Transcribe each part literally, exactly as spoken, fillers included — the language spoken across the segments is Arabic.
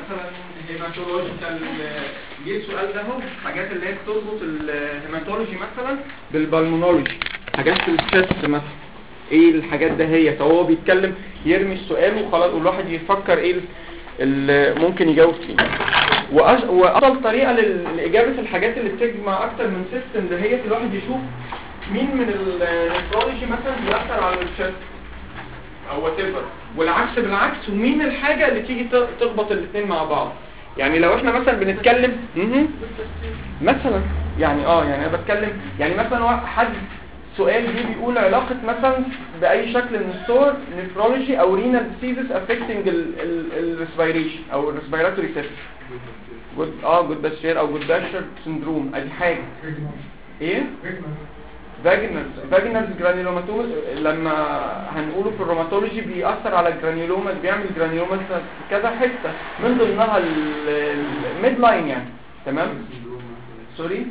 مثلا هيماتولوجيكال، جه السؤال ده اهو، حاجات اللي هي بتربط الهيماتولوجي مثلا بالبلمونولوجي، حاجات في الشست مثلا، ايه الحاجات ده هي، فهو بيتكلم يرمي السؤال وخلاص والواحد يفكر ايه اللي ممكن يجاوب فيه. وافضل طريقه لاجابه الحاجات اللي بتجمع اكتر من سيستم ده هي الواحد يشوف مين من النفرولوجي مثلا بيأثر على الشست او وات ايفر، والعكس بالعكس، ومين الحاجه اللي تيجي تخبط الاثنين مع بعض. يعني لو احنا مثلا بنتكلم مثلا يعني اه يعني انا بتكلم يعني مثلا حد سؤال دي بيقول علاقه مثلا باي شكل من الصور نفرولوجي او رينال ديزيز افكتنج الريسبيريشن او الريسبيراتوري سيستم، جود اه جود باشر او جود باشر سندروم، ادي حاجه ايه فاجينال فاجينال جرانيولوماتوز. لما هنقوله في الروماتولوجي بيأثر على الجرانيولوما، بيعمل جرانيولوما في كذا حته من ضمنها الميد لاين يعني. تمام سوري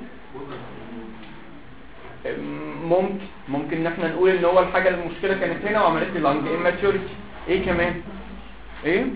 ممكن ممكن ان احنا نقول ان هو الحاجه المشكله كانت هنا وعملت لي لانج اماتيوريتي. ايه كمان ايه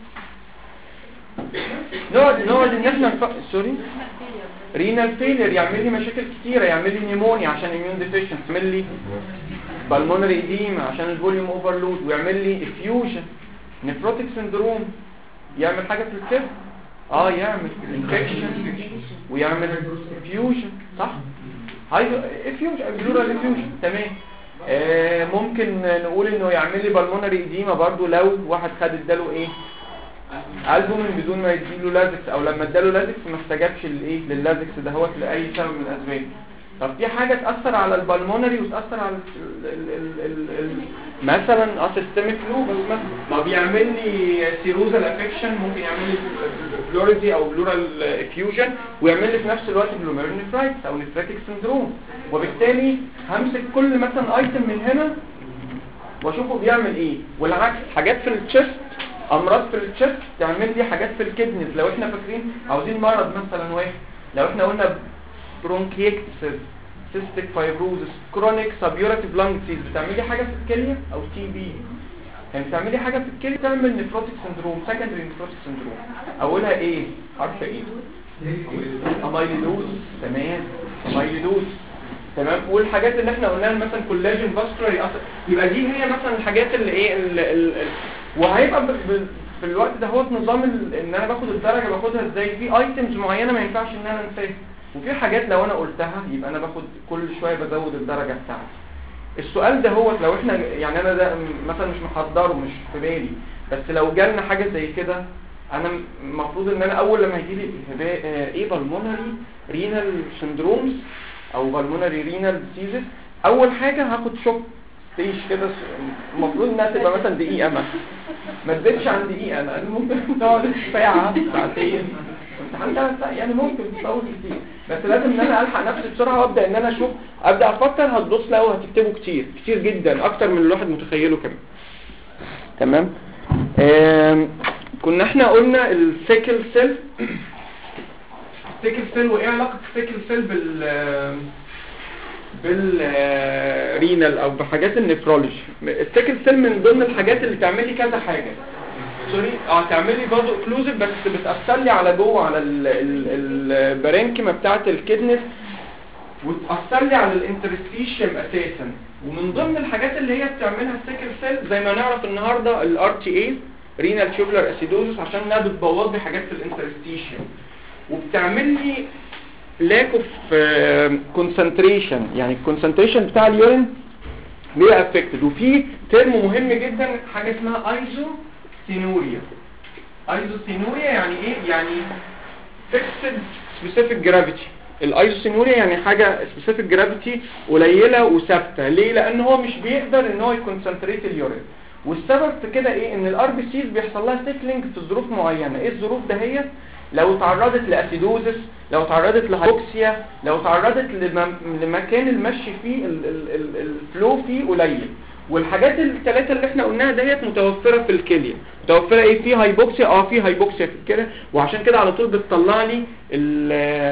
نقعد نقعد ان احنا نف... سوري رينال فيلير يعمل لي مشاكل كتيره، يعمل لي نيمونيا عشان اميون ديفيشنس، يعمل لي بالمونري ايديما عشان الفوليوم اوفرلود، ويعمل لي افيوجن نيفروتيك سندروم، يعمل حاجه في الكبد اه يعمل انفكشن ويعمل افيوجن صح هايدو افيوجن بلورال افيوجن. تمام آه ممكن نقول انه يعمل لي بالمونري ايديما برضو لو واحد خد اداله ايه البومين بدون ما يديله لازكس، او لما اداله لازكس ما استجابش للايه لللازكس دهوت لاي سبب من الاسباب. طب في حاجه تاثر على البالمونري وتاثر على ال ال ال ال مثلا اسيستميك لوبس مثلا، ما بيعمل لي سيروزال افكشن، ممكن يعمل لي بلوريزي او بلورال افيوجن، ويعمل لي في نفس الوقت جلوميرونيفرايتس او نفريتيك سندروم. وبالتالي همسك كل مثلا ايتم من هنا واشوفه بيعمل ايه، والعكس حاجات في التشست، امراض في التشست تعمل لي حاجات في الكدنز. لو احنا فاكرين عاوزين مرض مثلا واحد، لو احنا قلنا برونكيكتس سيستيك فايبروزس كرونيك سابيوراتيف لانج ديزيز، بتعمل لي حاجه في الكليه او تي بي، يعني بتعمل لي حاجه في الكليه تعمل نيفروتيك سندروم، سكندري نيفروتيك سندروم. اولها ايه حرف ايه اميليدوز. تمام اميليدوز تمام. والحاجات اللي احنا قلناها مثلا كولاجين فاسكولار، يبقى دي هي مثلا الحاجات اللي ايه ال ال وهيبقى في الوقت ده هو نظام ان انا باخد الدرجه باخدها ازاي، في ايتمز معينه ما ينفعش ان انا انساها، وفي حاجات لو انا قلتها يبقى انا باخد كل شويه بزود الدرجه بتاعتي. السؤال ده هو لو احنا يعني انا ده مثلا مش محضره مش في بالي، بس لو جالنا حاجه زي كده انا المفروض ان انا اول لما يجي لي ايه بالمونري رينال سندرومز او بالمونري رينال ديزيز، اول حاجه هاخد شوك ستيج كده، المفروض انها تبقى مثلا دقيقه مثلا، ما تزيدش عن دقيقه، لان ممكن تقعد ساعه ساعتين امتحان يعني ممكن تطول كتير، بس لازم ان انا الحق نفسي بسرعه وابدا ان انا اشوف ابدا افكر هتبص لو هتكتبه كتير كتير جدا اكتر من الواحد متخيله كمان. تمام كنا احنا قلنا السيكل سيل، السيكل سيل وايه علاقه السيكل سيل بال بالرينال او بحاجات النفرولوجي. السيكل سيل من ضمن الحاجات اللي تعمل لي كذا حاجه سوري اه تعمل لي برضه اوكلوزيف، بس بتاثر لي على جوه على البرانكيما بتاعه الكدنس، وتاثر لي على الانترستيشيم اساسا. ومن ضمن الحاجات اللي هي بتعملها السيكل سيل زي ما نعرف النهارده الار تي اي رينال تيوبولار اسيدوزس، عشان انها بتبوظ لي حاجات في الانترستيشيم، وبتعمل لي lack of uh, concentration، يعني الكونسنتريشن بتاع اليورين بيبقى افكتد. وفي ترم مهم جدا حاجه اسمها ايزوسينوريا. ايزوسينوريا يعني ايه؟ يعني fixed specific gravity. الايزوسينوريا يعني حاجه specific gravity قليله وثابته. ليه؟ لان هو مش بيقدر ان هو يكونسنتريت اليورين، والسبب في كده ايه؟ ان الار بي سيز بيحصل لها سيكلينج في ظروف معينه. ايه الظروف ده؟ هي لو تعرضت لاسيدوزس، لو تعرضت لهايبوكسيا، لو تعرضت لمكان المشي فيه الفلو فيه قليل. والحاجات الثلاثه اللي احنا قلناها ديت متوفره في الكليه. متوفره ايه؟ في هايبوكسيا، اه في هايبوكسيا في الكليه، وعشان كده على طول بتطلع لي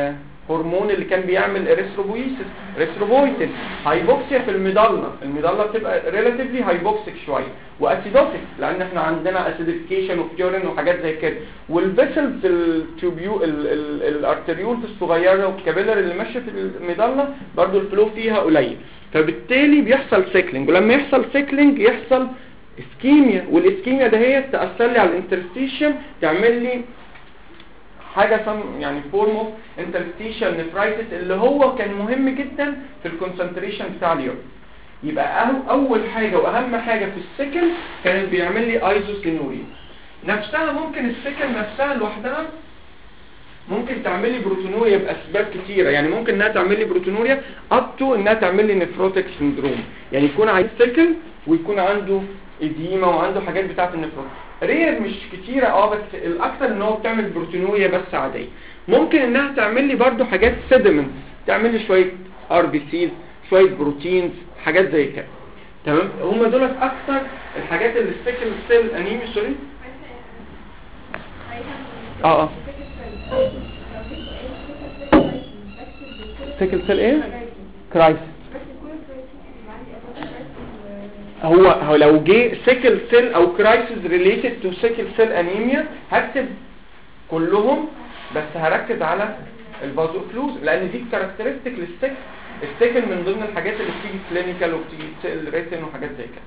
هرمون اللي كان بيعمل اريثروبويسيس اريثروبويتين. هايبوكسيا في الميدالا، الميدالا بتبقى ريلاتيفلي هايبوكسيك شويه، واسيدوتيك لان احنا عندنا اسيديفيكيشن وبيورين وحاجات زي كده. والفيسلز التوبيو الارتريولز الصغيره والكابيلر اللي ماشيه في الميدالا برضو الفلو فيها قليل، فبالتالي بيحصل سيكلينج، ولما يحصل سيكلينج يحصل اسكيميا، والاسكيميا ده هي تاثر لي على الانترستيشن، تعمل لي حاجه سم يعني فورم اوف انترستيشن نفرايتس اللي هو كان مهم جدا في الكونسنتريشن بتاع اليورين. يبقى اول حاجه واهم حاجه في السكن كان بيعمل لي ايزوسينوريا نفسها. ممكن السكن نفسها لوحدها ممكن تعمل لي بروتونوريا باسباب كتيره، يعني ممكن انها تعمل لي بروتونوريا اب تو انها تعمل لي نفروتيك سندروم، يعني يكون عنده سكن ويكون عنده اديمه وعنده حاجات بتاعه النفروت. رير مش كتيره اه، بس الاكثر ان هو بتعمل بروتونوريا بس عاديه. ممكن انها تعمل لي برده حاجات سيدمنت، تعمل لي شويه ار بي سيز، شويه بروتينز، حاجات زي كده. تمام، هم دول اكثر الحاجات اللي السيكل سيل انيميا سوري اه اه سيكل سيل ايه كرايسيس. هو هو لو جه سيكل سيل او كرايسيس ريليتد تو سيكل سيل انيميا هكتب كلهم، بس هركز على الفازو فلوز لان دي كاركترستيك للسيكل. السيكل من ضمن الحاجات اللي بتيجي كلينيكال وبتيجي سيل ريتن وحاجات زي كده.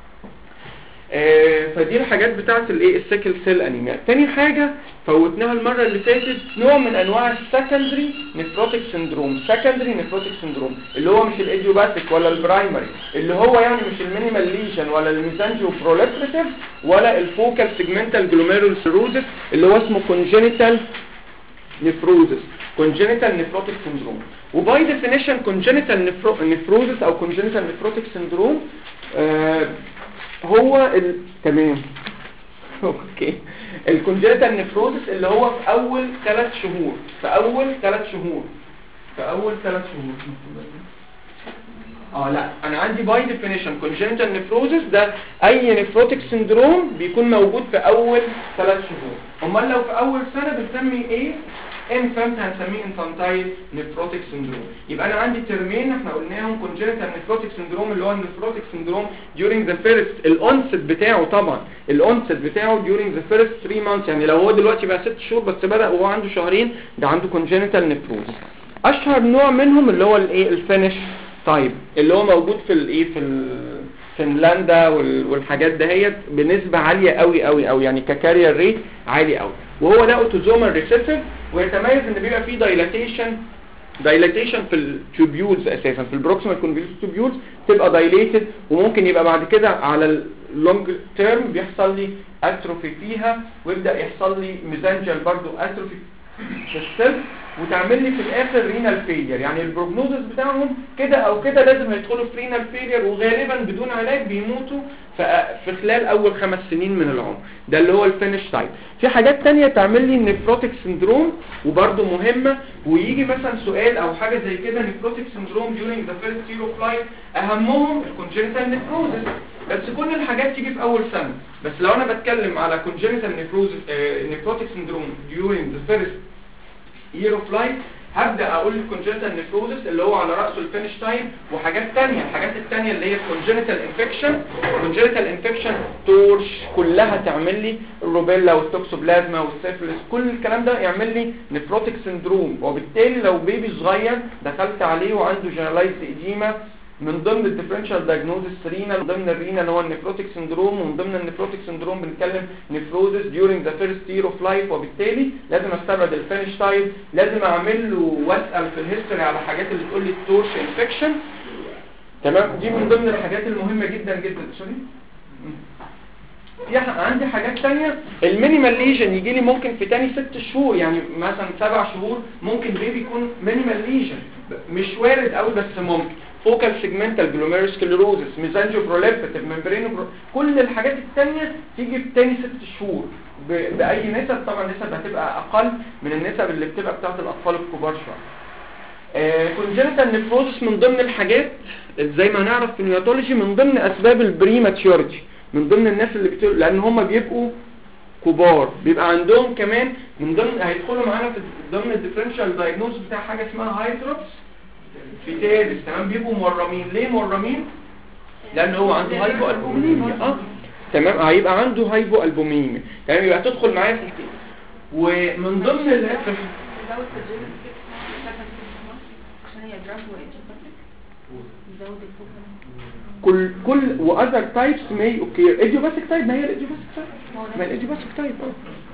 آه فدي الحاجات بتاعت الايه السيكل سيل انيميا. تاني حاجه فوتناها المره اللي فاتت نوع من انواع السكندري نيفروتيك سندروم. سكندري نيفروتيك سندروم اللي هو مش الايديوباثيك ولا البرايمري، اللي هو يعني مش المينيمال ليجن ولا الميزانجيو بروليفريتيف ولا الفوكال سيجمنتال جلوميرول سيروزس اللي هو اسمه كونجينيتال نيفروزس، كونجينيتال نيفروتيك سندروم. وباي ديفينيشن كونجينيتال نيفروزس او كونجينيتال نيفروتيك سندروم آه هو ال... تمام اوكي الكونجنتال نيفروزس اللي هو في اول ثلاث شهور في اول ثلاث شهور في اول ثلاث شهور اه لا انا عندي باي ديفينيشن كونجنتال نيفروزس ده اي نيفروتيك سندروم بيكون موجود في اول ثلاث شهور. امال لو في اول سنه بنسمي ايه انفانت هنسميه انفانتايل نيفروتيك سندروم. يبقى انا عندي ترمين احنا قلناهم كونجنتال نيفروتيك سندروم اللي هو النيفروتيك سندروم during the first الاونست بتاعه طبعا الاونست بتاعه during the first three months، يعني لو هو دلوقتي بقى ست شهور بس بدأ وهو عنده شهرين ده عنده كونجنتال نيفروز. اشهر نوع منهم اللي هو الايه الفينيش تايب اللي هو موجود في الايه في فنلندا والحاجات دهيت بنسبه عاليه قوي قوي قوي، يعني ككارير ريت عالي قوي، وهو ده اوتوزومال ريسيسيف ويتميز ان بيبقى فيه دايلاتيشن دايلاتيشن في التوبيولز اساسا في البروكسيمال كونفوليوس توبيولز تبقى دايليتد، وممكن يبقى بعد كده على اللونج تيرم بيحصل لي اتروفي فيها ويبدا يحصل لي ميزانجل برضو اتروفي في السيل وتعمل لي في الاخر رينال فيلير. يعني البروجنوزس بتاعهم كده او كده لازم يدخلوا في رينال فيلير وغالبا بدون علاج بيموتوا في خلال اول خمس سنين من العمر. ده اللي هو الفينيش تايب. في حاجات تانية تعمل لي نيفروتيك سندروم وبرده مهمة، ويجي مثلا سؤال او حاجة زي كده نيفروتيك سندروم during the first year of life اهمهم الكونجنتال نيفروزس، بس كل الحاجات تيجي في اول سنة. بس لو انا بتكلم على كونجنتال نيفروزس نيفروتيك سندروم during the first year of life هبدأ اقول الكونجنتال نيفروزس اللي هو على رأسه الفينيش تايم وحاجات تانية. الحاجات التانية اللي هي الكونجنتال انفكشن الكونجنتال انفكشن تورش كلها تعمل لي الروبيلا والتوكسوبلازما والسيفلس، كل الكلام ده يعمل لي نيفروتيك سندروم. وبالتالي لو بيبي صغير دخلت عليه وعنده جنرالايزد ايديما من ضمن الديفرنشال دايجنوزس رينال، من ضمن الرينال هو النيفروتيك سندروم، ومن ضمن النيفروتيك سندروم بنتكلم نيفروزس during the first year of life. وبالتالي لازم استبعد الفينيش تايب، لازم اعمل له واسال في الهيستوري على حاجات اللي تقول لي التورش انفكشن. تمام، دي من ضمن الحاجات المهمه جدا جدا. سوري في عندي حاجات تانية. المينيمال ليجن يجي لي ممكن في تاني ست شهور، يعني مثلا سبع شهور ممكن بيبي يكون مينيمال ليجن، مش وارد قوي بس ممكن. فوكال سيجمنتال جلوميرولوسكليروزس ميزانجيو بروليفريتيف ممبرينو برو... كل الحاجات التانية تيجي في تاني ست شهور ب... بأي نسب. طبعا النسب هتبقى أقل من النسب اللي بتبقى بتاعت الأطفال الكبار شوية. كونجنتال نيفروزس من ضمن الحاجات زي ما هنعرف في النياتولوجي من ضمن أسباب البريماتيورتي، من ضمن الناس اللي بتقول لأن هم بيبقوا كبار بيبقى عندهم كمان من ضمن هيدخلوا معانا في ضمن الديفرنشال دايجنوز بتاع حاجه اسمها هايدروبس فيتاليس. تمام. بيبقوا مورمين. ليه مورمين؟ لان هو عنده هايبو البومينيميا. اه تمام. هيبقى عنده هايبو البومينيميا. تمام. يبقى تدخل معايا في الكيس. ومن ضمن ال كل كل واذر تايبس ماي اوكي ايديوباثيك تايب. ما هي الايديوباثيك تايب ما الايديوباثيك تايب اه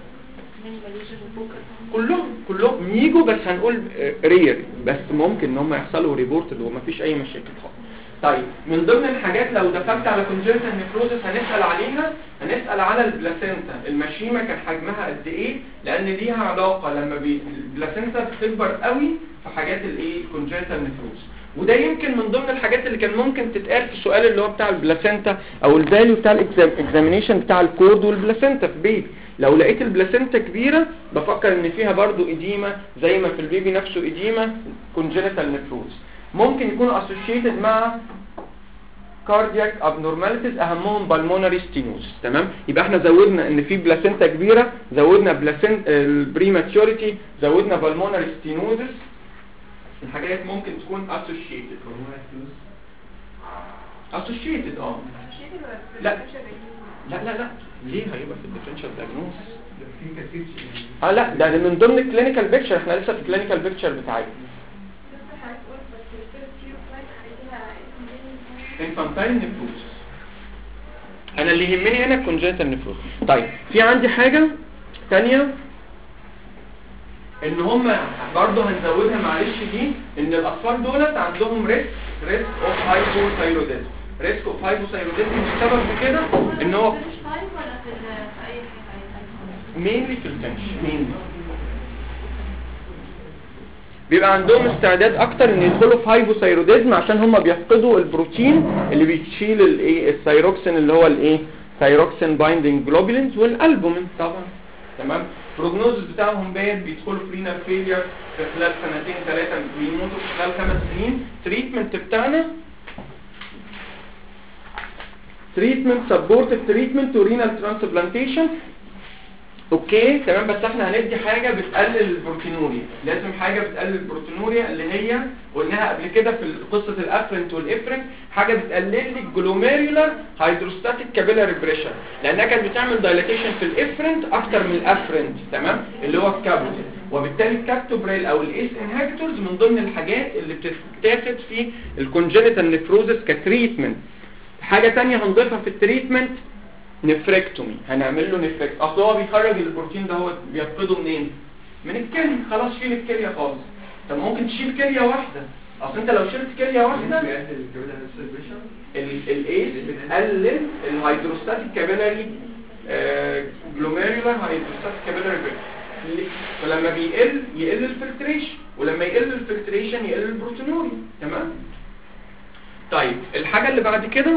كلهم كلهم ييجوا بس هنقول رير بس ممكن ان هم يحصلوا ريبورت اللي هو ما فيش اي مشاكل خالص. طيب من ضمن الحاجات لو دخلت على كونجنتال نيفروزس هنسال عليها هنسال على البلاسينتا. المشيمه كان حجمها قد ايه؟ لان ليها علاقه لما بي... البلاسينتا بتكبر قوي في حاجات الايه كونجنتال نيفروزس. وده يمكن من ضمن الحاجات اللي كان ممكن تتقال في السؤال اللي هو بتاع البلاسينتا او الفاليو بتاع الاكزامينيشن بتاع الكورد والبلاسينتا في بيبي. لو لقيت البلاسينتا كبيره بفكر ان فيها برضو اديمه زي ما في البيبي نفسه اديمه كونجنتال نيفروزس. ممكن يكون اسوشيتد مع كاردياك ابنورماليتيز اهمهم بالمونري ستينوزس. تمام. يبقى احنا زودنا ان في بلاسينتا كبيره زودنا بلاسينتا البريماتيوريتي زودنا بالمونري ستينوزس. الحاجات ممكن تكون اسوشيتد اسوشيتد اه لا لا لا لا ليه هيبقى في الديفرنشال دايجنوز اه لا ده من ضمن الكلينيكال بيكتشر. احنا لسه في الكلينيكال بيكتشر بتاعي infantile nephrosis. انا اللي يهمني هنا congenital nephrosis. طيب في عندي حاجة تانية ان هم برضه هنزودها معلش دي ان الاطفال دولت عندهم ريسك ريسك اوف هايبوثايروديزم. ريسك اوف هايبوثايروديزم السبب في كده ان هو mainly في التنشن mainly بيبقى عندهم استعداد اكتر ان يدخلوا في هايبوثايروديزم عشان هم بيفقدوا البروتين اللي بيشيل الايه الثايروكسين اللي هو الايه ثايروكسين بايندينج جلوبولينز والالبومين طبعا. تمام. البروجنوزس بتاعهم باد بيدخلوا في رينال فيلير في خلال سنتين ثلاثه بيموتوا في خلال خمس سنين. تريتمنت بتاعنا تريتمنت سبورتيف تريتمنت ورينال ترانسبلانتيشن. اوكي تمام. بس احنا هندي حاجه بتقلل البروتينوريا. لازم حاجه بتقلل البروتينوريا اللي هي قلناها قبل كده في قصه الافرنت والافرنت. حاجه بتقلل لي الجلوميرولار هيدروستاتيك كابيلاري بريشر لانها كانت بتعمل دايلاتيشن في الافرنت اكتر من الافرنت. تمام. اللي هو الكابوتين. وبالتالي الكابتوبريل او الايس انهبيتورز من ضمن الحاجات اللي بتتاخد في الكونجنتال نيفروزس كتريتمنت. حاجه ثانيه هنضيفها في التريتمنت نفركتومي. هنعمل له نفركت. اصل هو بيخرج البروتين ده هو بيفقده منين؟ من الكليه. خلاص شيل الكليه خالص. طب ممكن تشيل كليه واحده. اصل انت لو شلت كليه واحده الايس بتقلل الهيدروستاتيك كابيلاري جلوميرولار هيدروستاتيك كابيلاري بريشر. ولما بيقل يقل الفلتريشن ولما يقل الفلتريشن يقل البروتينوريا. تمام. طيب الحاجه اللي بعد كده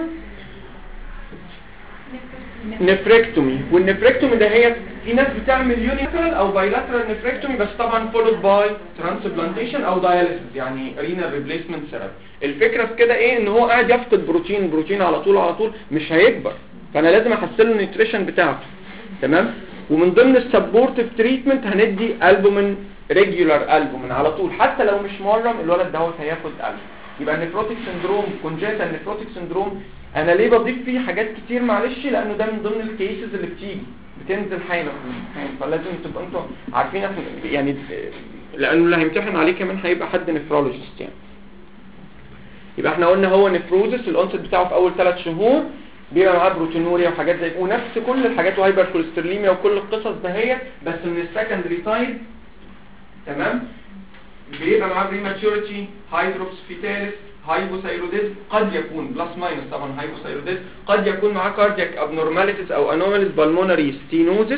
نفركتومي. والنفركتومي ده هي في ناس بتعمل يونيلاترال او بايلاترال نفركتومي بس طبعا فولود باي ترانسبلانتيشن او داياليسيس يعني رينال ريبليسمنت ثيرابي. الفكره في كده ايه؟ ان هو قاعد يفقد بروتين بروتين على طول على طول مش هيكبر. فانا لازم احسن له النيوتريشن بتاعته. تمام. ومن ضمن السبورتيف تريتمنت هندي البومين ريجولار البومين على طول حتى لو مش مورم الولد دوت هياخد البومين. يبقى نيفروتيك سندروم كونجنتال نيفروتيك سندروم انا ليه بضيف فيه حاجات كتير معلش لانه ده من ضمن الكيسز اللي بتيجي بتنزل حاله فلازم تبقى انتوا عارفين يعني لانه اللي هيمتحن عليه كمان هيبقى حد نفرولوجيست يعني. يبقى احنا قلنا هو نفروزس الانست بتاعه في اول ثلاث شهور بيبقى معاه بروتينوريا وحاجات زي ونفس كل الحاجات وهايبر كوليستروليميا وكل القصص دهيت بس من السكندري سايد. تمام. بيبقى معاه بريماتيوريتي هايدروبس فيتاليس هايبوثايروديزم قد يكون بلس ماينس طبعا هايبوثايروديزم قد يكون معاه كاردياك ابنورماليتيز او انوماليز بالمونري ستينوزس.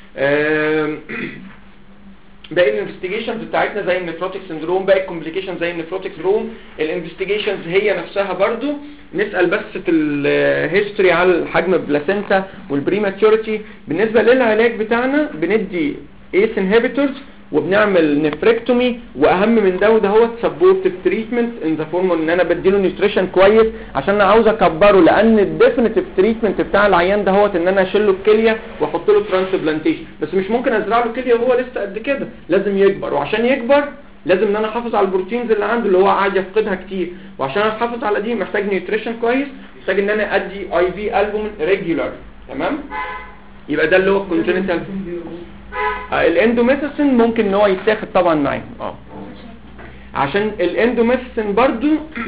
باقي الانفستيجيشنز بتاعتنا زي النفروتيك سندروم باقي الكومبليكيشن زي النفروتيك سندروم. الانفستيجيشنز هي نفسها برضو نسال بس في الهيستوري على حجم البلاسينتا والبريماتيوريتي. بالنسبه للعلاج بتاعنا بندي ايس انهبيتورز وبنعمل نفركتومي، واهم من ده وده هو سبورتيف تريتمنت ان ذا فورم ان انا بديله نيوتريشن كويس عشان انا عاوز اكبره، لان الديفينيتيف تريتمنت بتاع العيان ده هو ان انا اشيل له الكليه واحط له ترانسبلانتيشن، بس مش ممكن ازرع له كليه وهو لسه قد كده، لازم يكبر، وعشان يكبر لازم ان انا احافظ على البروتينز اللي عنده اللي هو قاعد يفقدها كتير، وعشان احافظ على دي محتاج نيوتريشن كويس، محتاج ان انا ادي اي في البومين ريجولار. تمام، يبقى ده اللي هو الكونجنتال. الاندوميثاسين ممكن ان هو يتاخد طبعا معاه اه عشان الاندوميثاسين برضو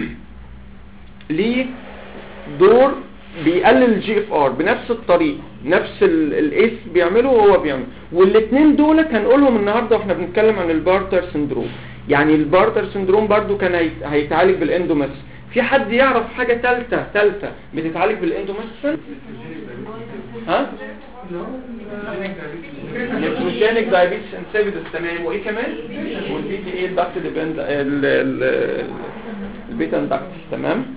ليه دور بيقلل الجي اف ار بنفس الطريقه، نفس الايس بيعمله وهو بيعمل، والاثنين دول هنقولهم النهارده واحنا بنتكلم عن البارتر سندروم. يعني البارتر سندروم برضو كان هيتعالج بالاندوميثاسين. في حد يعرف حاجه ثالثه ثالثه بتتعالج بالاندوميثاسين؟ ها نيوتروجينيك دايابيتس انسيبيدس. تمام، وايه كمان؟ والبي تي اي الدكت ديبند البيتا اندكت. تمام،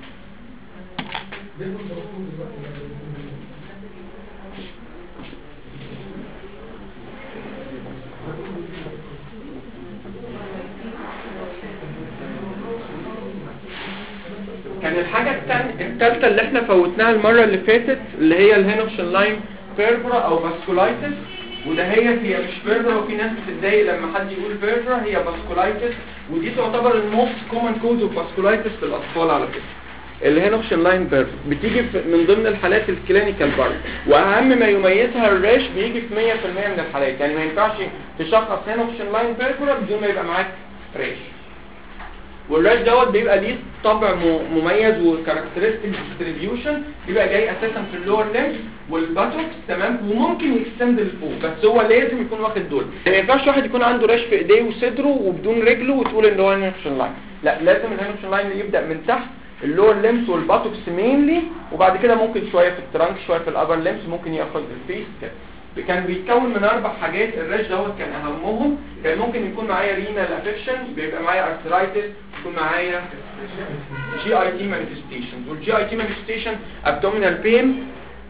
كان الحاجه الثالثه اللي احنا فوتناها المره اللي فاتت اللي هي الهينوشن لاين فيربرا او فاسكولايتس، وده هي هي مش فيربرا، وفي ناس بتتضايق لما حد يقول فيربرا، هي فاسكولايتس، ودي تعتبر الموست كومن كوز اوف فاسكولايتس في الاطفال على فكره. الهينوشن لاين فيربرا بتيجي من ضمن الحالات الكلينيكال برضه، واهم ما يميزها الريش بيجي في مية في المية من الحالات، يعني ما ينفعش تشخص هينوشن لاين فيربرا بدون ما يبقى معاك ريش. والراش دوت بيبقى ليه طبع مميز وكاركترستيك ديستريبيوشن، بيبقى جاي اساسا في اللور ليمب والباتوكس. تمام، وممكن يكستند لفوق، بس هو لازم يكون واخد دول. ما ينفعش واحد يكون عنده راش في ايديه وصدره وبدون رجله وتقول ان هو هينوشن لاين، لا، لازم الهينوشن لاين يبدا من تحت اللور ليمبس والباتوكس مينلي، وبعد كده ممكن شويه في الترانك، شويه في الابر ليمبس، ممكن ياخد الفيس كده. كان بيتكون من اربع حاجات، الراش دوت كان اهمهم. كان ممكن يكون معايا رينال افكشن، بيبقى معايا ارثرايتس، يكون معايا جي اي تي مانيفستيشنز، والجي اي تي مانيفستيشن ابدومينال بين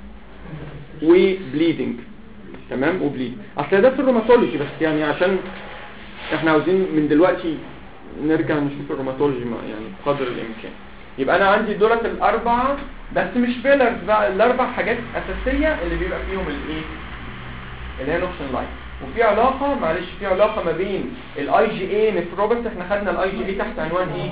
وبليدنج. تمام، وبليد. اصل ده في الروماتولوجي بس، يعني عشان احنا عاوزين من دلوقتي نرجع نشوف الروماتولوجي يعني بقدر الامكان. يبقى انا عندي دولت الاربعه بس مش فيلرز بقى، الاربع حاجات اساسيه اللي بيبقى فيهم الايه الهينوشن لاين. وفي علاقه معلش في علاقه ما بين الاي جي اي نفروباثي، احنا خدنا الاي جي اي تحت عنوان ايه؟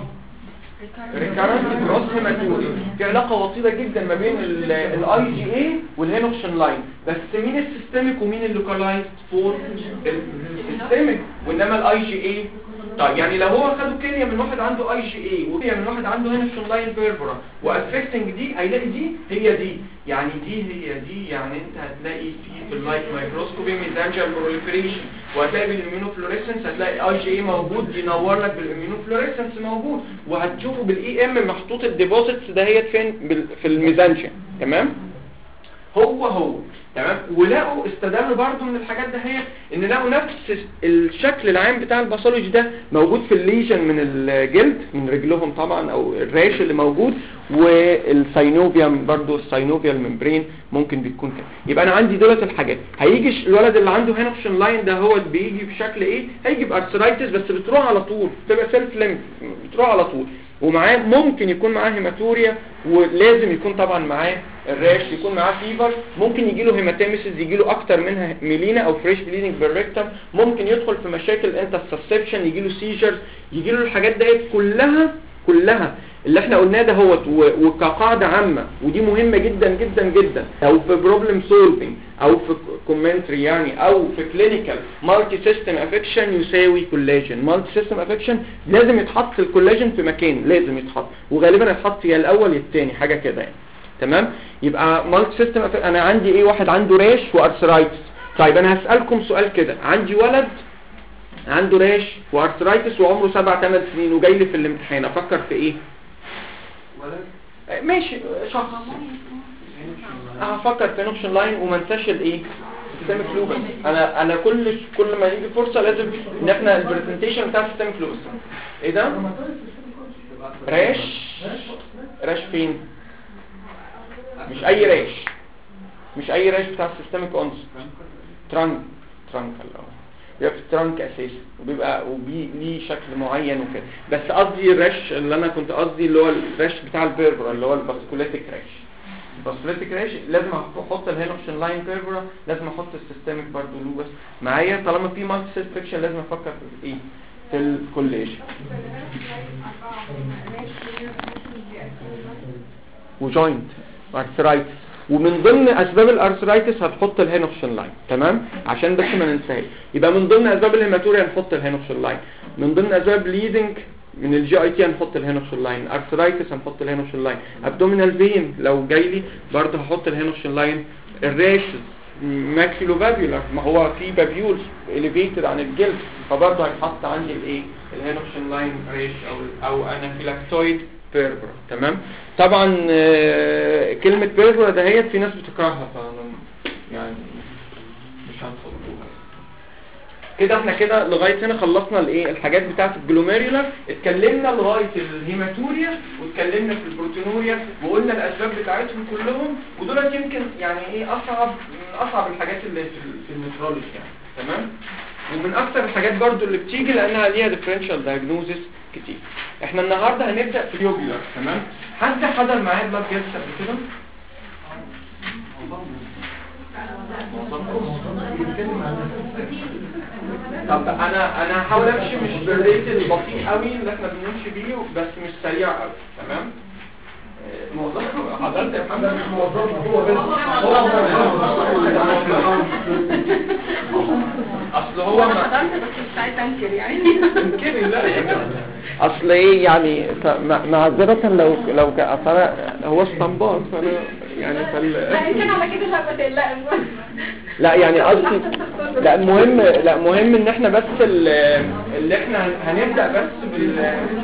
ريكارنت جروس هيماتوري. في علاقه وطيده جدا ما بين الاي جي اي والهينوشن لاين، بس مين السيستميك ومين اللوكالايزد؟ فور السيستميك، وانما الاي جي اي طيب يعني لو هو خدوا كليه من واحد عنده اي جي اي وكليه من واحد عنده هينوشن لاين فيربرا وافكتنج دي، هيلاقي دي هي دي، يعني دي هي دي، يعني انت هتلاقي في في اللايت مايكروسكوبي ميزانجيال بروليفريشن، وهتلاقي بالاميونوفلوريسنس هتلاقي اي جي اي موجود ينور لك بالاميونوفلوريسنس موجود، وهتشوفه بالاي ام محطوط الديبوزيتس دهيت فين في الميزانجيال. تمام، هو هو تمام. ولقوا استدلوا برضو من الحاجات ده هي ان لقوا نفس الشكل العام بتاع الباثولوجي ده موجود في الليجن من الجلد من رجلهم طبعا، او الراش اللي موجود، والساينوفيوم برضو الساينوفيال ممبرين ممكن بتكون كده. يبقى انا عندي دولت الحاجات. هيجي الولد اللي عنده هينوشن لاين ده هو بيجي بشكل ايه؟ هيجي بارثرايتس بس بتروح على طول، بتبقى سيلف ليمف بتروح على طول، ومعاه ممكن يكون معاه هيماتوريا، ولازم يكون طبعا معاه الراش، يكون معاه فيفر، ممكن يجي له هيماتيمسيس، يجي له اكتر منها ميلينا او فريش بليدنج بالريكتم، ممكن يدخل في مشاكل انترسبشن، يجي له سيجرز، يجي له الحاجات ديت كلها كلها اللي احنا قلناه ده هو وكقاعده عامه، ودي مهمه جدا جدا جدا، او في بروبلم سولفنج او في كومنتري يعني، او في كلينيكال مالتي سيستم افكشن يساوي كولاجين. مالتي سيستم افكشن لازم يتحط الكولاجين في مكان، لازم يتحط، وغالبا يتحط يا الاول يا الثاني حاجه كده يعني. تمام، يبقى مالتي سيستم انا عندي ايه؟ واحد عنده راش وارثرايتس. طيب انا هسالكم سؤال كده، عندي ولد عنده راش وارثرايتس وعمره سبع ثمان سنين وجاي لي في الامتحان، افكر في ايه؟ ولد ماشي شخص، هفكر في هينوشن لاين وما انساش الايه؟ سيستميك لوبس. انا انا كل كل ما يجي فرصه لازم ان احنا البرزنتيشن بتاع سيستميك لوبس. ايه ده؟ راش راش فين؟ مش اي راش، مش اي راش بتاع السيستميك اونس، ترانك ترانكل. بيبقى في الترانك اساسا وبيبقى وبي ليه شكل معين وكده. بس قصدي الرش اللي انا كنت قصدي اللي هو الرش بتاع البيربرا اللي هو الباسكوليتيك رش. الباسكوليتيك رش لازم احط الهينوكشن لاين بيربرا، لازم احط السيستميك برضه لوبس معايا. طالما في مالتي سيل فيكشن لازم افكر في ايه في الكوليشن وجوينت ارثرايتس. ومن ضمن اسباب الارثرايتس هتحط الهينوكشن لاين، تمام، عشان بس ما ننساهاش. يبقى من ضمن اسباب الهيماتوريا هنحط الهينوكشن لاين، من ضمن اسباب بليدنج من الجي اي تي هنحط الهينوكشن لاين، ارثرايتس هنحط الهينوكشن لاين، ابدومينال فين لو جاي لي برضه هحط الهينوكشن لاين. الراشز ماكسيلوفابيولار ما هو في بابيولز اليفيتد عن الجلد فبرضه هيتحط عندي الايه الهينوكشن لاين ريش او او انافيلاكتويد بيربرا، تمام. طبعا آه كلمه بيربرا دهيت في ناس بتكرهها فانا يعني مش هنفضلها كده. احنا كده لغايه هنا خلصنا الايه الحاجات بتاعه الجلوميرولار، اتكلمنا لغايه الهيماتوريا واتكلمنا في البروتينوريا وقلنا الاسباب بتاعتهم كلهم، ودول يمكن يعني ايه اصعب من اصعب الحاجات اللي في, في النفرولوجي يعني، تمام. ومن اكثر الحاجات برضو اللي بتيجي لانها ليها ديفرنشال دايجنوزس كتير. احنا النهارده هنبدا في اليوبيولار، تمام. حد حضر معايا بلاد جيست قبل كده؟ طب انا انا هحاول امشي مش بالريت البطيء قوي اللي احنا بنمشي بيه بس مش سريع قوي، تمام. موضوع حضرتك يا محمد مش موضوع هو بس اصل هو ما حضرت بس مش عايز انكر يعني انكري لا اصل ايه يعني معذره لو لو اصلا هو استنباط فانا يعني فال لا يمكن على كده لا ما تقلقش لا يعني قصدي لا المهم لا مهم ان احنا بس اللي احنا هنبدا بس بال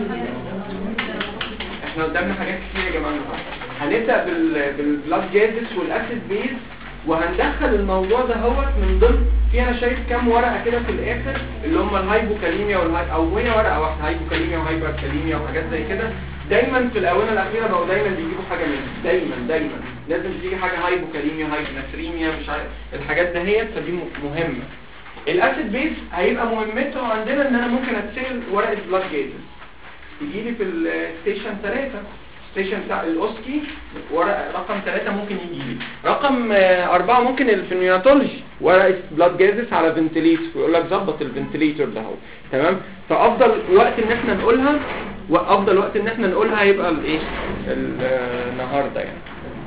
احنا قدامنا حاجات كتير يا جماعه. هنبدا بال بالبلاد جازس والاسيد بيز وهندخل الموضوع ده هوت من ضمن في انا شايف كام ورقه كده في الاخر اللي هم الهايبوكاليميا والهاي او هي ورقه واحده هايبوكاليميا وهايبركاليميا وحاجات زي كده. دايما في الاونه الاخيره بقوا دايما بيجيبوا حاجه منهم، دايما دايما لازم تيجي حاجه هايبوكاليميا هايبوناتريميا مش عارف الحاجات دهيت فدي مهمه. الاسيد بيز هيبقى مهمته عندنا ان انا ممكن اتسال ورقه بلاد جازس تيجي لي في الستيشن ثلاثة ستيشن بتاع الاوسكي ورقه رقم ثلاثة ممكن يجي لي، رقم أربعة ممكن في النيوناتولوجي ورقه بلاد جازس على فنتليتور ويقول لك ظبط الفنتليتور ده اهو، تمام. فافضل وقت ان احنا نقولها وافضل وقت ان احنا نقولها هيبقى الايه النهارده يعني.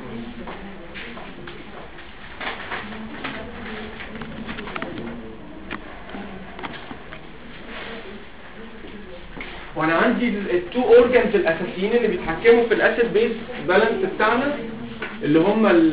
وانا عندي التو اورجانز الاساسيين اللي بيتحكموا في الاسيد بيز بالانس بتاعنا اللي هم ال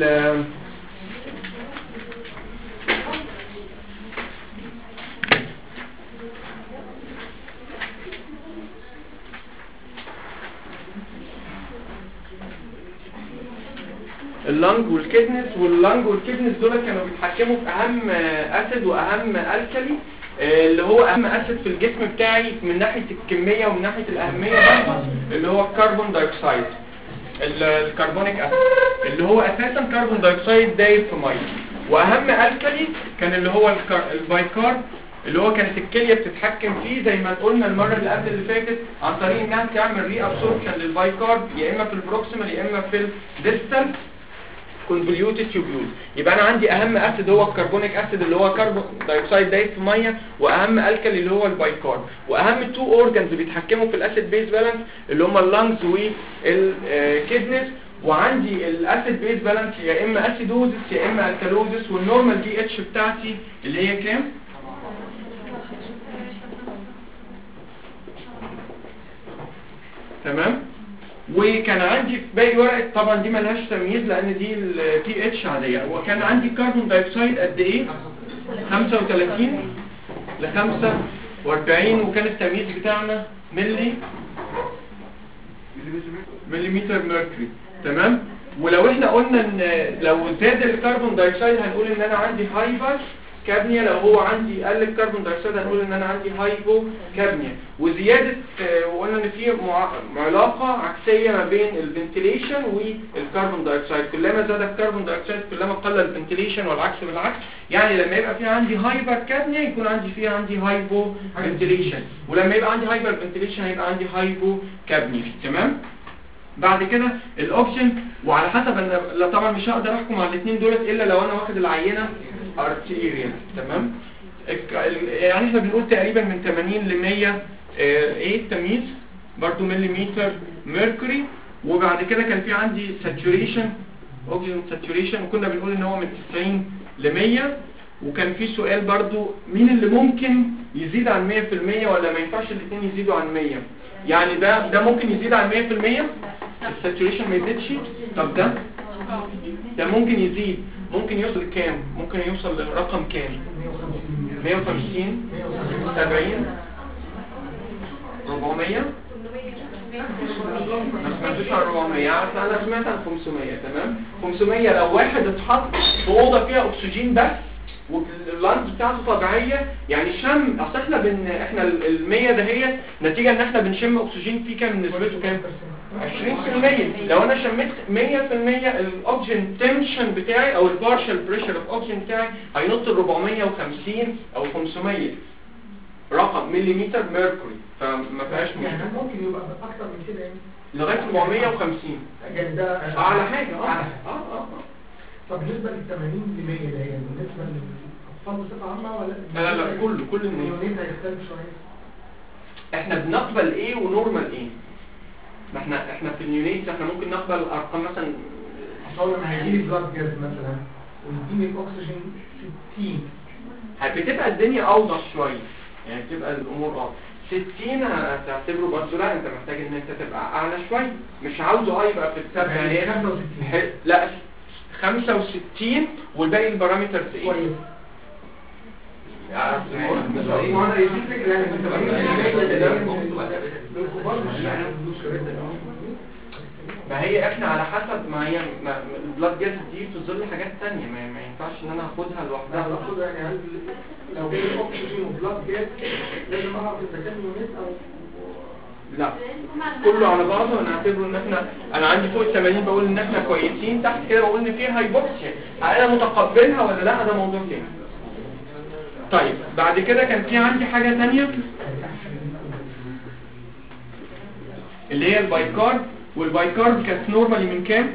اللنج والكدنس. واللنج والكدنس دول كانوا بيتحكموا في اهم اسيد واهم الكالي اللي هو اهم اسيد في الجسم بتاعي من ناحيه الكميه ومن ناحيه الاهميه برضه اللي هو الكربون دايوكسيد الكربونيك اسيد اللي هو اساسا كربون دايوكسيد دايب في ميه. واهم الكالي كان اللي هو البايكارب اللي هو كانت الكليه بتتحكم فيه زي ما قلنا المره اللي قبل اللي فاتت عن طريق انها تعمل ري ابسوربشن للبايكارب يا اما في البروكسيمال يا اما في الديستال كونفوليوتد تيوبيول. يبقى انا عندي اهم اسيد هو الكربونيك اسيد اللي هو كربون دايوكسيد دايب في ميه، واهم الكالي اللي هو البايكارب. واهم تو اورجانز بيتحكموا في الاسيد بيز بالانس اللي هم اللنجز والكدنس. وعندي الاسيد بيز بالانس يا اما اسيدوزس يا اما الكالوزس، والنورمال دي اتش بتاعتي اللي هي كام؟ تمام. وكان عندي في باقي ورقه طبعا دي ملهاش تمييز لان دي البي اتش عاديه. وكان عندي كربون دايوكسيد قد ايه؟ خمسة وثلاثين ل خمسة وأربعين وكان التمييز بتاعنا ملي مليمتر ميركوري، تمام. ولو احنا قلنا ان لو زاد الكربون دايوكسيد هنقول ان انا عندي هايبر كابنيا. لو هو عندي قل الكربون دايوكسيد هنقول ان انا عندي هايبو كابنيا. وزياده وقلنا ان في علاقه عكسيه ما بين الفنتيليشن والكربون دايوكسيد، كلما زاد الكربون دايوكسيد كلما قل الفنتيليشن والعكس بالعكس. يعني لما يبقى في عندي هايبر كابنيا يكون عندي فيها عندي هايبو فنتيليشن، ولما يبقى عندي هايبر فنتيليشن هيبقى عندي هايبو كابنيا. تمام. بعد كده الاوبشن، وعلى حسب انا لا طبعا مش هقدر احكم على الاثنين دولت الا لو انا واخد العينه ارتيريال. تمام. يعني احنا بنقول تقريبا من ثمانين ل مية ايه التمييز برضو مليمتر ميركوري. وبعد كده كان في عندي ساتوريشن اوكسجين ساتوريشن، وكنا بنقول ان هو من تسعين ل مية. وكان في سؤال برضو مين اللي ممكن يزيد عن مية في المية ولا ما ينفعش الاثنين يزيدوا عن مية؟ يعني ده ده ممكن يزيد عن مية في المية الساتوريشن ما يزيدش. طب ده ده ممكن يزيد، ممكن يوصل لكام؟ ممكن يوصل لرقم كام؟ مية وخمسين سبعين أربعمية. ما سمعتش عن أربعمية، انا سمعت عن خمسمية. تمام. خمسمية لو واحد اتحط في اوضه فيها اكسجين بس واللانز بتاعته طبيعيه، يعني شم اصل احنا بن احنا ال مية ده هي نتيجه ان احنا بنشم اكسجين فيه كام نسبته كام؟ عشرين في المية. لو انا شميت مية في المية الاوكسجين تنشن بتاعي او البارشال بريشر اوف اوكسجين بتاعي هينط ل أربعمية وخمسين او خمسمية رقم مليمتر ميركوري، فما فيهاش مشكله. يعني ممكن يبقى اكتر من كده يعني لغايه أربعمية وخمسين يعني ده اعلى حاجه. اه اه اه طب بالنسبه لل ثمانين ل مية ده يعني بالنسبه للاطفال بصفه عامه ولا لا لا لا كله كل الناس المليونين هيختلف شويه؟ احنا بنقبل ايه ونورمال ايه؟ احنا احنا في اليونيت احنا ممكن نقبل ارقام مثلا اصل لما هيجي لي بلاد جاز مثلا ويديني الاكسجين ستين بتبقى الدنيا اوضح شويه، يعني بتبقى الامور اوضح. ستين هتعتبره برضه لا، انت محتاج ان انت تبقى اعلى شويه، مش عاوزه اه يبقى في السبعينات. يعني خمسة وستين لا خمسة وستين والباقي البارامترز ايه؟ كويس. ما هي احنا على حسب ما هي البلاد جاز دي في ظل حاجات تانية ما, ما ينفعش ان انا اخدها لوحدها. اخدها يعني لو جاي اكسجين وبلاد جاز لازم اعرف اذا كان يونت او لا كله على بعضه ونعتبره ان احنا انا عندي فوق ثمانين بقول ان احنا كويسين، تحت كده بقول ان فيها هايبوكسيا، انا متقبلها ولا لا ده موضوع تاني. طيب بعد كده كان في عندي حاجة تانية اللي هي البايكارب، والبايكارب كانت نورمالي من كام؟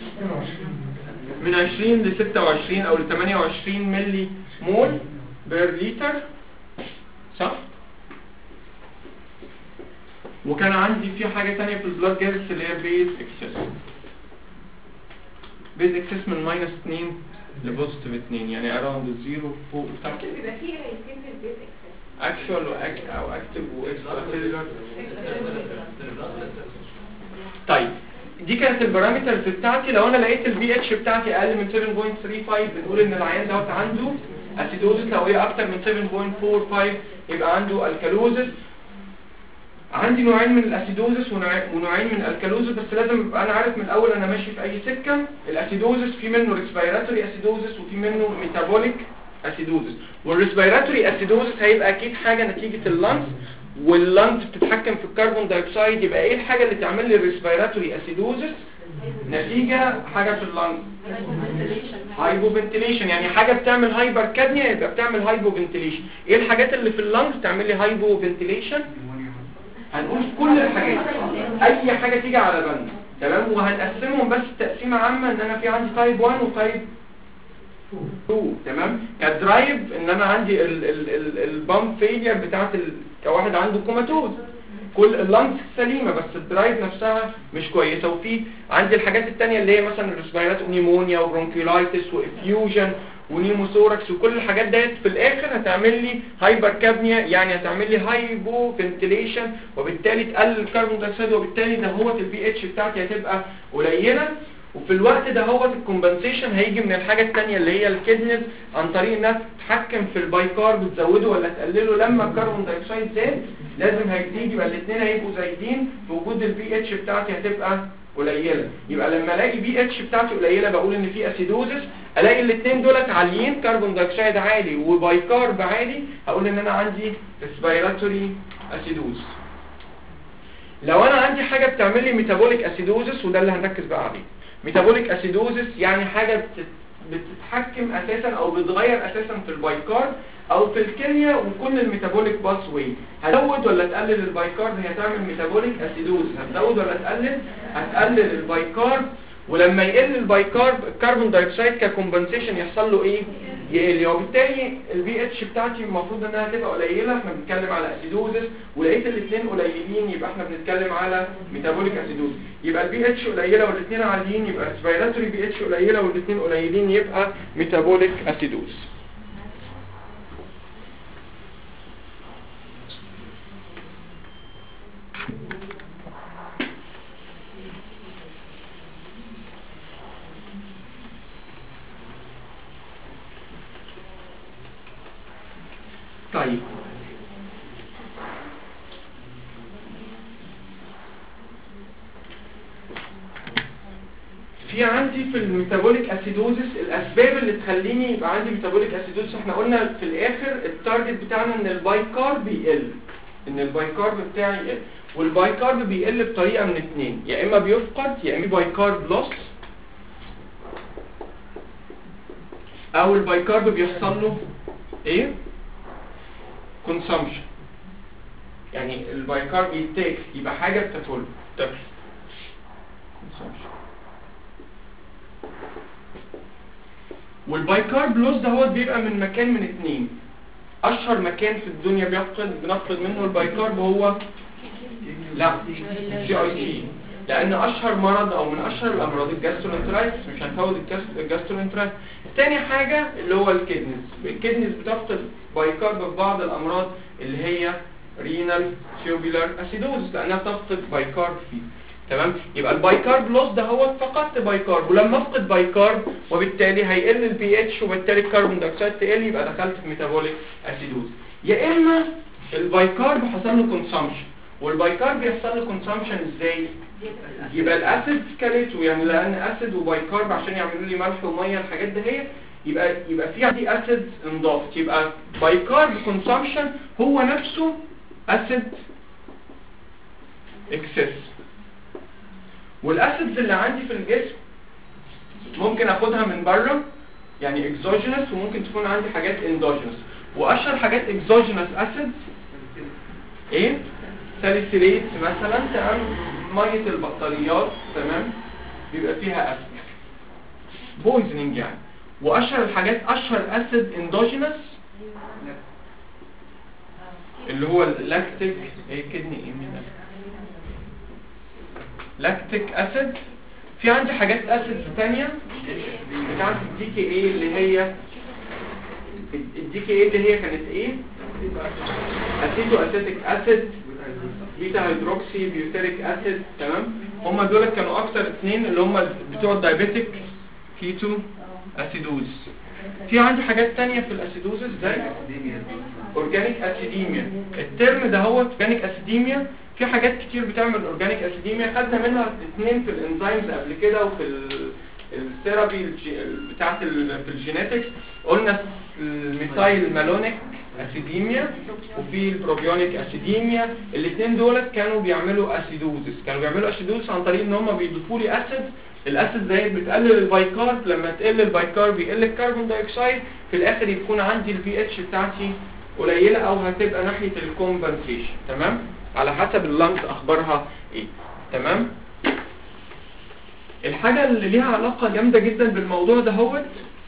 من عشرين ل ستة وعشرين او ل ثمانية وعشرين ملي مول بير لتر، صح؟ وكان عندي في حاجة تانية في البلاد جازس اللي هي بيز اكسس. بيز اكسس من ماينس اتنين لبوزيتيف اتنين، يعني اراوند الزيرو فوق تحت. بيبقى فيه هيتم في البيت اكسس اكشوال او اكتف واكسترا سيلولار. طيب دي كانت البارامترز بتاعتي. لو انا لقيت البي اتش بتاعتي اقل من سبعة فاصلة ثلاثة خمسة بنقول ان العيان دوت عنده اسيدوزس، لو هي اكتر من سبعة فاصلة أربعة خمسة يبقى عنده الكالوزس. عندي نوعين من الاسيدوزس ونوعين من الكالوزس، بس لازم ابقى انا عارف من الاول انا ماشي في اي سكه. الاسيدوزس في منه ريسبيراتوري اسيدوزس وفي منه ميتابوليك اسيدوزس، والريسبيراتوري اسيدوزس هيبقى اكيد حاجه نتيجه اللنز، واللنز بتتحكم في الكربون دايوكسيد. يبقى ايه الحاجه اللي تعمل لي الريسبيراتوري اسيدوزس؟ نتيجه حاجه في اللنز هايبوفنتيليشن، يعني حاجه بتعمل هايبر كادنيا يبقى بتعمل هايبوفنتيليشن. ايه الحاجات اللي في اللنز تعمل لي هايبوفنتيليشن؟ هنقول كل الحاجات، اي حاجه تيجي على بند. تمام. وهنقسمهم بس تقسيمه عامه ان انا في عندي تايب واحد وتايب اتنين. تمام. كدرايف ان انا عندي البامب فيلير بتاعت كواحد عنده كوماتوز، كل اللنجز سليمه بس الدرايف نفسها مش كويسه. وفي عندي الحاجات الثانيه اللي هي مثلا الريسبيرات نيمونيا وبرونكيولايتس وافيوجن ونيموثوركس، وكل الحاجات ديت في الاخر هتعمل لي هايبر كابنيا، يعني هتعمل لي هايبو فنتيليشن، وبالتالي تقلل الكربون دايوكسيد، وبالتالي ده هو البي اتش بتاعتي هتبقى قليله. وفي الوقت ده هو الكومبنسيشن هيجي من الحاجه الثانيه اللي هي الكدنز، عن طريق انها تتحكم في البايكارب تزوده ولا تقلله. لما الكربون دايوكسيد زاد لازم هيزيد، يبقى الاثنين هيبقوا زايدين، في وجود البي اتش بتاعتي هتبقى قليله، يبقى لما الاقي بي اتش بتاعتي قليله بقول ان في اسيدوزس. الاقي الاثنين دولت عاليين، كربون دايوكسيد عالي وبايكارب عالي، هقول ان انا عندي ريسبيراتوري اسيدوز. لو انا عندي حاجه بتعمل لي ميتابوليك اسيدوزس، وده اللي هنركز بقى عليه. ميتابوليك اسيدوزس يعني حاجه بتت... بتتحكم اساسا او بتغير اساسا في البايكارب او في الكيمياء وكل الميتابوليك باس واي. هتزود ولا تقلل البايكارب؟ هي تعمل ميتابوليك اسيدوز. هتزود ولا تقلل؟ هتقلل البايكارب. ولما يقل البايكارب الكربون دايوكسيد ككومبنسيشن يحصل له ايه؟ يقل. وبالتالي البي اتش بتاعتي المفروض انها تبقى قليله، احنا بنتكلم على اسيدوزس. ولقيت الاثنين قليلين يبقى احنا بنتكلم على ميتابوليك اسيدوز. يبقى البي اتش قليله والاثنين عاليين يبقى ريسبيراتوري بي اتش قليله والاثنين قليلين يبقى ميتابوليك اسيدوز. طيب في عندي في الميتابوليك اسيدوزس الاسباب اللي تخليني يبقى عندي ميتابوليك اسيدوزس. احنا قلنا في الاخر التارجت بتاعنا ان البايكارب يقل، ان البايكارب بتاعي يقل. والبايكارب بيقل بطريقه من اتنين، يا اما بيفقد يا اما بايكارب لوس، او البايكارب بيحصل له ايه؟ consumption. يعني البايكارب يتاكل، يبقى حاجه بتاكل تاكل consumption. والبايكارب لوس ده هو بيبقى من مكان من اتنين. اشهر مكان في الدنيا بيفقد بنفقد منه البايكارب هو لا جي اي تي، لان اشهر مرض او من اشهر الامراض الجاسترونترايتس، مش هنفوت الجاسترونترايتس. تاني حاجه اللي هو الكدنس. الكدنس بتفقد بايكارب في بعض الامراض اللي هي رينال تيوبولار اسيدوز، لانها بتفقد بايكارب فيه. تمام؟ يبقى البايكارب لوس ده هو فقدت بايكارب، ولما افقد بايكارب وبالتالي هيقل البي اتش وبالتالي الكربون دايوكسيد تقل، يبقى دخلت في ميتابوليك اسيدوز. يا اما البايكارب حصل له كونسامشن. والبايكارب يحصل له كونسامشن ازاي؟ يبقى الاسيد كاليتو، يعني لان اسيد وبايكارب عشان يعملوا لي ملح وميه الحاجات دي هي يبقى يبقى في عندي اسيد انضافت، يبقى بايكارب كونسامشن هو نفسه اسيد اكسس. والاسيدز اللي عندي في الجسم ممكن اخدها من بره يعني اكزوجينس، وممكن تكون عندي حاجات اندوجينس. واشهر حاجات اكزوجينس اسيدز ايه؟ ساليسيليت مثلا، تمام؟ ميه البطاريات، تمام؟ بيبقى فيها اسيد بويزنينج يعني. واشهر الحاجات اشهر اسيد اندوجينس اللي هو اللاكتيك ايه كدني ايه من لاكتيك اسيد. في عندي حاجات اسيدز ثانيه بتاعت الدي كي اي اللي هي الدي كي اي اللي هي كانت ايه؟ اسيتو اسيتيك اسيد، بيتا هيدروكسي بيوتيريك اسيد، تمام؟ هم دول كانوا اكتر اثنين اللي هم بتوع الدايابيتيك كيتو اسيدوز. في عندي حاجات ثانيه في الاسيدوزز زي اورجانيك اسيديميا. الترم ده هو اورجانيك اسيديميا. في حاجات كتير بتعمل اورجانيك اسيديميا، خدنا منها اثنين في الانزيمز قبل كده وفي الثيرابي بتاعت في الجينيتكس. قلنا الميثايل مالونيك اسيديميا وفي البروبيونيك اسيديميا. الاثنين دولت كانوا بيعملوا اسيدوزس، كانوا بيعملوا اسيدوزس عن طريق ان هم بيضيفوا لي اسيد. الاسيد ده بتقلل البايكارب، لما تقل البايكارب يقل الكربون دايوكسيد، في الاخر يكون عندي البي اتش بتاعتي قليله او هتبقى ناحيه الكومبنسيشن، تمام؟ على حسب اللنجز اخبارها ايه، تمام؟ الحاجه اللي ليها علاقه جامده جدا بالموضوع ده هو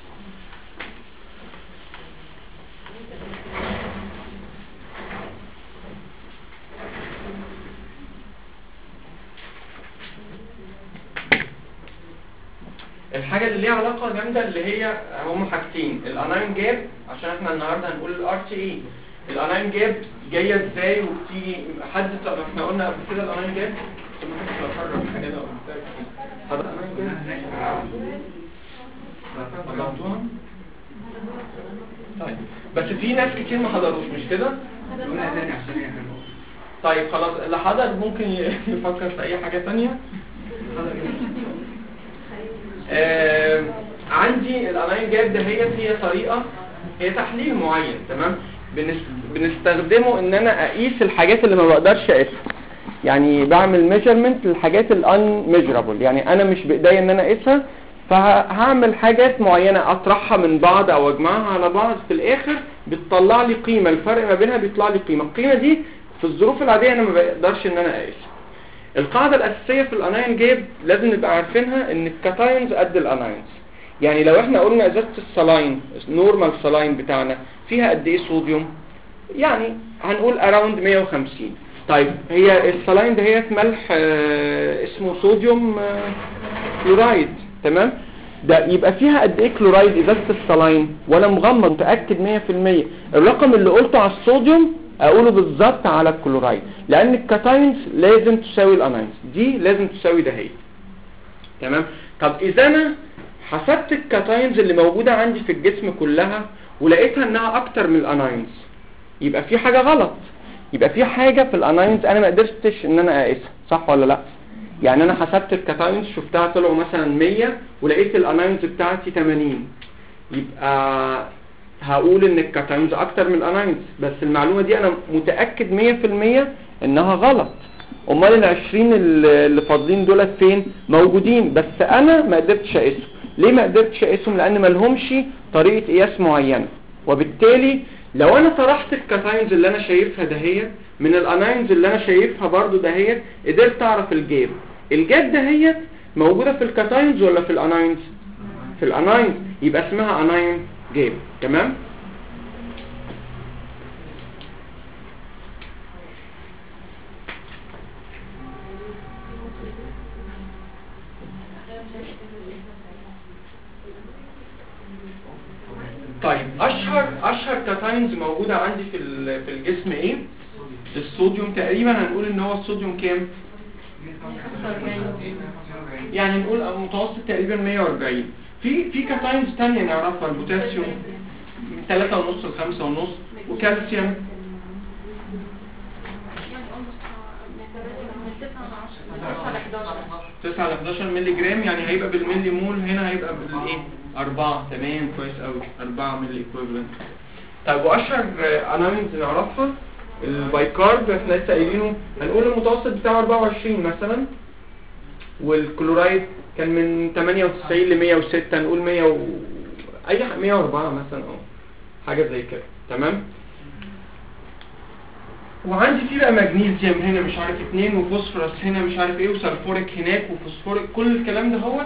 الحاجه اللي ليها علاقه جامده اللي هي هم حاجتين. الاناين جاب، عشان احنا النهارده هنقول الار تي اي. الاناين جاب جايه ازاي وبتيجي حد؟ طب احنا قلنا قبل كده الاناين جاب حضرتوها؟ طيب بس في ناس كتير ما حضروش، مش كده؟ طيب خلاص، اللي حضر ممكن يفكر في اي حاجه ثانيه. آه عندي الاناين جاب دهيت هي طريقه، هي تحليل معين تمام، بنس- بنستخدمه ان انا اقيس الحاجات اللي ما بقدرش اقيسها. يعني بعمل ميجرمنت للحاجات الان ميجرابل، يعني انا مش بايديا ان انا اقيسها، فهعمل حاجات معينه اطرحها من بعض او اجمعها على بعض، في الاخر بتطلع لي قيمه، الفرق ما بينها بيطلع لي قيمه، القيمه دي في الظروف العاديه انا ما بقدرش ان انا اقيسها. القاعده الاساسيه في الاناين جيب لازم نبقى عارفينها ان الكاتاينز قد الاناينز. يعني لو احنا قلنا ازازه الصلاين النورمال صلاين بتاعنا فيها قد ايه صوديوم، يعني هنقول اراوند مية وخمسين. طيب هي الصلاين ده هي ملح آه اسمه صوديوم آه كلورايد تمام، ده يبقى فيها قد ايه كلورايد ازازه الصلاين، وانا مغمض متاكد مية في المية الرقم اللي قلته على الصوديوم اقوله بالظبط على الكلورايد، لان الكاتاينز لازم تساوي الاناينز، دي لازم تساوي ده هي تمام. طب اذا انا حسبت الكاتاينز اللي موجوده عندي في الجسم كلها ولقيتها انها اكتر من الاناينز، يبقى في حاجه غلط، يبقى في حاجه في الاناينز انا ما قدرتش ان انا اقيسها، صح ولا لا؟ يعني انا حسبت الكاتاينز شفتها طلعوا مثلا مية ولقيت الاناينز بتاعتي تمانين، يبقى هقول ان الكاتاينز اكتر من الاناينز، بس المعلومه دي انا متاكد مية في المية انها غلط. امال ال عشرين اللي فاضلين دول فين؟ موجودين بس انا ما قدرتش اقيسهم. ليه ما قدرتش اقيسهم؟ لان ما لهمش طريقه قياس معينه، وبالتالي لو انا طرحت الكاتاينز اللي انا شايفها دهيت من الاناينز اللي انا شايفها برضو دهيت، قدرت اعرف الجاب. الجاب دهيت موجوده في الكاتاينز ولا في الاناينز؟ في الاناينز، يبقى اسمها اناين جاب تمام. طيب اشهر اشهر كاتاينز موجوده عندي في في الجسم ايه؟ الصوديوم، تقريبا هنقول ان هو الصوديوم كام؟ يعني نقول متوسط تقريبا مية واربعين. في في كاتاينز ثانيه نعرفها، البوتاسيوم من ثلاثة ونص ل خمسة ونص، وكالسيوم تسعة ل حداشر مللي جرام، يعني هيبقى بالملي مول، هنا هيبقى بالايه؟ أربعة. تمام كويس قوي، أربعة مللي ايكويفالنت. طيب واشهر اناينز نعرفها البايكارب، احنا لسه قايلينه، هنقول المتوسط بتاعه أربعة وعشرين مثلا، والكلورايد كان من تمانية وتسعين ل مية وستة، نقول مية و... اي حاجه مية واربعة مثلا اه حاجه زي كده تمام. وعندي فيه بقى مغنيسيوم هنا مش عارف اتنين، وفوسفورس هنا مش عارف ايه، وسلفوريك هناك، وفوسفوريك، كل الكلام ده هو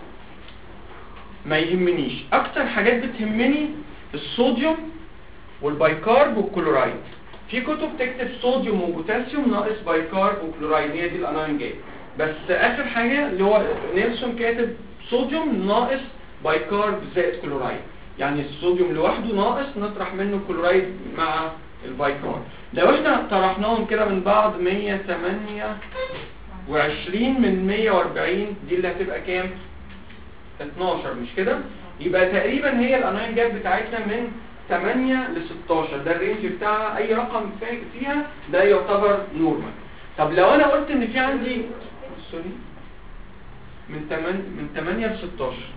ما يهمنيش. اكتر حاجات بتهمني الصوديوم والبايكارب والكلورايد. في كتب تكتب صوديوم وبوتاسيوم ناقص بايكارب وكلورايد، هي دي الاناين جاي. بس اخر حاجه اللي هو نيلسون كاتب صوديوم ناقص بايكارب زائد كلورايد، يعني الصوديوم لوحده ناقص نطرح منه الكلورايد مع البايكارب. لو احنا طرحناهم كده من بعض مية وتمانية وعشرين من مية واربعين، دي اللي هتبقى كام؟ اتناشر مش كده؟ يبقى تقريبا هي الاناين جاب بتاعتنا من تمانية ل ستاشر، ده الرينج بتاعها، اي رقم فيها ده يعتبر نورمال. طب لو انا قلت ان في عندي سوري من تمانية من تمانية ل ستاشر،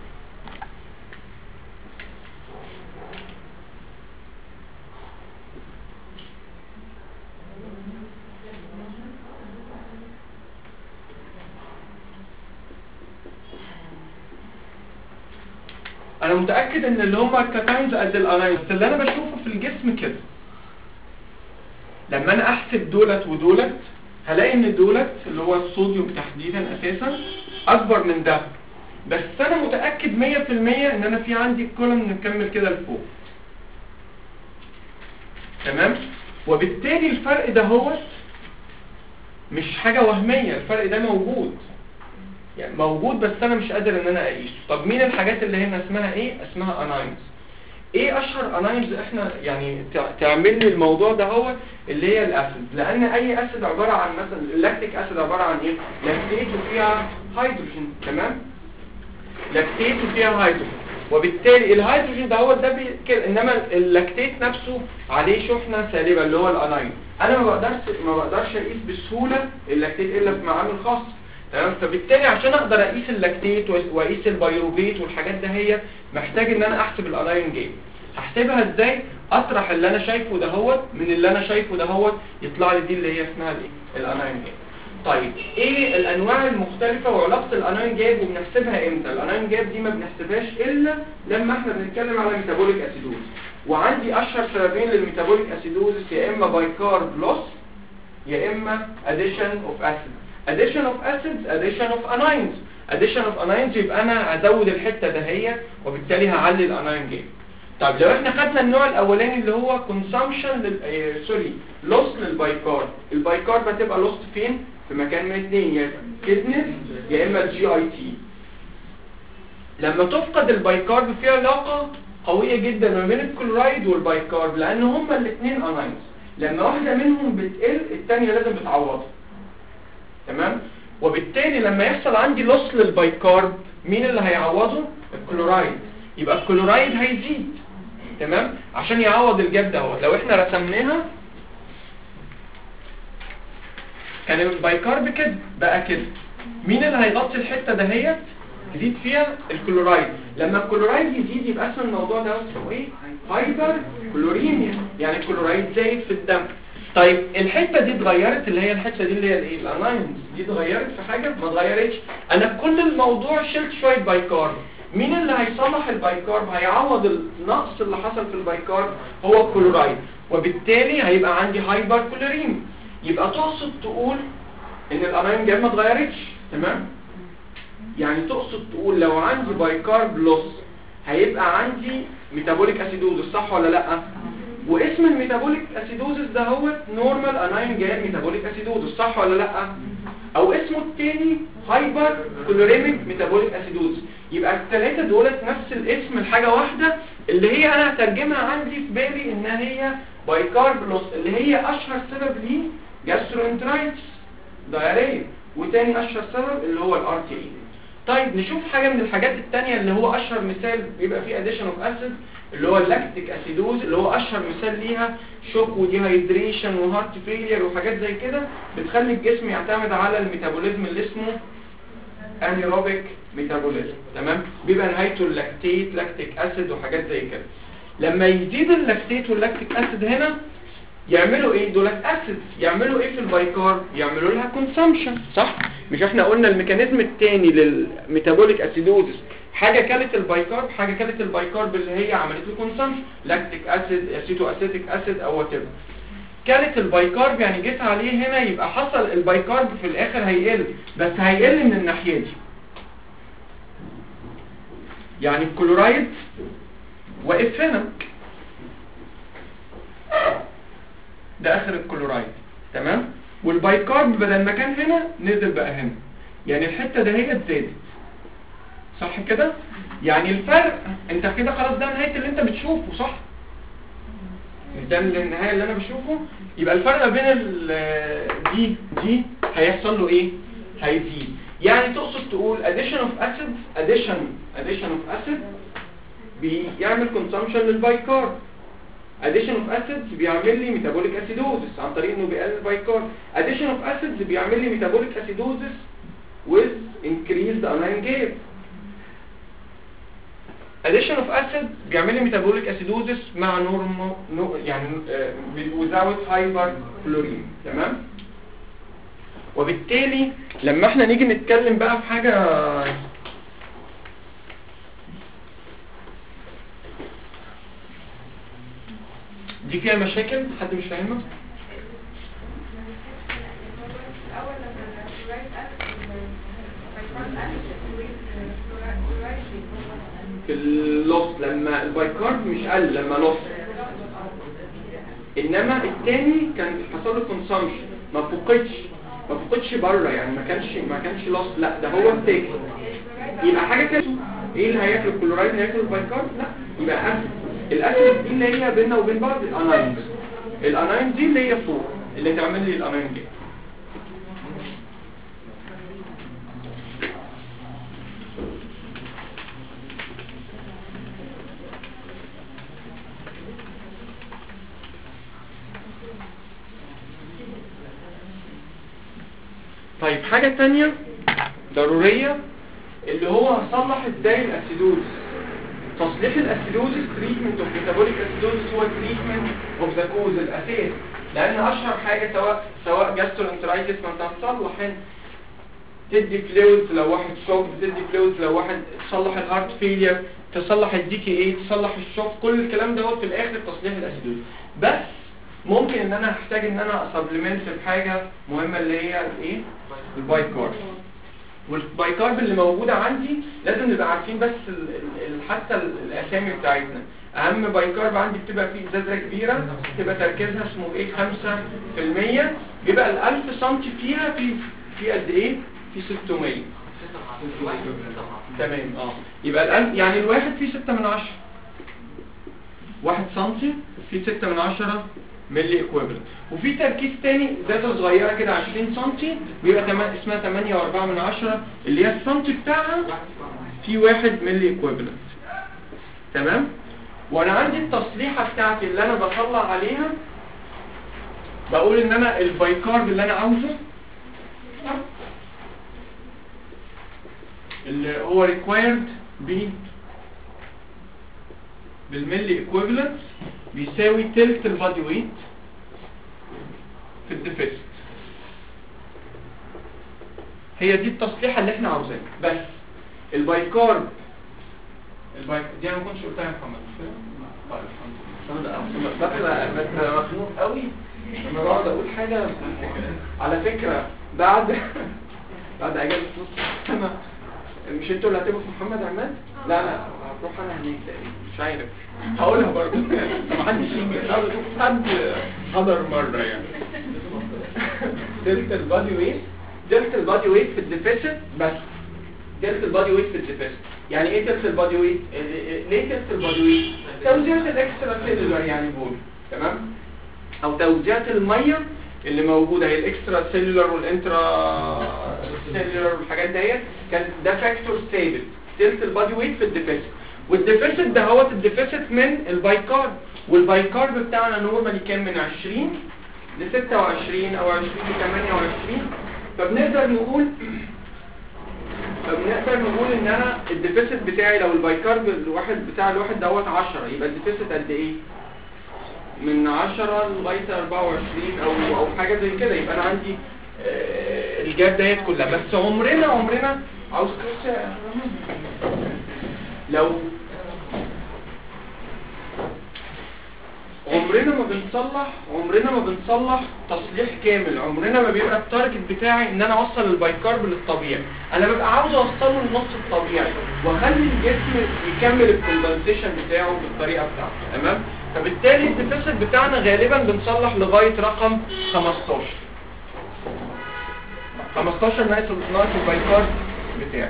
انا متاكد ان اللي هم الكاتاينز قد الاناينز، بس اللي انا بشوفه في الجسم كده لما انا احسب دولت ودولت هلاقي ان دولت اللي هو الصوديوم تحديدا اساسا اكبر من ده، بس انا متاكد مية في المية ان انا في عندي كولوم نكمل كده لفوق تمام. وبالتالي الفرق ده هو مش حاجه وهميه، الفرق ده موجود، يعني موجود بس انا مش قادر ان انا اقيسه. طب مين الحاجات اللي هنا اسمها ايه؟ اسمها اناينز. ايه اشهر اناينز احنا يعني تعمل لي الموضوع ده هو اللي هي الاسيد، لان اي اسيد عباره عن مثلا اللاكتيك اسيد عباره عن ايه؟ لاكتيت وفيها هيدروجين تمام، لاكتيت وفيها هيدروجين، وبالتالي الهيدروجين ده هو ده كده، انما اللاكتيت نفسه عليه شحنه سالبه اللي هو الاناين. انا ما بقدرش ما بقدرش اقيس بسهوله اللاكتيت الا في معامل خاصه. تمام. فبالتالي عشان اقدر اقيس اللاكتيت واقيس البيروفيت والحاجات ده هي محتاج ان انا احسب الاناين جيم. هحسبها ازاي؟ اطرح اللي انا شايفه دهوت من اللي انا شايفه دهوت يطلع لي دي اللي هي اسمها الايه الاناين جيم. طيب ايه الانواع المختلفه وعلاقه الاناين جاب وبنحسبها امتى؟ الاناين جاب دي ما بنحسبهاش الا لما احنا بنتكلم على ميتابوليك اسيدوز. وعندي اشهر سببين للميتابوليك اسيدوز، يا اما بايكارب لوس يا اما addition of acids. addition of acids addition of anions. addition of anions يبقى انا ازود الحته دهيت وبالتالي هعلي الاناين جاب. طب لو احنا خدنا النوع الاولاني اللي هو consumption لل آه سوري loss للبايكارب، البايكارب هتبقى lost فين؟ في مكان من اثنين، يا كدنس يا اما الجي اي تي. لما تفقد البايكارب في علاقه قويه جدا ما بين الكلورايد والبايكارب لان هما الاثنين اناينز. لما واحده منهم بتقل الثانيه لازم بتعوضها. تمام؟ وبالتالي لما يحصل عندي لوس للبايكارب مين اللي هيعوضه؟ الكلورايد. يبقى الكلورايد هيزيد. تمام؟ عشان يعوض الجاب دوت. لو احنا رسمناها كان البايكارب كده بقى كده، مين اللي هيغطي الحته دهيت يزيد فيها؟ الكلورايد. لما الكلورايد يزيد يبقى اسم الموضوع ده اسمه ايه؟ هايبر كلوريميا، يعني الكلورايد زايد في الدم. طيب الحته دي اتغيرت اللي هي الحته دي اللي هي الايه الاناينز دي اتغيرت في حاجه؟ ما اتغيرتش. انا كل الموضوع شلت شويه بايكارب. مين اللي هيصلح البايكارب هيعوض النقص اللي حصل في البايكارب؟ هو الكلورايد. وبالتالي هيبقى عندي هايبر كلوريميا. يبقى تقصد تقول ان الاناين جاب ما اتغيرتش. تمام؟ يعني تقصد تقول لو عندي بايكارب لوس هيبقى عندي ميتابوليك اسيدوزس، صح ولا لا؟ واسم الميتابوليك اسيدوزس ده هو نورمال اناين جاب ميتابوليك اسيدوزس، صح ولا لا؟ او اسمه الثاني هايبر كلوريميك ميتابوليك اسيدوزس. يبقى الثلاثه دولت نفس الاسم الحاجه واحده اللي هي انا هترجمها عندي في بالي ان هي بايكارب لوس اللي هي اشهر سبب ليه جاسترونترايتس دايريا، وتاني اشهر سبب اللي هو الار تي اي. طيب نشوف حاجه من الحاجات الثانيه اللي هو اشهر مثال بيبقى فيه اديشن اوف اسيد اللي هو اللاكتيك اسيدوز اللي هو اشهر مثال ليها شوك وديهايدريشن وهارت فيلير وحاجات زي كده بتخلي الجسم يعتمد على الميتابوليزم اللي اسمه انيروبيك ميتابوليزم. تمام؟ بيبقى نهايته اللاكتيت لاكتيك اسيد وحاجات زي كده. لما يزيد اللاكتيت واللاكتيك اسيد هنا يعملوا ايه؟ دولت اسيد يعملوا ايه في البايكارب؟ يعملوا لها كونسامشن، صح؟ مش احنا قلنا الميكانيزم الثاني للميتابوليك اسيدوزس حاجه كانت البايكارب حاجه كانت البايكارب اللي هي عملت له كونسامشن لاكتيك اسيد اسيتو اسيتيك اسيد او وات ايفر. كانت البايكارب يعني جيت عليه هنا يبقى حصل البايكارب في الاخر هيقل، بس هيقل من الناحيه دي. يعني الكلورايد واقف هنا ده اخر الكلورايد. تمام؟ والبايكارب بدل ما كان هنا نزل بقى هنا، يعني الحته ده هي زادت، صح كده؟ يعني الفرق انت كده خلاص ده نهايه اللي انت بتشوفه، صح؟ ده النهايه اللي انا بشوفه. يبقى الفرق بين دي دي هيحصل له ايه؟ هيزيد. يعني تقصد تقول addition of acids addition addition of acid بيعمل consumption للبايكارب. addition of acids بيعمل لي metabolic acidosis عن طريق انه بيقلل البايكارب. addition of acids بيعمل لي metabolic acidosis with increased anion gap. addition of acid بيعمل لي metabolic acidosis مع normal يعني without hyperchlorine. تمام؟ وبالتالي لما احنا نيجي نتكلم بقى في حاجه دي فيها مشاكل حد مش فاهمها؟ في اللوس لما البايكارب مش قل لما لوس، انما الثاني كان حصل له كونسامشن ما فقدش ما فقدش بره، يعني ما كانش ما كانش لوس، لا ده هو التاكل. يبقى حاجه كده ايه اللي هياكل الكلورايد هياكل البايكارب؟ لا، يبقى اسيد. الاسيد دي اللي هي بيننا وبين بعض الاناينز. الاناينز دي اللي هي فوق اللي تعمل لي الاناين دي. طيب حاجة تانية ضروريه اللي هو هصلح ازاي الاسيدوز. تصليح الاسيدوزس تريتمنت اوف ميتابوليك اسيدوزس هو تريتمنت اوف ذا كوز الاساس، لان اشهر حاجه سواء سواء جاسترونترايتس ما انت هتصلح هنا، تدي فلويدز لو واحد شوك، تدي فلويدز لو واحد تصلح الهارت فيلير، تصلح الدي كي ايه، تصلح الشوك، كل الكلام دوت في الاخر تصليح الاسيدوز. بس ممكن ان انا احتاج ان انا اسبلمنت بحاجه مهمه اللي هي الايه؟ البايكارب. والبايكارب اللي موجوده عندي لازم نبقى عارفين بس ال ال حتى الاسامي بتاعتنا. اهم بايكارب عندي بتبقى فيه ازازه كبيره تبقى تركيزها اسمه ايه خمسة في المية، بيبقى الألف سنتي فيها في في قد ايه؟ في ستمية. تمام اه يبقى الألف يعني الواحد فيه ستة من عشرة، واحد سنتي فيه ستة من عشرة ملي اكويفالنت. وفي تركيز تاني ازازه صغيره كده عشرين سنتي بيبقى اسمها تمانية وأربعة من عشرة اللي هي السنتي بتاعها في واحد ملي اكويفالنت. تمام. وانا عندي التصليحه بتاعتي اللي انا بطلع عليها، بقول ان انا البايكارب اللي انا عاوزه اللي هو required ب بالملي اكويفالنت بيساوي تلت البادي ويت في الديفيست. هي دي التصليحه اللي احنا عاوزينها. بس البايكارب البايك دي انا ما كنتش قلتها يا محمد. طيب الحمد لله. بس مخنوق قوي انا بقعد اقول حاجه على فكره بعد بعد اجازه نص السنه. مش انتوا اللي هتبقوا في محمد عماد؟ لا لا هروح انا هناك تقريبا مش عارف هقولها برضه. ما حدش يجي حد حضر مره يعني. دلت البادي ويت دلت البادي ويت في الديفيسيت. بس دلت البادي ويت في الديفيسيت يعني ايه دلت البادي ويت؟ ليه دلت البادي ويت؟ توزيعة الاكسترا سيلولر يعني بول. تمام. او توزيعة الميه اللي موجوده هي الاكسترا سيلولر والانترا سيلولر والحاجات ديت كان ده فاكتور ثابت دلت البادي ويت في الديفيسيت. والديفيسيت ده هو الديفيسيت من البايكارب، والبايكارب بتاعنا نورمالي كان من عشرين ل ستة وعشرين او عشرين ل تمانية وعشرين. فبنقدر نقول فبنقدر نقول ان انا الديفيسيت بتاعي لو البايكارب الواحد بتاع الواحد دوت عشرة يبقى الديفيسيت قد ايه؟ من عشرة لغايه أربعة وعشرين او او حاجه زي كده. يبقى انا عندي آه الجاب ديت كلها. بس عمرنا عمرنا عاوز لو عمرنا ما بنصلح عمرنا ما بنصلح تصليح كامل. عمرنا ما بيبقى التارجت بتاعي ان انا اوصل البايكارب للطبيعي. انا ببقى عاوز اوصله للنص الطبيعي واخلي الجسم يكمل الكومبنسيشن بتاعه بالطريقه بتاعته. تمام. فبالتالي الديفيسيت بتاعنا غالبا بنصلح لغايه رقم خمستاشر خمستاشر ناقص ناقص البايكارب بتاعي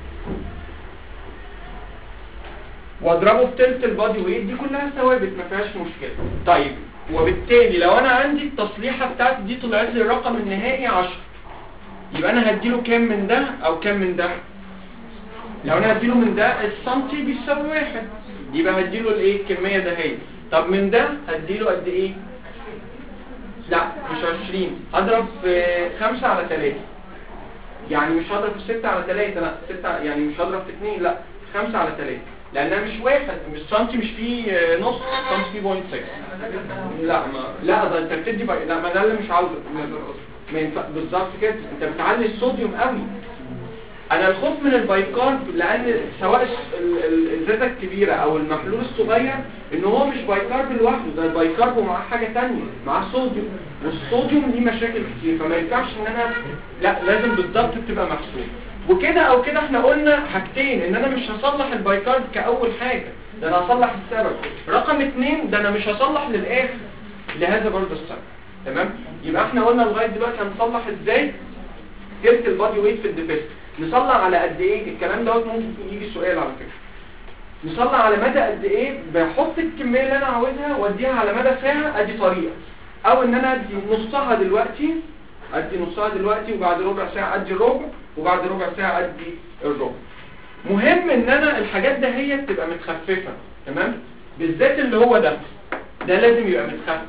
واضربه بتلت البادي ويت. دي كلها ثوابت ما فيهاش مشكله. طيب وبالتالي لو انا عندي التصليحه بتاعتي دي طلعت لي الرقم النهائي عشرة، يبقى انا هديله كام من ده او كام من ده؟ لو انا هديله من ده السنتي بيساوي واحد يبقى هديله الايه الكميه ده هي. طب من ده هديله قد ايه؟ لا مش عشرين، هضرب في خمسة على ثلاثة. يعني مش هضرب في ستة على ثلاثة، لا ستة يعني مش هضرب في اتنين، لا خمسة على ثلاثة لانها مش واحد. مش سنتي مش فيه نص، سنتي فيه بوينت ستة. لا ما لا ده انت بتدي بقى. لا ما ده اللي مش عاوزه. ما ينفع بالظبط كده. انت بتعلي الصوديوم قوي. انا الخوف من البايكارب لان سواء الازازه الكبيره او المحلول الصغير ان هو مش بايكارب لوحده، ده البايكارب ومعاه حاجه ثانيه معاه صوديوم، والصوديوم ليه مشاكل كتير. فما ينفعش ان انا لا لازم بالظبط بتبقى محسوب. وكده او كده احنا قلنا حاجتين، ان انا مش هصلح البايكارب كاول حاجه، ده انا هصلح السبب. رقم اتنين ده انا مش هصلح للاخر لهذا برضه السبب. تمام. يبقى احنا قلنا لغايه دلوقتي هنصلح ازاي تلت البادي ويت في الديفيست. نصلح على قد ايه؟ الكلام دوت ممكن يجي سؤال على فكره. نصلح على مدى قد ايه؟ بحط الكميه اللي انا عاوزها واديها على مدى ساعه. ادي طريقه. او ان انا ادي نصها دلوقتي ادي نصها دلوقتي وبعد ربع ساعه ادي الربع وبعد ربع ساعه ادي الربع. مهم ان انا الحاجات ده هي تبقى متخففه. تمام. بالذات اللي هو ده ده لازم يبقى متخفف.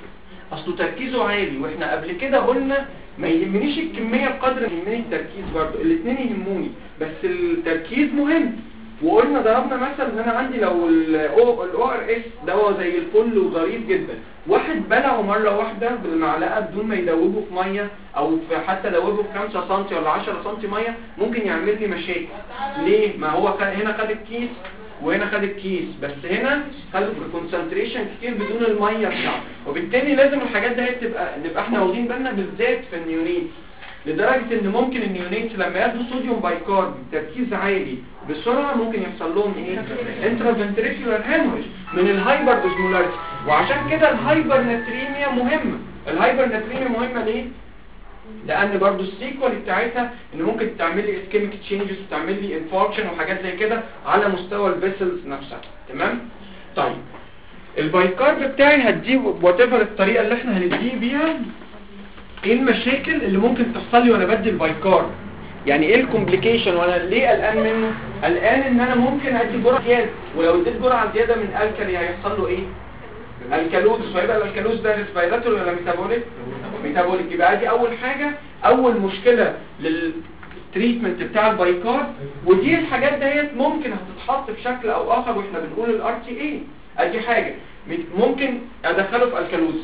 اصله تركيزه عالي، واحنا قبل كده قلنا ما يهمنيش الكميه بقدر ما يهمني التركيز برضه، الاثنين يهموني بس التركيز مهم. وقلنا ضربنا مثل ان انا عندي لو الاو ار اس دواء زي الفل وظريف جدا، واحد بلعه مره واحده بالمعلقه بدون ما يدوبه في ميه او في حتى دوبه في خمسة سم ولا عشرة سم ميه، ممكن يعمل لي مشاكل. ليه؟ ما هو هنا خد الكيس وهنا خد الكيس، بس هنا خده في كونسنتريشن كتير بدون الميه بتاعته، وبالتالي لازم الحاجات دي تبقى نبقى احنا واخدين بالنا بالذات في النيونيت، لدرجه ان ممكن النيونيت لما ياخدوا صوديوم بايكارب بتركيز عالي بسرعه ممكن يحصل لهم ايه؟ انترافنتريكولار هيموريج من الهايبر اوزمولاريتي. وعشان كده الهايبر ناتريميا مهمه. الهايبر ناتريميا مهمه ليه؟ لان برضو السيكوال بتاعتها ان ممكن تعمل لي اسكيميك تشينجز وتعمل لي انفاركشن وحاجات زي كده على مستوى الفيسلز نفسها. تمام؟ طيب البايكارب بتاعي هديه وات ايفر الطريقه اللي احنا هنديه بيها. ايه المشاكل اللي ممكن تحصل لي وانا بدي البايكارب؟ يعني ايه الكومبليكيشن وانا ليه قلقان منه؟ قلقان ان انا ممكن ادي جرعه زياده، ولو اديت جرعه زياده من الكالي هيحصل له ايه؟ الكالوز. فيبقى الكالوز ده ريسبيراتوري ولا ميتابوليك؟ ميتابوليك. يبقى دي اول حاجه، اول مشكله للتريتمنت بتاع البايكارب. ودي الحاجات ديت ممكن هتتحط بشكل او اخر واحنا بنقول الار تي اي. ادي حاجه ممكن ادخله في الكالوز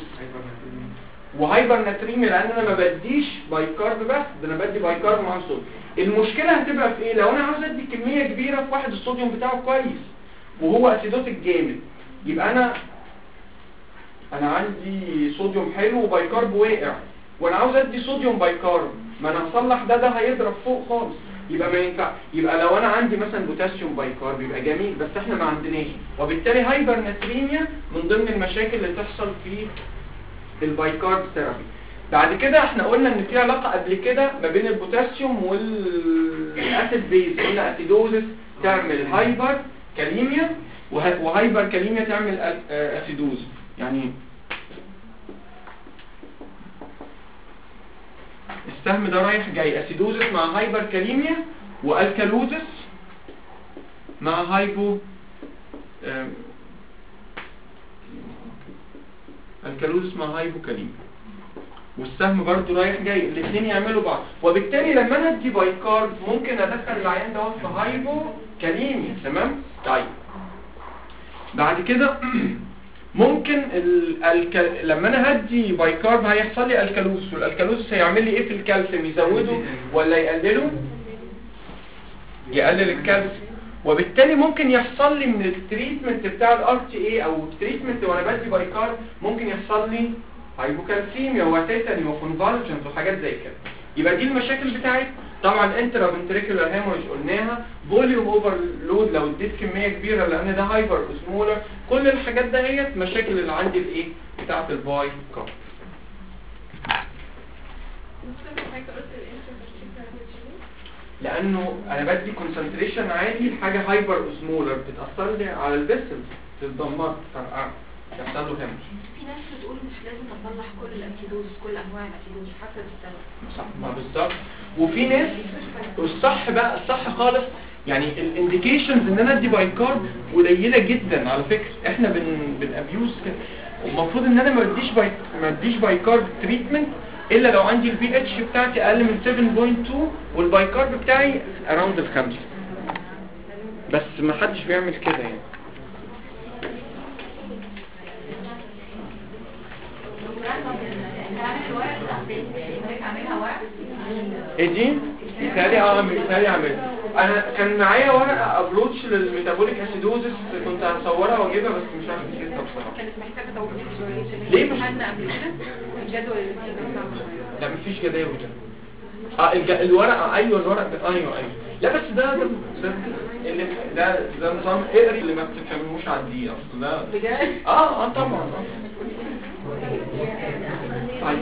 وهايبر ناتريميا، لان انا ما بديش بايكارب بس، ده انا بدي بايكارب مع الصوديوم. المشكله هتبقى في ايه؟ لو انا عاوز ادي كميه كبيره في واحد الصوديوم بتاعه كويس وهو اسيدوتيك جامد، يبقى انا انا عندي صوديوم حلو وبايكارب واقع، وانا عاوز ادي صوديوم بايكارب، ما انا هصلح ده ده هيضرب فوق خالص، يبقى ما ينفع. يبقى لو انا عندي مثلا بوتاسيوم بايكارب يبقى جميل، بس احنا ما عندناش، وبالتالي هايبر ناتريميا من ضمن المشاكل اللي تحصل في البايكارب ثيرابي. بعد كده احنا قلنا ان في علاقه قبل كده ما بين البوتاسيوم والاسيد بيز، قلنا اسيدوزس تعمل هايبر كاليميا وهايبر كاليميا تعمل اسيدوز. يعني السهم ده رايح جاي، اسيدوزس مع هايبر كاليميا والكالوزس مع هايبو الكالوزس مع هايبوكاليميا، والسهم برضو رايح جاي، الاثنين يعملوا بعض. وبالتالي لما انا ادي بايكارب ممكن ادخل العيان دوت في هايبوكاليميا. تمام؟ طيب بعد كده ممكن ال... الك... لما انا هدي بايكارب هيحصل لي الكالوز، والالكالوز هيعمل لي ايه في الكالسيوم؟ يزوده ولا يقلله؟ يقلل الكالسيوم. وبالتالي ممكن يحصل لي من التريتمنت بتاع الار تي اي او التريتمنت وانا بدي بايكارب ممكن يحصل لي هايبوكالسيميا وتيتاني وكونفالجنت وحاجات زي كده. يبقى دي المشاكل بتاعت طبعا انترا فنتريكولار هيموريج قلناها، فوليوم اوفرلود لو اديت كميه كبيره لان ده هايبر اوزمولر، كل الحاجات دهيت مشاكل اللي عندي الايه بتاعت البايكارب. لانه انا بدي كونسنتريشن عالي لحاجه هايبر اوزمولر بتاثر لي على الفيسل، تتدمر تفرقع يحصل له هيموريج. في ناس بتقول مش لازم اصلح كل الاسيدوز، كل انواع الاسيدوز حسب السبب. صح، ما بالظبط. وفي ناس الصح بقى الصح خالص، يعني الانديكيشنز ان انا ادي بايكارب قليله جدا على فكره، احنا بن بنابيوز كده. المفروض ان انا ما اديش باي ما اديش بايكارب تريتمنت الا لو عندي البي اتش بتاعتي اقل من سبعة فاصلة اتنين والبايكارب بتاعي اراوند الخمسة، بس ما حدش بيعمل كده يعني. ايه دي؟ مثالي اه مثالي اعملها. انا كان معايا ورقه ابروتش للميتابوليك اسيدوزس كنت هصورها واجيبها بس مش عارف اجيبها بصراحه. كانت محتاجه توضيح شويه. ليه مش خدنا قبل كده الجدول اللي فيه. لا مفيش جداول ده. اه الج... الورقه ايوه الورقه ده ايوه ايوه. لا بس ده ده ده اللي ده ده نظام اقري اللي ما بتفهموش على الدقيقه اصل ده بجد؟ اه اه طبعا اه. طيب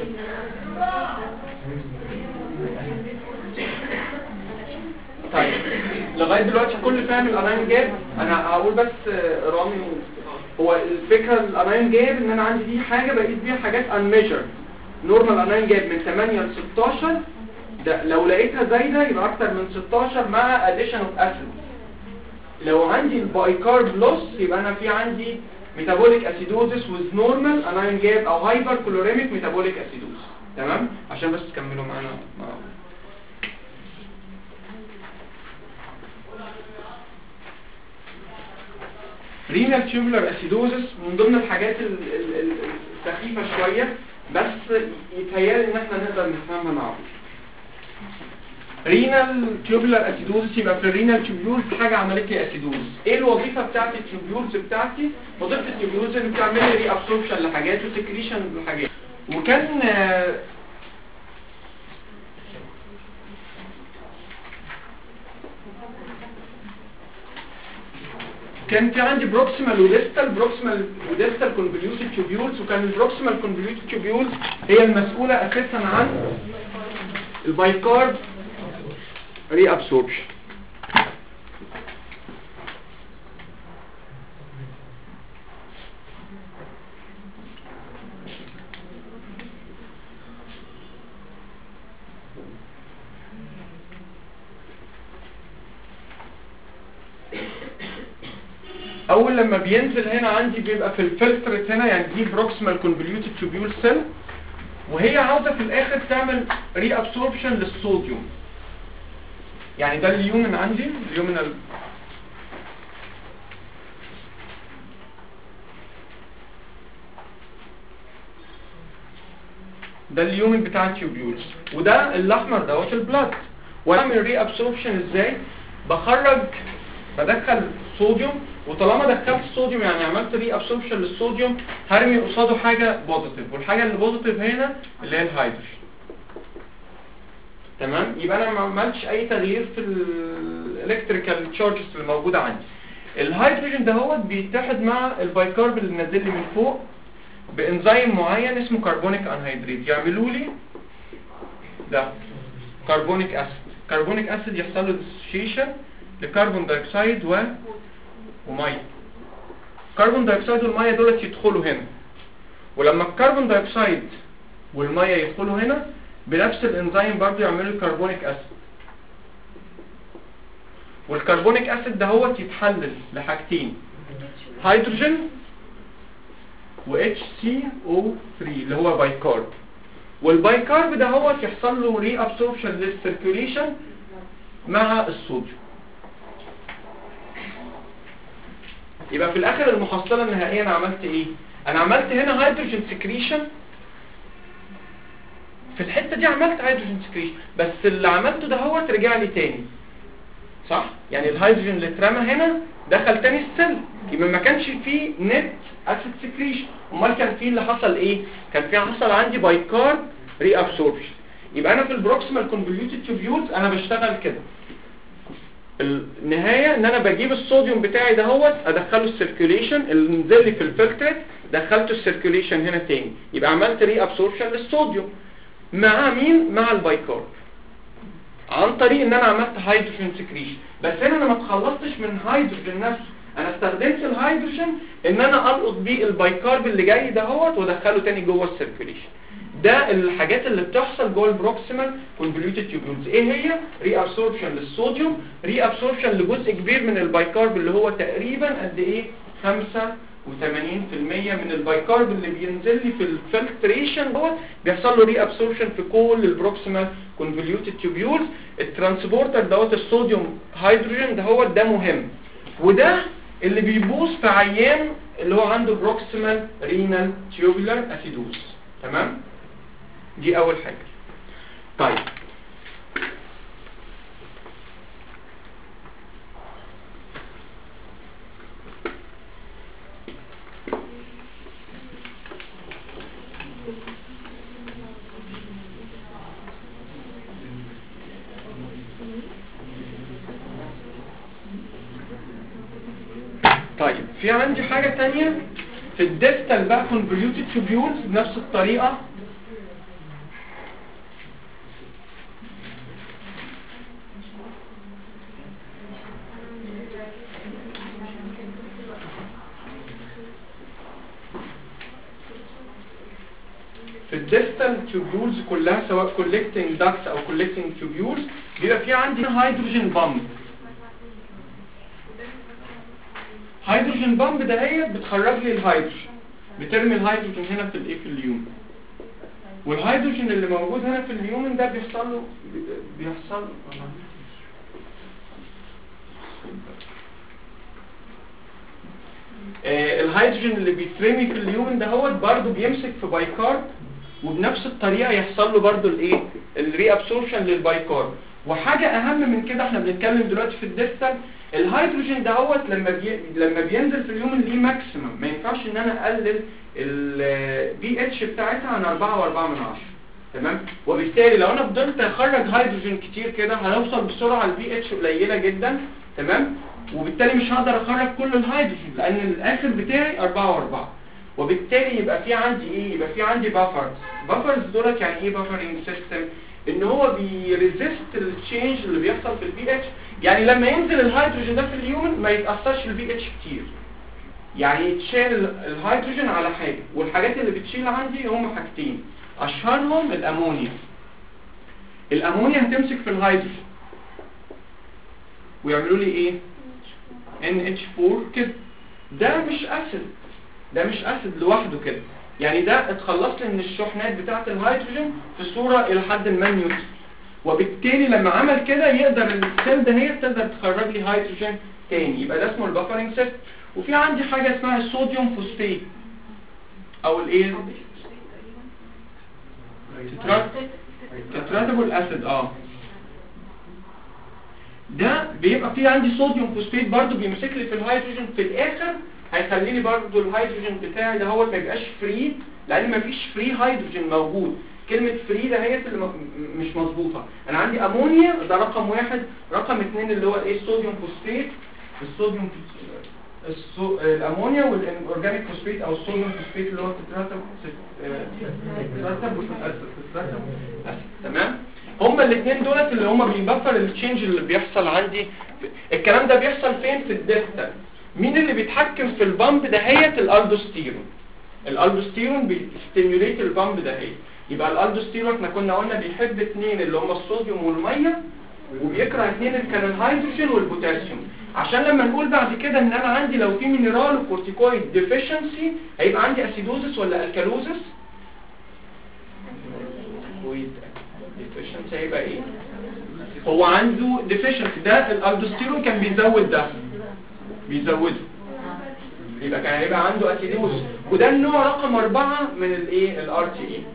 طيب لغايه دلوقتي كل فاهم الانايون جاب. انا هقول بس رامي هو الفكره الانايون جاب ان انا عندي دي حاجه بقيت بيها حاجات ان ميجر نورمال انايون جاب من ثمانية ل ستاشر، ده لو لقيتها زايده يبقى اكتر من ستاشر مع اديشن اوف اسيد. لو عندي البايكارب لوس يبقى انا في عندي metabolic acidosis with normal anion gap او hyperchloremic metabolic acidosis. تمام عشان بس تكملوا معانا مع renal tubular acidosis من ضمن الحاجات ال- ال- ال- السخيفة شوية بس يتهيألي ان احنا نقدر نفهمها مع بعض. رينال تيوبولار اسيدوز يبقى في الرينال تيوبولز حاجه عملت لي اسيدوز. ايه الوظيفه بتاعت التيوبولز بتاعتي؟ وظيفه التيوبولز اللي بتعمل لي ري ابسوربشن لحاجات وسكريشن لحاجات. وكان آه كان في عندي بروكسيمال وديستال بروكسيمال وديستال كونفوليوتد تيوبولز، وكان البروكسيمال كونفوليوتد تيوبولز هي المسؤوله اساسا عن البايكارب ري ابسوربشن. اول لما بينزل هنا عندي بيبقى في الفلترت هنا، يعني دي بروكسيمال كونفوليوتد تيوبول سيل، وهي عاوزه في الاخر تعمل ري ابسوربشن للصوديوم. يعني ده اليومن عندي اليومنال ده اليومن بتاع التيوبولز، وده الاحمر دوت البلاد. واعمل ري ابسوربشن ازاي؟ بخرج بدخل صوديوم، وطالما دخلت صوديوم يعني عملت ري ابسوربشن للصوديوم هرمي قصاده حاجه بوزيتيف، والحاجه اللي بوزيتيف هنا اللي هي الهيدروجين. تمام؟ يبقى انا ما عملتش اي تغيير في الالكتريكال تشارجز اللي موجوده عندي. الهيدروجين ده هو بيتحد مع البايكارب اللي نازل لي من فوق بانزيم معين اسمه كربونيك انهيدريت، يعملوا لي ده كربونيك اسيد. كربونيك اسيد يحصل له ديسوسيشن لكربون دايوكسيد و وميه. كربون دايوكسيد والميه دولت يدخلوا هنا، ولما الكربون دايوكسيد والميه يدخلوا هنا بنفس الانزيم برضو يعملوا الكربونيك اسيد. والكربونيك اسيد ده هو يتحلل لحاجتين، هيدروجين و اتش سي او ثري اللي هو بايكارب. والبايكارب ده هو يحصل له ري ابسوربشن للسيركيوليشن مع الصوديوم. يبقى في الاخر المحصله النهائيه انا عملت ايه؟ انا عملت هنا هيدروجين سكريشن، في الحته دي عملت هيدروجين سكريشن، بس اللي عملته ده هو رجع لي تاني، صح؟ يعني الهيدروجين اللي اترمى هنا دخل تاني السيل، يبقى ما كانش فيه نت اسيد سكريشن، امال كان فيه اللي حصل ايه؟ كان فيه حصل عندي بايكارب ري ابسوربشن. يبقى انا في البروكسيمال كونفوليوتد تيوبولز انا بشتغل كده، النهايه ان انا بجيب الصوديوم بتاعي دهوت ادخله السيركيوليشن، اللي نزل لي في الفلترت دخلته السيركيوليشن هنا تاني، يبقى عملت ري ابسوربشن للصوديوم مع مين؟ مع البايكارب، عن طريق ان انا عملت هيدروجين سكريشن. بس هنا انا ما اتخلصتش من الهيدروجين نفسه، انا استخدمت الهيدروجين ان انا القط بيه البايكارب اللي جاي دهوت وادخله تاني جوه السيركيوليشن. ده الحاجات اللي بتحصل جوه البروكسيمال كونفوليوتد تيوبولز. ايه هي؟ ري ابسوربشن للصوديوم، ري ابسوربشن لجزء كبير من البايكارب اللي هو تقريبا قد ايه؟ خمسة وثمانين بالمية من البايكارب اللي بينزل لي في الفلتريشن دوت بيحصل له ري ابسوربشن في كل البروكسيمال كونفوليوتد تيوبولز. الترانسبورتر دوت الصوديوم هيدروجين ده هو ده مهم، وده اللي بيبوظ في عيان اللي هو عنده بروكسيمال رينال تيوبولار اسيدوز. تمام؟ دي اول حاجة. طيب طيب في عندي حاجة تانية في الديستال بقى كونفوليوتد تيوبولز بنفس الطريقة. في الديستال تيوبولز كلها سواء كولكتنج داكتس او كولكتنج تيوبولز بيبقى في عندي هيدروجين بامب. هيدروجين بامب ده هي بتخرج لي الهيدروجين، بترمي الهيدروجين هنا في الايه في اليومن، والهيدروجين اللي موجود هنا في اليومن ده بيحصل له بيحصل آه الهيدروجين اللي بيترمي في اليومن ده هو برضه بيمسك في بايكارب، وبنفس الطريقه يحصل له برضه الايه الري ابسوربشن للبايكارب. وحاجه اهم من كده، احنا بنتكلم دلوقتي في الديستال، الهيدروجين دهوت لما بي... لما بينزل في اليومن ليه ماكسيمم، ما ينفعش ان انا اقلل البي اتش بتاعتها عن أربعة وأربعة من عشرة، تمام؟ وبالتالي لو انا فضلت اخرج هيدروجين كتير كده هنوصل بسرعه البي اتش قليله جدا، تمام؟ وبالتالي مش هقدر اخرج كل الهيدروجين لان الاخر بتاعي أربعة وأربعة، وبالتالي يبقى في عندي ايه؟ يبقى في عندي بافرز. بافرز دولت يعني ايه بافرنج سيستم؟ ان هو بيريزيست التشينج اللي بيحصل في البي اتش، يعني لما ينزل الهيدروجين ده في اليومن ما يتاثرش البي اتش كتير، يعني يتشال الهيدروجين على حاجه، والحاجات اللي بتشيل عندي هم حاجتين اشهرهم الامونيا. الامونيا هتمسك في الهيدروجين ويعملوا لي ايه؟ ان اتش فور كده. ده مش اسيد، ده مش اسيد لوحده كده، يعني ده اتخلص لي من الشحنات بتاعه الهيدروجين في صوره الى حد ما نيوترال، وبالتالي لما عمل كده يقدر السيل ده هي تقدر تخرج لي هيدروجين تاني، يبقى ده اسمه البافرنج سيستم. وفي عندي حاجه اسمها الصوديوم فوسفات او الايه تتراتبل اسيد. اه ده بيبقى فيه عندي صوديوم فوسفات برضو بيمسك لي في الهيدروجين، في الاخر هيخلي لي برضو الهيدروجين بتاعي ده هو ما يبقاش فري، لان ما فيش فري هيدروجين موجود. كلمة فري ده هي اللي مش مظبوطة. انا عندي امونيا ده رقم واحد، رقم اثنين اللي هو ايه الصوديوم فوسفات، الصوديوم الصو... الامونيا والاورجانيك فوسفات او الصوديوم فوسفات اللي هو التتراتب التتراتب التتراتب تمام. هما الاثنين دولت اللي هما بيبفر التشينج اللي بيحصل عندي. الكلام ده بيحصل فين؟ في الديستال. مين اللي بيتحكم في البامب ده هي الالدوستيرون. الالدوستيرون بيستيموليت البامب ده هي. يبقى الالدوستيرون احنا كنا قلنا بيحب اثنين اللي هما الصوديوم والميه، وبيكره اثنين اللي كانوا الهيدروجين والبوتاسيوم. عشان لما نقول بعد كده ان انا عندي لو في مينرال وكورتيكويد ديفيشنسي هيبقى عندي اسيدوزس ولا الكالوزس؟ ديفيشنسي هيبقى ايه؟ هو عنده ديفيشنسي. ده الالدوستيرون كان بيزود ده، بيزوده، يبقى كان هيبقى عنده اسيدوزس. وده النوع رقم أربعة من الايه الار تي اي.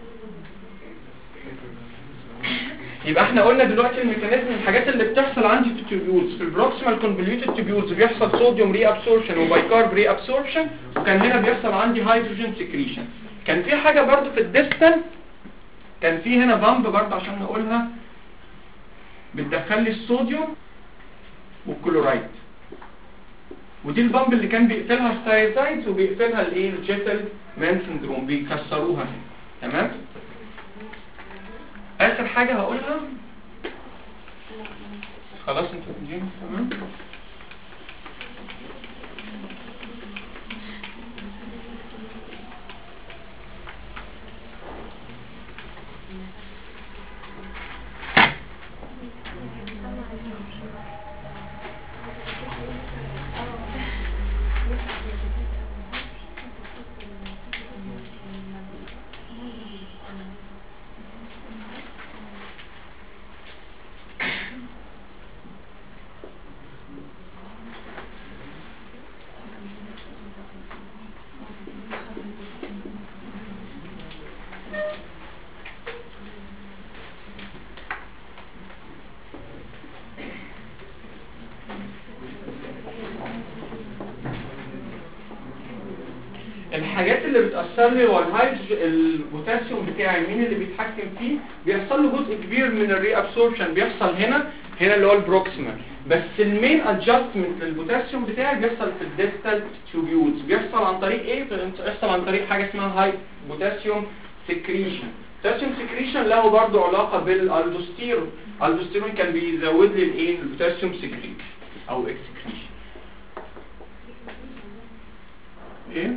يبقى احنا قلنا دلوقتي الميكانيزم الحاجات اللي بتحصل عندي في التوبيولز. في البروكسيمال كونفوليوتد تيوبيولز بيحصل صوديوم ري ابسوربشن وبايكارب ري ابسوربشن، وكان هنا بيحصل عندي هيدروجين سكريشن. كان في حاجه برضو في الديستال، كان في هنا بامب برضو عشان نقولها بتدخل لي الصوديوم والكلورايد، ودي البامب اللي كان بيقفلها الثايزايدز وبيقفلها الايه الجيتل مان سندروم، بيكسروها هنا. تمام. اخر حاجه هقولها خلاص انتوا فاهمين. تمام. الحاجات اللي بتأثر لي هو الهيدروجين البوتاسيوم بتاعي، مين اللي بيتحكم فيه؟ بيحصل له جزء كبير من الري ابسوربشن بيحصل هنا هنا اللي هو البروكسيمال، بس المين ادجستمنت للبوتاسيوم بتاعي بيحصل في الديستال تيوبيولز. بيحصل عن طريق ايه؟ بيحصل عن طريق حاجه اسمها هاي بوتاسيوم سكريشن. بوتاسيوم سكريشن له برضه علاقه بالالدوستيرون. الالدوستيرون كان بيزود لي الايه البوتاسيوم سكريشن او اكسكريشن. ايه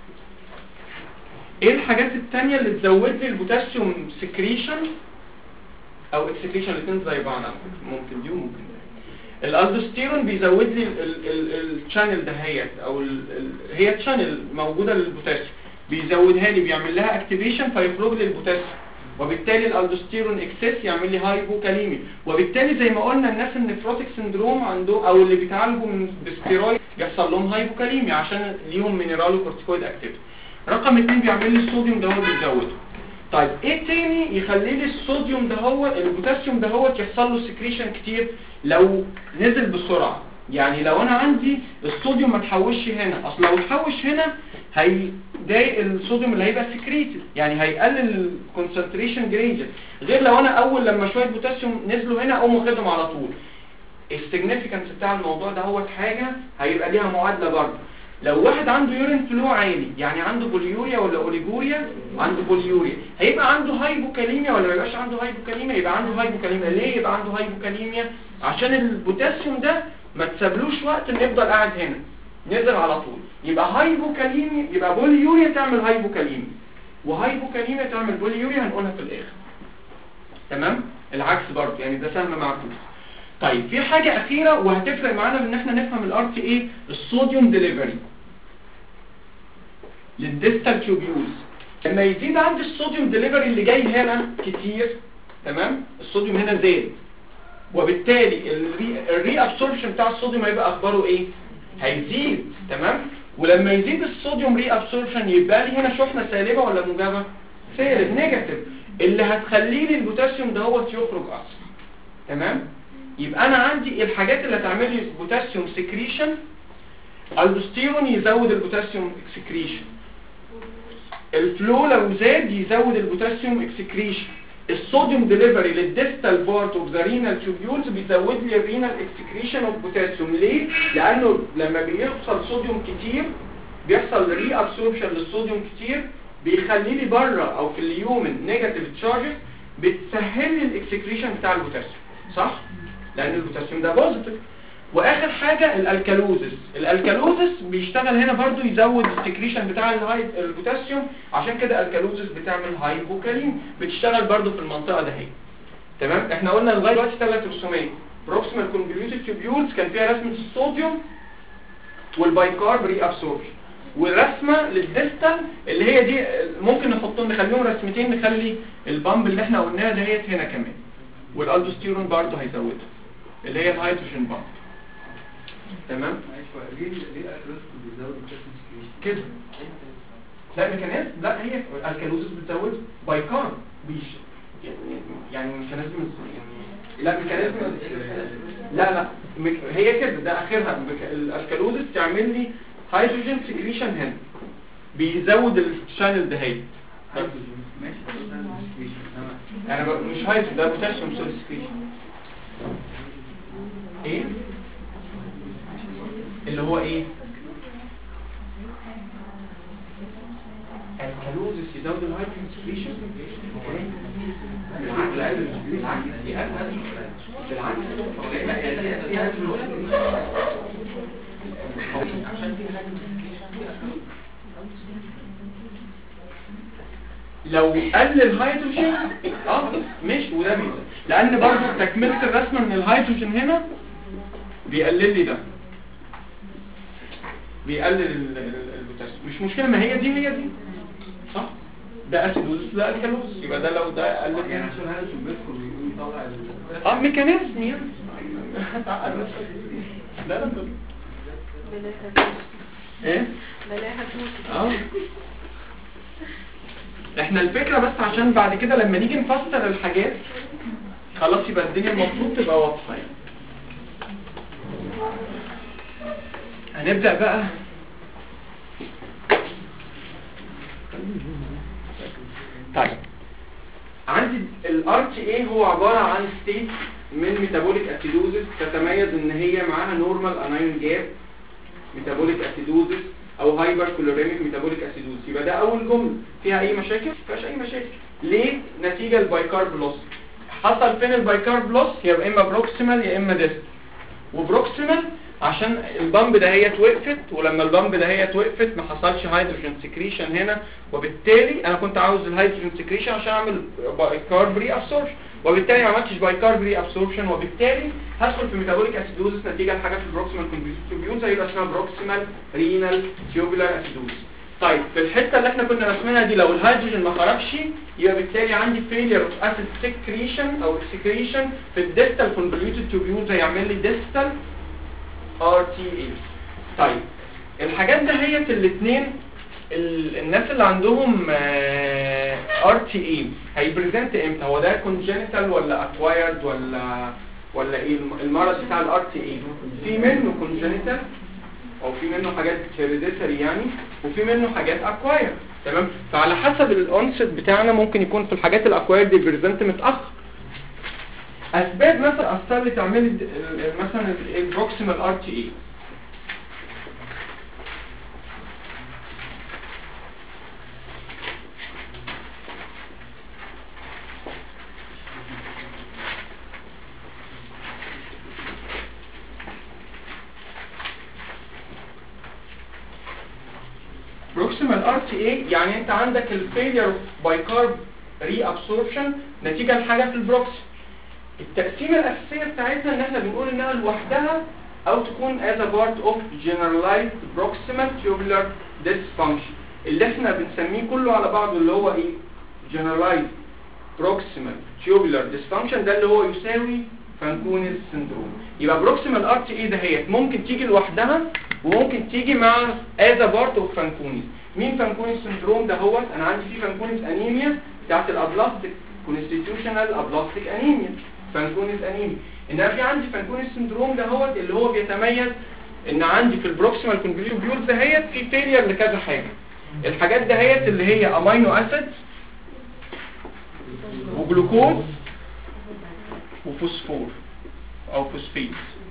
ايه الحاجات التانية اللي تزود لي البوتاسيوم سكريشن؟ او اكسكريشن، الاثنين زي بعض على فكره، ممكن دي وممكن دي. الالدوستيرون بيزود لي الشانل دهيت او ال ال هي تشانل موجوده للبوتاسيوم، بيزودها لي، بيعمل لها اكتيفيشن فيخرج لي البوتاسيوم، وبالتالي الالدوستيرون اكسس يعمل لي هايبوكاليميا، وبالتالي زي ما قلنا الناس النفروتيك سندروم عندهم او اللي بيتعالجوا من بستيرويد يحصل لهم هايبوكاليميا عشان ليهم مينرالو كورتيكويد اكتيفيتي. رقم اتنين بيعمل لي الصوديوم ده هو بيزوده. طيب ايه تاني يخلي لي الصوديوم ده هو البوتاسيوم ده هو يحصل له سكريشن كتير لو نزل بسرعه؟ يعني لو انا عندي الصوديوم ما تحوش هنا، اصل لو تحوش هنا هيضايق الصوديوم اللي هيبقى سكريتد، يعني هيقلل الكونسنتريشن جريدينت، غير لو انا اول لما شويه بوتاسيوم نزلوا هنا اقوم واخدهم على طول. السيجنيفيكانس بتاع الموضوع ده هو حاجه هيبقى ليها معادله برضه. لو واحد عنده يورين فلو عالي، يعني عنده بوليوريا ولا اوليجوريا، عنده بوليوريا، هيبقى عنده هايبوكاليميا ولا ما يبقاش عنده هايبوكاليميا؟ يبقى عنده هايبوكاليميا. ليه يبقى عنده هايبوكاليميا؟ عشان البوتاسيوم ده ما تسابلوش وقت انه يفضل قاعد هنا، نزل على طول. يبقى هايبوكاليميا، يبقى بوليوريا تعمل هايبوكاليميا، وهايبوكاليميا تعمل بوليوريا، هنقولها في الاخر. تمام؟ العكس برضه، يعني ده سهم معكوس. طيب في حاجه اخيره وهتفرق معانا ان احنا نفهم الار تي ايه، الصوديوم ديليفري للديستال تيوبيولز. لما يزيد عندي الصوديوم ديليفري اللي جاي هنا كتير، تمام، الصوديوم هنا زاد، وبالتالي الري, الري ابسوربشن بتاع الصوديوم هيبقى اخباره ايه؟ هيزيد. تمام. ولما يزيد الصوديوم ري ابسوربشن يبقى لي هنا شحنه سالبه ولا موجبه؟ سالب، نيجاتيف، اللي هتخلي لي البوتاسيوم دهوت يخرج اسرع. تمام. يبقى انا عندي الحاجات اللي هتعمل لي بوتاسيوم سكريشن، الدوستيرون يزود البوتاسيوم اكسكريشن، الفلو لو زاد يزود البوتاسيوم اكسكريشن، الصوديوم ديليفري للديستال بارت اوف ذا رينال تيوبيولز بيزود لي الرينال اكسكريشن اوف بوتاسيوم. ليه؟ لانه لما بيحصل صوديوم كتير بيحصل ري ابسوربشن للصوديوم كتير، بيخلي لي بره او في اليومن نيجاتيف تشارجز، بتسهل لي الاكسكريشن بتاع البوتاسيوم، صح؟ لان البوتاسيوم ده بوزيتيف. واخر حاجه الالكالوزس، الالكالوزس بيشتغل هنا برضو يزود السكريشن بتاع البوتاسيوم، عشان كده الالكالوزس بتعمل هايبوكاليم، بتشتغل برضو في المنطقه دهي. تمام. احنا قلنا لغايه دلوقتي ثلاث رسومات، بروكسيمال كونفوليوتد تيوبيولز كان فيها رسمه الصوديوم والبايكارب ري ابسوربشن، والرسمه للديستال اللي هي دي ممكن نحطهم نخليهم رسمتين، نخلي البامب اللي احنا قلناها دهيت هنا كمان، والالدوستيرون برضو هيزودها اللي هي الهيدروجين بامب. تمام. ليه ليه الالكالوز بيزود البوتاسيوم سكريشن كده؟ لا ميكانيزم، لا هي الكالوزس بتزود بايكارب بيش يعني يعني ميكانيزم يعني لا ميكانيزم لا لا مك... هي كده، ده اخرها الكالوزس تعمل لي هيدروجين سكريشن هنا، بيزود الشانل ده هي هيدروجين ماشي سكريشن، انا ب... مش هيدروجين، ده بوتاسيوم سكريشن. ايه اللي هو ايه؟ الكالوزس يزود الهيدروجين سكريشن. بالعكس بالعكس بالعكس عشان في لو قل الهيدروجين اه مش وده بيزيد، لان برضه تكمله الرسمه من الهيدروجين هنا بيقلل لي ده، بيقلل البوتاسيوم. مش مشكله، ما هي دي هي دي صح، ده اسيدوز ده الكالوز، يبقى ده لو ده قلل يعني عشان هذا بيدخل يطلع اه ميكانيزم يعني لا لا ايه بلاها فلوس. اه احنا الفكره بس عشان بعد كده لما نيجي نفسر الحاجات خلاص يبقى الدنيا المفروض تبقى واضحه يعني. هنبدأ بقى طيب. عندي ال آر تي إيه هو عبارة عن ستيت من ميتابوليك اسيدوزس تتميز ان هي معاها نورمال انايون جاب ميتابوليك اسيدوزس او هايبر كلوريميك ميتابوليك اسيدوزس. يبقى ده اول جمله فيها اي مشاكل؟ ما فيهاش اي مشاكل. ليه؟ نتيجه البايكارب لوس. حصل فين البايكارب لوس؟ يبقى اما بروكسيمال يا اما ديستال. وبروكسيمال عشان البامب ده هي توقفت، ولما البامب ده هي توقفت ما حصلش هيدروجين سكريشن هنا، وبالتالي انا كنت عاوز الهيدروجين سكريشن عشان اعمل كارب ري ابسوربشن، وبالتالي ما عملتش بايكارب ري ابسوربشن، وبالتالي هدخل في ميتابوليك اسيدوزس نتيجه لحاجه في البروكسيمال كونفوليوتد يبقى اسمها بروكسيمال رينال تيوبولار اسيدوزس. طيب في الحته اللي احنا كنا رسمينها دي لو الهيدروجين ما خرجش يبقى بالتالي عندي فيلير اوف اسيد سكريشن او اكسكريشن في الديستال كونفوليوتد تيوبيولز هيعمل لي ديستال ار تي اي. طيب الحاجات دهيت الاثنين الناس اللي عندهم ار تي اي هيبريزنت امتى؟ هو ده كونجنتال ولا اكوايرد ولا ولا ايه المرض بتاع الار تي اي؟ في منه كونجنتال او في منه حاجات هيريديتري يعني، وفي منه حاجات اكوايرد. تمام؟ فعلى حسب الانست بتاعنا ممكن يكون في الحاجات الاكوايرد دي بريزنت متاخر. اسباب مثلا اثر لي تعمل مثلا البروكسيمال ار تي اي. بروكسيمال ار تي اي يعني انت عندك الفيلير بايكارب ري ابسوربشن نتيجه لحاجه في البروكسي. التقسيمه الاساسيه بتاعتها ان احنا بنقول انها لوحدها او تكون as a part of generalized proximal tubular dysfunction اللي احنا بنسميه كله على بعضه اللي هو ايه؟ generalized proximal tubular dysfunction ده اللي هو يساوي فانكونيز سندروم. يبقى بروكسيمال ار تي اي دهيت ممكن تيجي لوحدها وممكن تيجي مع as a part of فانكونيز. مين فانكونيز سندروم ده؟ هو انا عندي فيه فانكونيز انيميا بتاعت الابلاستيك constitutional ابلاستيك انيميا فانكونيز انيميا. انما في عندي فانكونيز سندروم ده هو اللي هو بيتميز ان عندي في البروكسيمال كونفوليوت دهيت في فيلير لكذا حاجه. الحاجات دهيت اللي هي امينو اسيدز وجلوكوز وفوسفور او فوسفيت،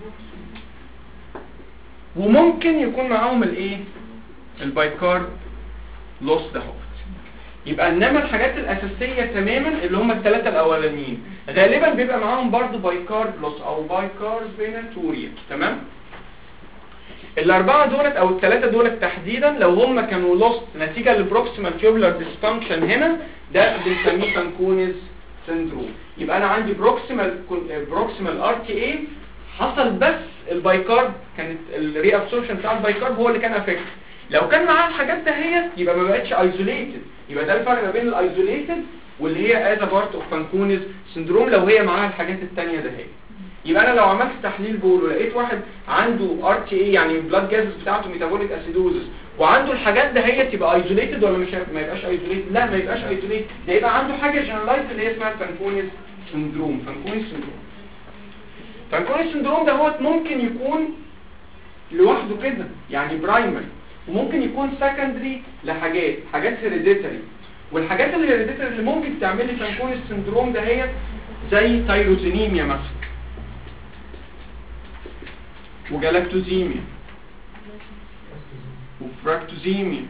وممكن يكون معاهم الايه؟ البايكارب لوس دهوت. يبقى انما الحاجات الاساسيه تماما اللي هم الثلاثه الاولانيين غالبا بيبقى معاهم برضو بايكارب لوس او بايكاربيناتوريا. تمام؟ الاربعه دولت او الثلاثه دولت تحديدا لو هم كانوا لوست نتيجه للبروكسيمال تيوبولار ديسفانكشن هنا ده بنسميه فانكونيز سندروم. يبقى انا عندي بروكسيمال بروكسيمال ار تي اي حصل بس البايكارب كانت الري ابسوربشن بتاع البايكارب هو اللي كان افكت. لو كان معاه الحاجات دهيت يبقى ما بقتش ايزوليتد. يبقى ده الفرق ما بين الايزوليتد واللي هي از بارت اوف فانكونيز سندروم لو هي معاها الحاجات الثانيه دهيت. يبقى انا لو عملت تحليل بول ولقيت واحد عنده ار تي اي يعني بلاد جازز بتاعته ميتابوليك اسيدوزس وعنده الحاجات دهيت يبقى ايزوليتد ولا مش ما يبقاش ايزوليتد؟ لا ما يبقاش ايزوليتد، ده يبقى عنده حاجه جنرالايزد اللي هي اسمها فانكونيز سندروم. فانكونيز سندروم فانكونيز سندروم ده هو ممكن يكون لوحده كده يعني برايمري، وممكن يكون سكندري لحاجات حاجات هيريديتري. والحاجات الهيريديتري اللي ممكن تعمل لي فانكونيز سندروم ده هي زي تايروزينيميا مثلا وجلاكتوزيميا وفراكتوزيميا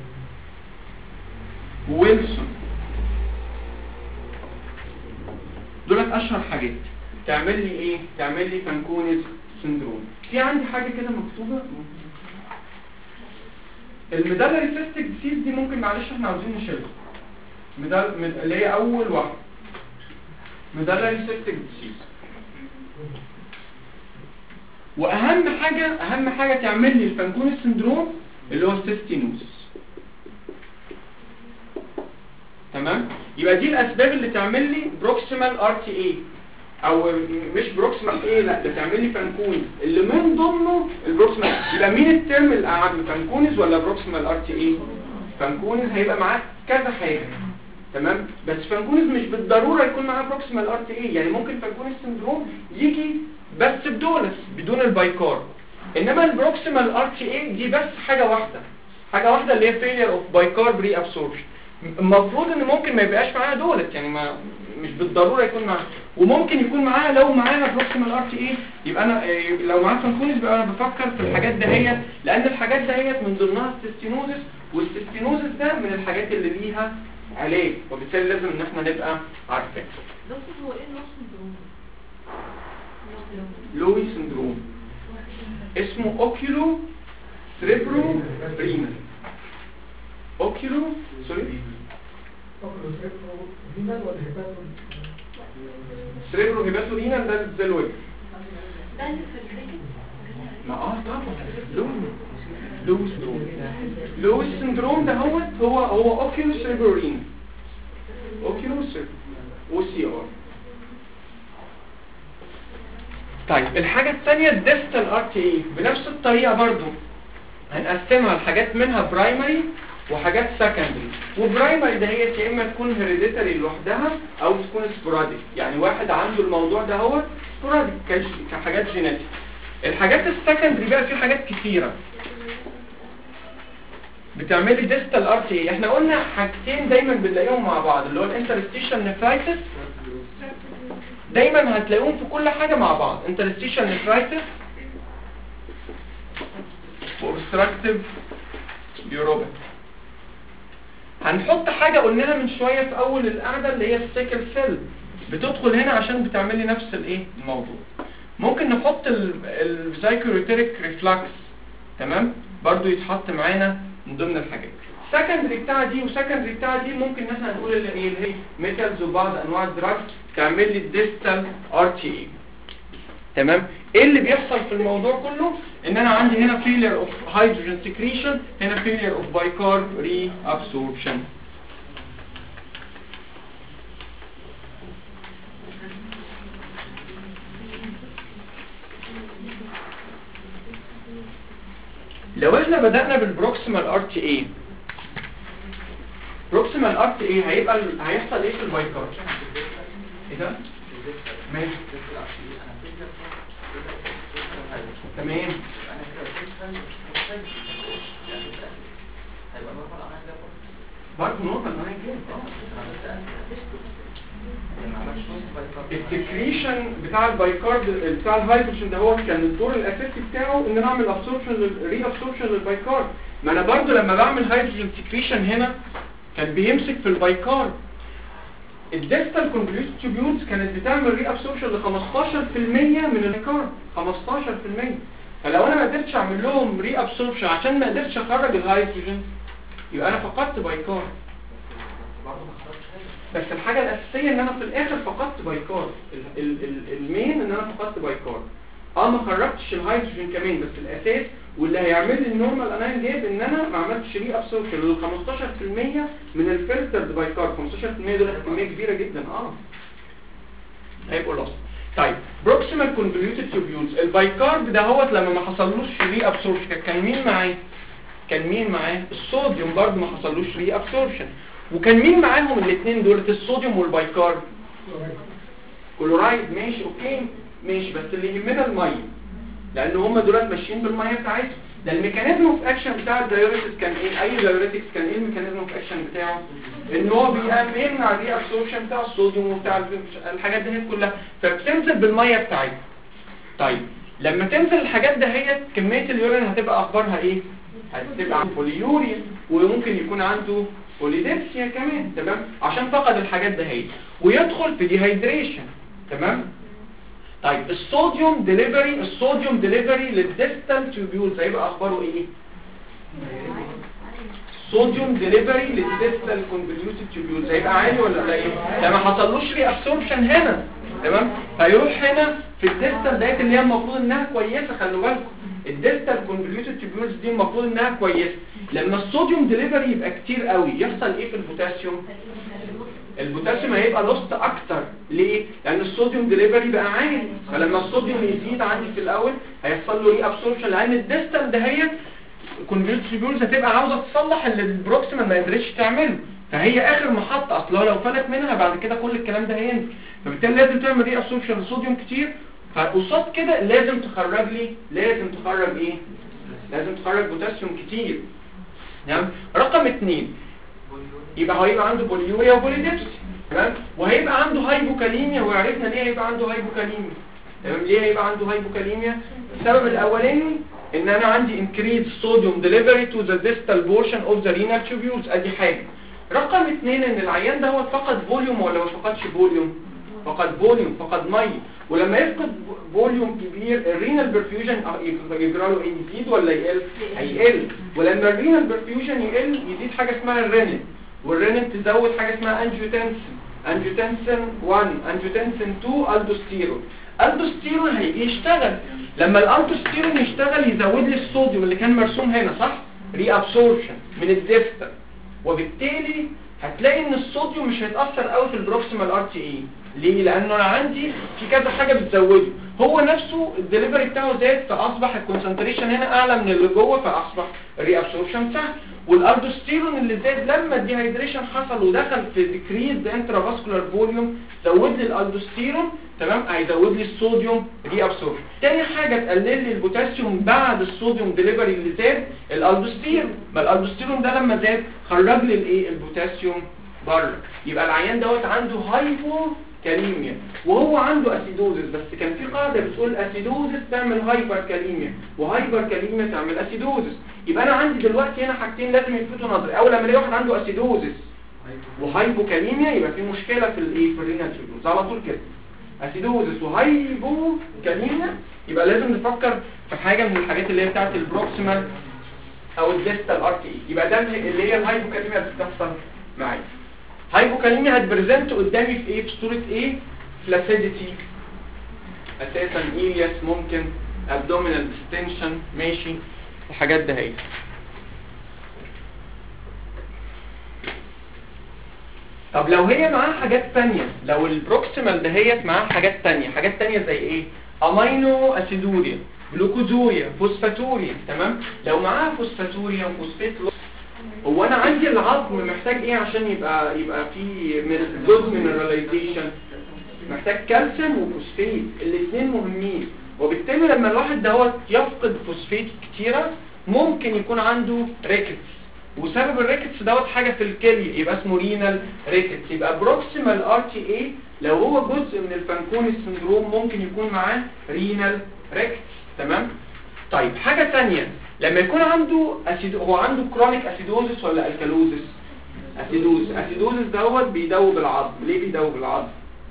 وويلسون. دولت اشهر حاجات تعمل لي ايه؟ تعمل لي فانكونيز سندروم. في عندي حاجه كده مكتوبه الميدالري سيستيك ديسيز دي ممكن معلش احنا عاوزين نشيلها. ميدال اللي هي اول واحده ميدالري سيستيك ديسيز. واهم حاجه اهم حاجه تعمل لي الفانكونيز سندروم اللي هو السيستينوزس. تمام؟ يبقى دي الاسباب اللي تعمل لي بروكسيمال ار تي اي او مش بروكسيمال ايه لا ده تعمل لي فانكونيز اللي من ضمنه البروكسيمال. يبقى مين الترم الاعم فانكونيز ولا بروكسيمال ار تي اي؟ فانكونيز هيبقى معاه كذا حاجه. تمام؟ بس فانكونيز مش بالضروره يكون معاه بروكسيمال ار تي اي، يعني ممكن فانكونيز سندروم يجي بس بدولس بدون البايكارب. انما البروكسيمال ار تي اي دي بس حاجه واحده حاجه واحده اللي هي فيلير اوف بايكارب ري ابسوربشن. المفروض ان ممكن ما يبقاش معاها دولت يعني ما مش بالضروره يكون معاها، وممكن يكون معاها لو معاها بروكسيمال ار تي اي يبقى انا لو معاها فانكونيز يبقى انا بفكر في الحاجات دهيت لان الحاجات دهيت من ضمنها السيستينوزس، والسيستينوزس ده من الحاجات اللي ليها علاج وبالتالي لازم ان احنا نبقى عارفين. دكتور هو ايه اللوس سندروم؟ لوي سندروم اسمه اوكيولو سريبرو رينال. اوكيولو سوري سريبرو هيباتو رينال ده الزلوج. ده اللي في الكريكت ما اه طبعا لوز لوز سندروم لوز سندروم ده هو هو هو اوكيولو سريبرورين اوكيولو او سي ار. طيب الحاجة الثانية الديستال ار تي اي بنفس الطريقة برضو هنقسمها لحاجات منها برايمري وحاجات سكندري. وبرايمري ده هي يا اما تكون هيريديتري لوحدها او تكون سبوراديك، يعني واحد عنده الموضوع ده هو سبوراديك كحاجات جينيتيك. الحاجات السكندري بقى في حاجات كتيرة بتعمل لي ديستال ار تي اي. احنا قلنا حاجتين دايما بنلاقيهم مع بعض اللي هو الانترستيشن نفرايتس، دايما هتلاقيهم في كل حاجة مع بعض، انترستيشن نفرايتس وابستراكتيف بيوروباثي. هنحط حاجة قلناها من شوية في اول القعدة اللي هي السيكل سيل بتدخل هنا عشان بتعمل لي نفس الايه الموضوع. ممكن نحط الزايكوريتيريك ريفلاكس، تمام، برضو يتحط معانا من ضمن الحاجات. سكندري بتاع دي وسكندري بتاع دي ممكن ان احنا نقول اللي ايه اللي هي ميتالز وبعض انواع الدراجز تعمل لي الديستال ار تي اي. تمام. ايه اللي بيحصل في الموضوع كله؟ ان انا عندي هنا فيلير اوف هيدروجين سكريشن، هنا فيلير اوف بايكارب ري ابسوربشن. لو احنا بدأنا بالبروكسيمال ار تي اي، بروكسيمال ار تي اي هيبقى ال... هيحصل ايه في البايكارب؟ ايه ده؟ ماشي تمام. برضه نورمال معايا كده. السكريشن بتاع البايكارب بتاع الهيدروجين ده هو كان الدور الاساسي بتاعه ان انا اعمل ابسوربشن ري ابسوربشن للبايكارب. ما انا برضه لما بعمل هيدروجين سكريشن هنا كان بيمسك في البايكارب. الديستال كونفوليوتد تيوبيولز كانت بتعمل ري ابسوربشن ل خمستاشر في المية من البايكارب، خمستاشر في المية. فلو انا ما قدرتش اعمل لهم ري ابسوربشن عشان ما قدرتش اخرج الهيدروجين يبقى انا فقدت بايكارب. بس الحاجة الأساسية ان انا في الاخر فقدت بايكارب، المين ان انا فقدت بايكارب. اه ما خرجتش الهيدروجين كمان، بس الاساس واللي هيعمل لي النورمال اناين جيب ان انا ما عملتش ري ابسوربشن لل خمستاشر في المية من الفلترد بايكارب. خمستاشر في المية دول كمية كبيرة جدا اه هيبقوا لوست. طيب بروكسيمال كونفوليوتد تيوبيولز البايكارب ده هو لما ما حصلوش ري ابسوربشن كان مين معاه؟ كان مين معاه؟ الصوديوم برضه ما حصلوش ري ابسوربشن. وكان مين معاهم الاثنين دول الصوديوم والبايكارب؟ كلورايد. ماشي اوكي ماشي، بس اللي يهمنا الميه لان هم دولت ماشيين بالميه بتاعتهم. ده الميكانيزم اوف اكشن بتاع الدايوريتكس كان ايه؟ اي دايوريتكس كان ايه الميكانيزم اوف اكشن بتاعه؟ ان هو بيمنع الري ابسوربشن بتاع الصوديوم وبتاع الحاجات دي كلها، فبتنزل بالميه بتاعتها. طيب لما تنزل الحاجات دهيت كميه اليورين هتبقى اخبارها ايه؟ هتبقى بوليوريا وممكن يكون عنده بوليديبسيا كمان، تمام، عشان فقد الحاجات دهيت ويدخل في ديهايدريشن. تمام. طيب الصوديوم ديليفري الصوديوم ديليفري للديستال تيوبيولز هيبقى اخباره ايه؟ صوديوم ديليفري للديستال كونفوليوتد تيوبيولز هيبقى عالي ولا قليل؟ ده ما حصلوش ري ابسوربشن هنا، تمام، فيروح هنا في الديستال ديت اللي هي المفروض انها كويسه. خلوا بالكم الديستال كونفوليوتد تيوبيولز دي المفروض انها كويسه. لما الصوديوم ديليفري يبقى كتير قوي يحصل ايه في البوتاسيوم؟ البوتاسيوم هيبقى لوست اكتر. ليه؟ لان الصوديوم ديليفري بقى عالي، فلما الصوديوم يزيد عندي في الاول هيحصل له ري ابسوربشن لان الديستال دهيت الكونفوليوتد تيوبيولز هتبقى عاوزه تصلح اللي البروكسيمال ما قدرتش تعمله، فهي اخر محطه. اصلا لو فلت منها بعد كده كل الكلام ده هينزل، فبالتالي لازم تعمل ري ابسوربشن للصوديوم كتير. فقصاد كده لازم تخرج لي لازم تخرج ايه؟ لازم تخرج بوتاسيوم كتير. تمام. رقم اتنين يبقى هيبقى عنده بوليوريا وبوليديبسي، تمام، وهيبقى عنده هايبوكاليميا. وعرفنا ليه هيبقى عنده هايبوكاليميا. تمام. ليه هيبقى عنده هايبوكاليميا؟ السبب الاولاني ان انا عندي increased sodium delivery to the distal portion of the renal tubules. ادي حاجه. رقم اتنين ان العيان ده هو فقد فوليوم ولا ما فقدش فوليوم؟ فقد فوليوم، فقد ميه. ولما يفقد فوليوم كبير الرينال برفيوجن يجرى له ايه؟ يزيد ولا يقل؟ هيقل. ولما الرينال برفيوجن يقل يزيد حاجه اسمها الرينين، والرينين تزود حاجه اسمها انجيوتنسين، انجيوتنسين واحد انجيوتنسين اتنين الدوستيرون. الدوستيرون هيجي يشتغل، لما الالدوستيرون يشتغل يزود لي الصوديوم اللي كان مرسوم هنا صح، ري ابسوربشن من الديستال، وبالتالي هتلاقي ان الصوديوم مش هيتاثر قوي في البروكسيمال ار تي اي. ليه؟ لانه انا عندي في كذا حاجه بتزوده، هو نفسه الدليفري بتاعه زاد فاصبح الكونسنتريشن هنا اعلى من اللي جوه فاصبح الري ابسوربشن سهل. والالدوستيرون اللي زاد لما الديهايدريشن حصل ودخل في ديكريز انترافاسكولار فوليوم زود لي الالدوستيرون تمام، هيزود لي الصوديوم ري ابسوربشن. تاني حاجه تقلل لي البوتاسيوم بعد الصوديوم ديليفري اللي زاد الالدوستيرون، ما الالدوستيرون ده لما زاد خرج لي الايه البوتاسيوم بره، يبقى العيان دوت عنده هايبو كاليميا وهو عنده اسيدوزس. بس كان في قاعده بتقول اسيدوزس تعمل هايبر كاليميا وهايبر كاليميا تعمل اسيدوزس. يبقى انا عندي دلوقتي هنا حاجتين لازم يلفتوا نظري، اول لما الاقي واحد عنده اسيدوزس وهايبو كاليميا يبقى في مشكله في الايه في الرينال تيوبز على طول كده. اسيدوزس وهايبو كاليميا يبقى لازم نفكر في حاجه من الحاجات اللي هي بتاعه البروكسيمال او الديستال ار تي اي. يبقى ده اللي هي الهايبو كاليميا اللي بتحصل معايا. هايبوكاليميا هتبريزنت قدامي في ايه؟ في صوره ايه؟ فلاسيديتي اساسا، ايلياس ممكن، ابدومينال ديستنشن، ماشي الحاجات ده اهي. طب لو هي معاها حاجات تانية، لو البروكسيمال دهيت معاها حاجات تانية، حاجات تانية زي ايه؟ امينو اسيدوريا، جلوكوزوريا، فوسفاتوريا، تمام؟ لو معاها فوسفاتوريا وفوسفات، هو انا عندي العظم محتاج ايه عشان يبقى يبقى فيه جزء مينراليزيشن؟ محتاج كالسيوم وفوسفات، الاثنين مهمين. وبالتالي لما الواحد دوت يفقد فوسفات كتيره ممكن يكون عنده ريكتس، وسبب الريكتس دوت حاجه في الكليه يبقى اسمه رينال ريكتس. يبقى بروكسيمال ار تي اي لو هو جزء من الفانكوني سندروم ممكن يكون معاه رينال ريكتس، تمام؟ طيب حاجه ثانيه، لما يكون عنده أسيد... هو عنده كرونيك اسيدوزس ولا الكالوزس؟ اسيدوز اسيدوزس دوت بيدوب العظم. ليه بيدوب العظم؟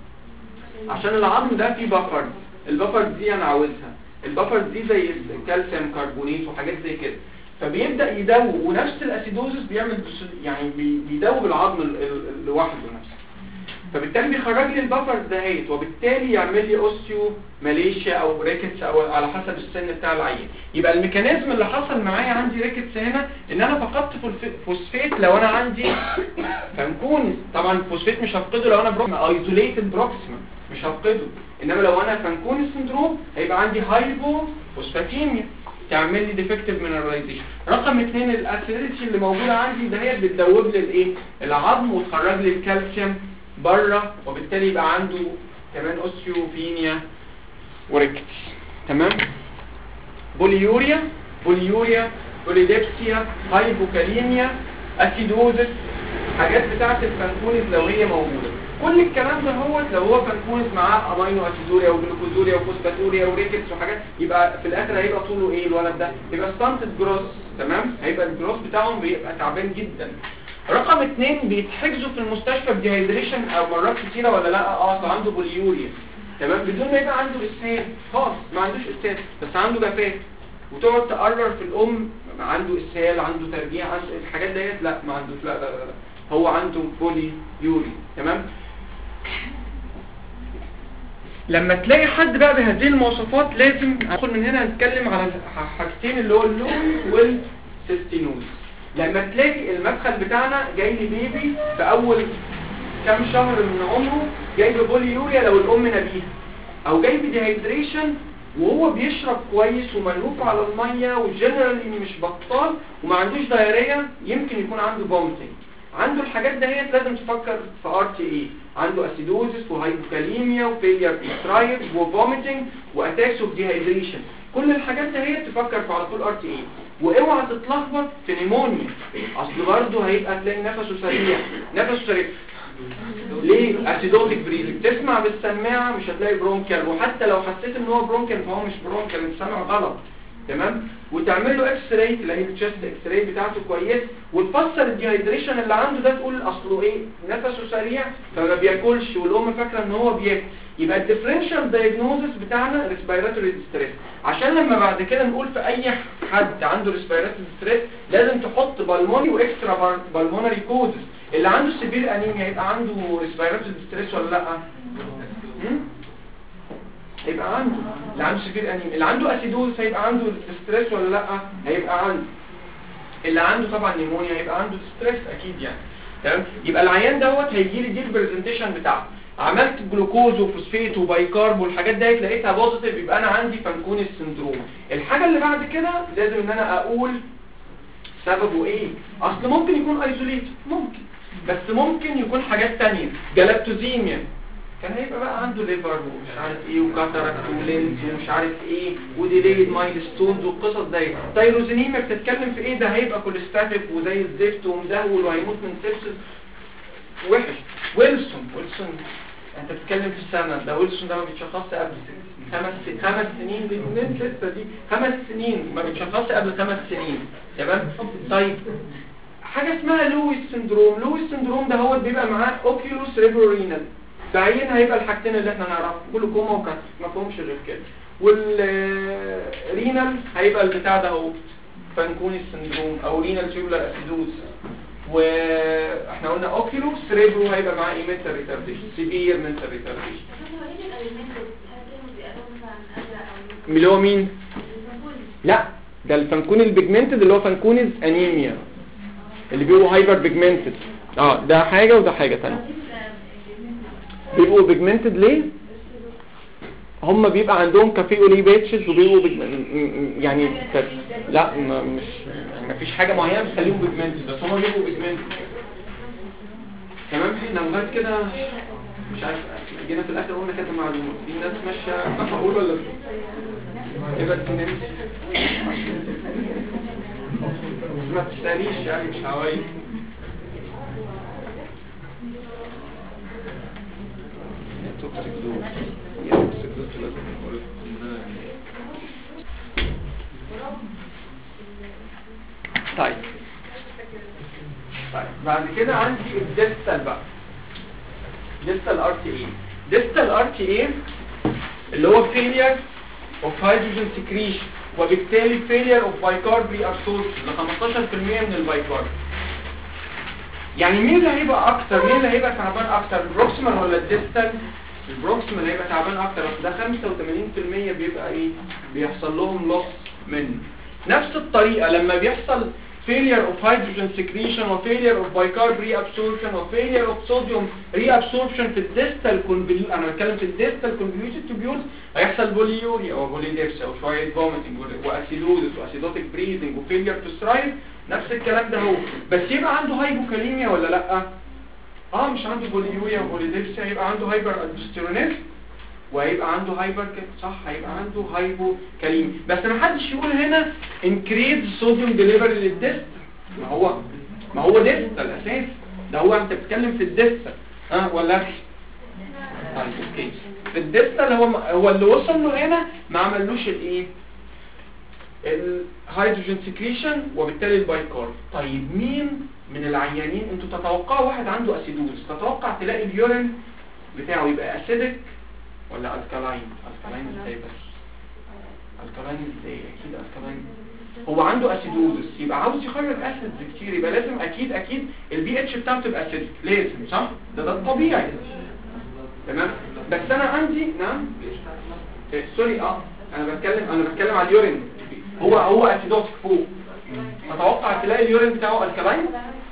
عشان العظم ده فيه بفر، البفر دي انا عاوزها، البفر دي زي الكالسيوم كربونيت وحاجات زي كده، فبيبدا يدوب. ونفس الاسيدوزس بيعمل يعني بيدوب العظم لوحده نفسه، فبالتالي بيخرج لي البفر دهيت، وبالتالي يعمل لي اوستيو ماليشيا او ريكتس او على حسب السن بتاع العيان. يبقى الميكانيزم اللي حصل معايا عندي ريكتس هنا ان انا فقدت فوسفات. لو انا عندي فانكونس طبعا الفوسفات مش هفقده، لو انا بروكسيما ايزوليتد بروكسيما مش هفقده، انما لو انا فانكونس سندروم هيبقى عندي هايبو فوسفاتيميا تعمل لي ديفكتيف مينراليزيشن. رقم اثنين الاسيديتي اللي موجوده عندي دهيت بتدوب لي الايه العظم وتخرج لي الكالسيوم بره، وبالتالي يبقى عنده كمان اوستيوبينيا وريكتس، تمام؟ بوليوريا بوليوريا بوليديبسيا، هايبوكاليميا، اسيدوزس، حاجات بتاعه الفانكونيز لو هي موجوده. كل الكلام ده هو لو هو فانكونيز معاه امينو اسيدوريا وجلوكوزوريا وفوسفاتوريا وريكتس وحاجات، يبقى في الاخر هيبقى طوله ايه الولد ده؟ يبقى ستانتد جروس، تمام؟ هيبقى الجروس بتاعهم بيبقى تعبان جدا. رقم اتنين بيتحجزوا في المستشفى بديهايدريشن او مرات كتيره ولا لا؟ اه عنده بوليوريا، تمام؟ بدون ما يبقى عنده اسهال خالص، ما عندوش اسهال بس عنده جفاف، وتقعد تقرر في الام عنده اسهال، عنده ترجيع، عنده الحاجات ديت، لا ما عندوش، لا لا لا, لا. هو عنده بوليوريا، تمام؟ لما تلاقي حد بقى بهذه المواصفات لازم ندخل من هنا نتكلم على حاجتين اللي هو اللوي والسيستينوز. لما تلاقي المدخل بتاعنا جاي لي بيبي في اول كام شهر من عمره جاي ببوليوريا لو الام نبيهه، او جاي بديهايدريشن وهو بيشرب كويس وملهوف على الميه وجنرالي مش بطال وما عندوش دايريه، يمكن يكون عنده فوميتنج. عنده الحاجات دهيت لازم تفكر في ار تي اي، عنده اسيدوزس وهايبوكاليميا وفيلير سترايد وفوميتنج واتاكس اوف ديهايدريشن. كل الحاجات دهيت تفكر في على طول ار تي اي. واوعى تتلخبط في نيمونيا، اصل برضه هيبقى تلاقي نفسه سريع، نفسه سريع ليه؟ اسيدوتيك بريزنج. تسمع بالسماعه مش هتلاقي برونكال، وحتى لو حسيت ان هو برونكال فهو مش برونكال، انت سامع غلط، تمام؟ وتعمل له اكس راي تلاقي التشست اكس راي بتاعته كويس، وتفسر الديهايدريشن اللي عنده ده تقول اصله ايه؟ نفسه سريع فما بياكلش والام فاكره ان هو بياكل. يبقى الديفرنشال دايجنوزس بتاعنا ريسبيراتوري ديستريس، عشان لما بعد كده نقول في اي حد عنده ريسبيراتوري ديستريس لازم تحط بالموني واكسترا بالمونري كوزز. اللي عنده سيفير انيميا هيبقى عنده ريسبيراتوري ستريس ولا لا؟ هم؟ هيبقى عنده. اللي عنده سيفير انيميا، اللي عنده اسيدوز هيبقى عنده ستريس ولا لا؟ هيبقى عنده. اللي عنده طبعا نيمونيا هيبقى عنده ستريس اكيد يعني. تمام؟ يبقى العيان دوت هيجي لي دي البرزنتيشن بتاعته. عملت جلوكوز وفوسفيت وبايكارب والحاجات ديت لقيتها بوزيتيف، يبقى انا عندي فانكوني سندروم. الحاجه اللي بعد كده لازم ان انا اقول سببه ايه. اصل ممكن يكون ايزوليت، ممكن، بس ممكن يكون حاجات تانية. جلاكتوزيميا كان هيبقى بقى عنده ليفر ومش عارف ايه وكاتاراكت ولينز ومش عارف ايه وديليد مايلستونز والقصص دي. تايروزينيميا بتتكلم في ايه؟ ده هيبقى كوليستاتيك وزي الزفت ومزهول وهيموت من سيبسس وحش. ويلسون ويلسون انت بتتكلم في السنه ده. ويلسون ده ما بيتشخصش قبل خمس خمس سنين. من لسه دي خمس سنين ما بيتشخصش قبل خمس سنين. تمام؟ طيب حاجه اسمها لويس سندروم. لويس سندروم ده هو بيبقى معاه اوكيولوس ريفورينال. بعدين هيبقى الحاجتين اللي احنا نعرفهم جلوكوما وكات، ما فهمش غير كده. والرينال هيبقى البتاع ده هو فانكوني سندروم او رينال تيوبولار اسيدوز. واحنا قلنا اوكيولوس ريفو هيبقى معاه ايه؟ منتال ريتارديشن، سيفير منتال ريتارديشن. اللي هو مين؟ لا ده الفانكوني البيجمنتد اللي هو فانكونيز انيميا اللي بيبقوا هايبر بيجمنتد. اه ده حاجه وده حاجه ثانيه. بيبقوا بيجمنتد ليه؟ هم بيبقى عندهم كافيولي بيتشز وبيبقوا يعني ك... لا ما مش ما فيش حاجه معينه بتخليهم بيجمنتد، بس هم بيبقوا بيجمنتد. تمام؟ احنا لغايه كده مش عارف جينا في الاخر قلنا كده معلومه. في ناس ماشيه صح اقول ولا يبقى الناس ما تستنيش يعني مش هواي. طيب طيب بعد كده عندي الديستال بقى. ديستال ار تي اي. ديستال ار تي اي اللي هو failure of hydrogen secretion وبالتالي failure of bicarb reabsorption ل خمستاشر بالمية من البايكارب. يعني مين اللي هيبقى اكتر؟ مين اللي هيبقى تعبان اكتر؟ البروكسيمال ولا الديستال؟ البروكسيمال هيبقى تعبان اكتر، بس ده خمسة وثمانين بالمية بيبقى ايه؟ بيحصل لهم لوس منه. نفس الطريقه لما بيحصل failure of hydrogen secretion و failure of bicarb reabsorption و failure of sodium reabsorption في الديستال convoluted. انا بتكلم في الديستال convoluted tubules هيحصل بوليوريا او بوليديبسيا او شويه vomiting واسيدوزس واسيدوتيك بريزنج و failure to strive. نفس الكلام ده هو، بس يبقى عنده هايبوكاليميا ولا لا؟ اه مش عنده بوليوريا وبوليديبسيا، هيبقى عنده هايبر الدوستيرونيزم وهيبقى عنده هايبر صح هيبقى عنده هايبوكاليميا. بس ما حدش يقول هنا انكريز صوديوم ديليفري للديست. ما هو ما هو ديست الاساس ده. هو انت بتتكلم في الديست اه ولا طيب اوكي في الديست اللي هو هو اللي وصل له هنا ما عملوش الايه؟ الهيدروجين سكريشن وبالتالي البايكارب. طيب مين من العيانين انتوا تتوقعوا واحد عنده اسيدوز تتوقع تلاقي اليورين بتاعه يبقى اسيدك ولا الكالاين؟ الكالاين ازاي بس؟ الكالاين ازاي؟ اكيد الكالاين. هو عنده اسيدوزس يبقى عاوز يخرج اسيدز كتير، يبقى لازم اكيد اكيد البي اتش بتاعته تبقى اسيدك، لازم صح؟ ده ده الطبيعي. تمام؟ بس انا عندي نعم إيه سوري اه انا بتكلم انا بتكلم على اليورين. هو هو اسيدوتك فوق، اتوقع تلاقي اليورين بتاعه الكالاين.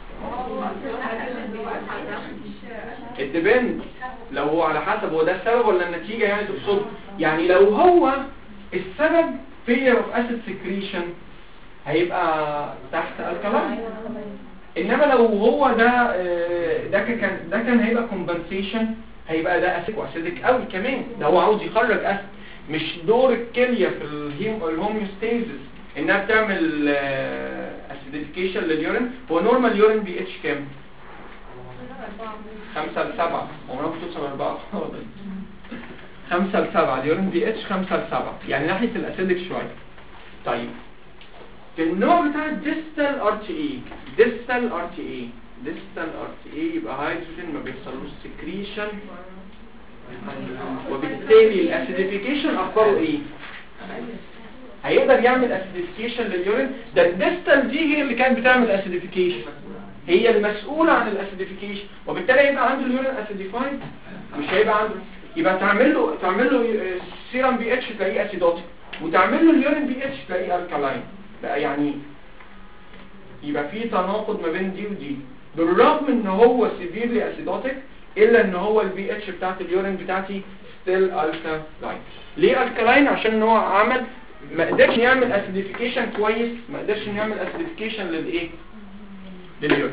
الدبند لو هو على حسب هو ده السبب ولا النتيجة يعني تقصد. يعني لو هو السبب failure of acid secretion هيبقى تحت الكالاين. انما لو هو ده ده كان ده كان هيبقى compensation هيبقى ده اسيدك واسيدك قوي كمان. ده هو عاوز يخرج اسيد. مش دور الكليه في الهوميوستاسيس انها بتعمل اسيديفيكيشن لليورين. هو نورمال يورين بي اتش كام؟ خمسة لسبعة. عمرها بتوصل أربعة. خمسة لسبعة اليورين بي اتش خمسة لسبعة يعني ناحية الاسيدك شوية. طيب في النوع بتاع الديستال ار تي اي. ديستال ار تي اي ديستال ار تي اي يبقى هيدروجين ما بيحصلوش سكريشن وبالتالي الاسيديفيكيشن اخباره ايه؟ هيقدر يعمل اسيديفيكيشن لليورين. ده الديستال دي هي اللي كانت بتعمل اسيديفيكيشن. هي المسؤولة عن الاسيديفيكيشن، وبالتالي هيبقى عنده اليورين اسيديفايد مش هيبقى عنده. يبقى تعمل له تعمل له سيرم بي اتش تلاقيه اسيدوتيك، وتعمل له اليورين بي اتش تلاقيه الكالاين بقى. يعني يبقى في تناقض ما بين دي ودي، بالرغم ان هو سيفيرلي اسيدوتيك الا ان هو البي اتش بتاعت اليورين بتاعتي ستيل الكالاين. ليه الكالاين؟ عشان هو عمل ما قدرش يعمل اسيديفيكيشن كويس، ما قدرش يعمل اسيديفيكيشن للايه لليورين.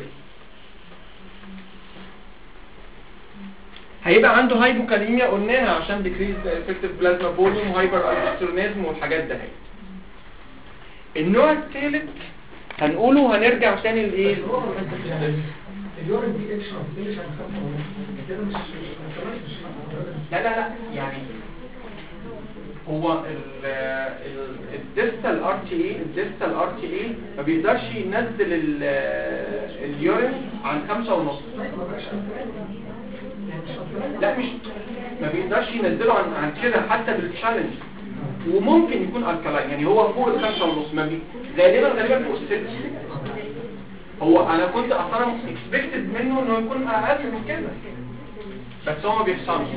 هيبقى عنده هايبوكاليميا قلناها عشان ديكريز افكتيف بلازما فوليوم وهايبر السترونيزم والحاجات ده. هي النوع الثالث هنقوله وهنرجع تاني لايه؟ اليورين دي اتش ما بتقلش عن خمسة ونص كده، مش لا لا لا يعني هو الديستال ار تي اي الديستال ار تي اي ما بيقدرش ينزل اليورين عن خمسة ونص. لا مش ما بيقدرش ينزله عن عن كده حتى بالتشالنج، وممكن يكون الكالاين يعني هو فوق الخمسة ونص، ما بي غالبا غالبا فوق الست. هو انا كنت اصلا اكسبكتد منه انه يكون اقل من كده، بس هو ما بيحصلش.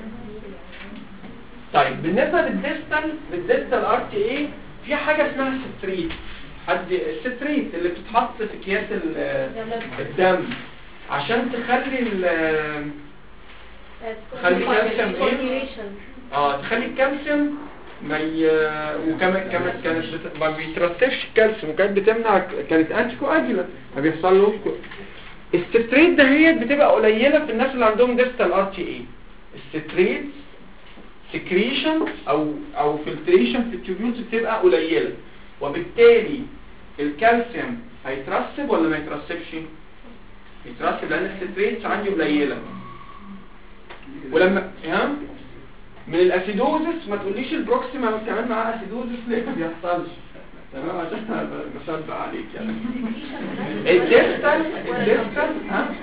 طيب بالنسبه للديستال للديستال ار تي اي في حاجه اسمها ستريت. حد الستريت اللي بتتحط في اكياس الدم عشان تخلي ال تخلي الكالسيوم ايه اه تخلي الكالسيوم ما ي... وكمان كمان كانت بت... ما بيترسبش الكالسيوم، وكانت بتمنع، كانت انتي كواجولانت، ما بيحصلوش كو... الستريت دهيت بتبقى قليله في الناس اللي عندهم ديستال ار تي اي. الستريت سكريشن او او فلتريشن في التيوبيولز بتبقى قليله، وبالتالي الكالسيوم هيترسب ولا ما يترسبش؟ يترسب لان الستريتس عندي قليله. ولما ها من الاسيدوزس ما تقوليش البروكسيمال كمان معاه اسيدوزس ليه ما بيحصلش، تمام؟ عشان بشبع عليك يعني. الديستال الديستال ها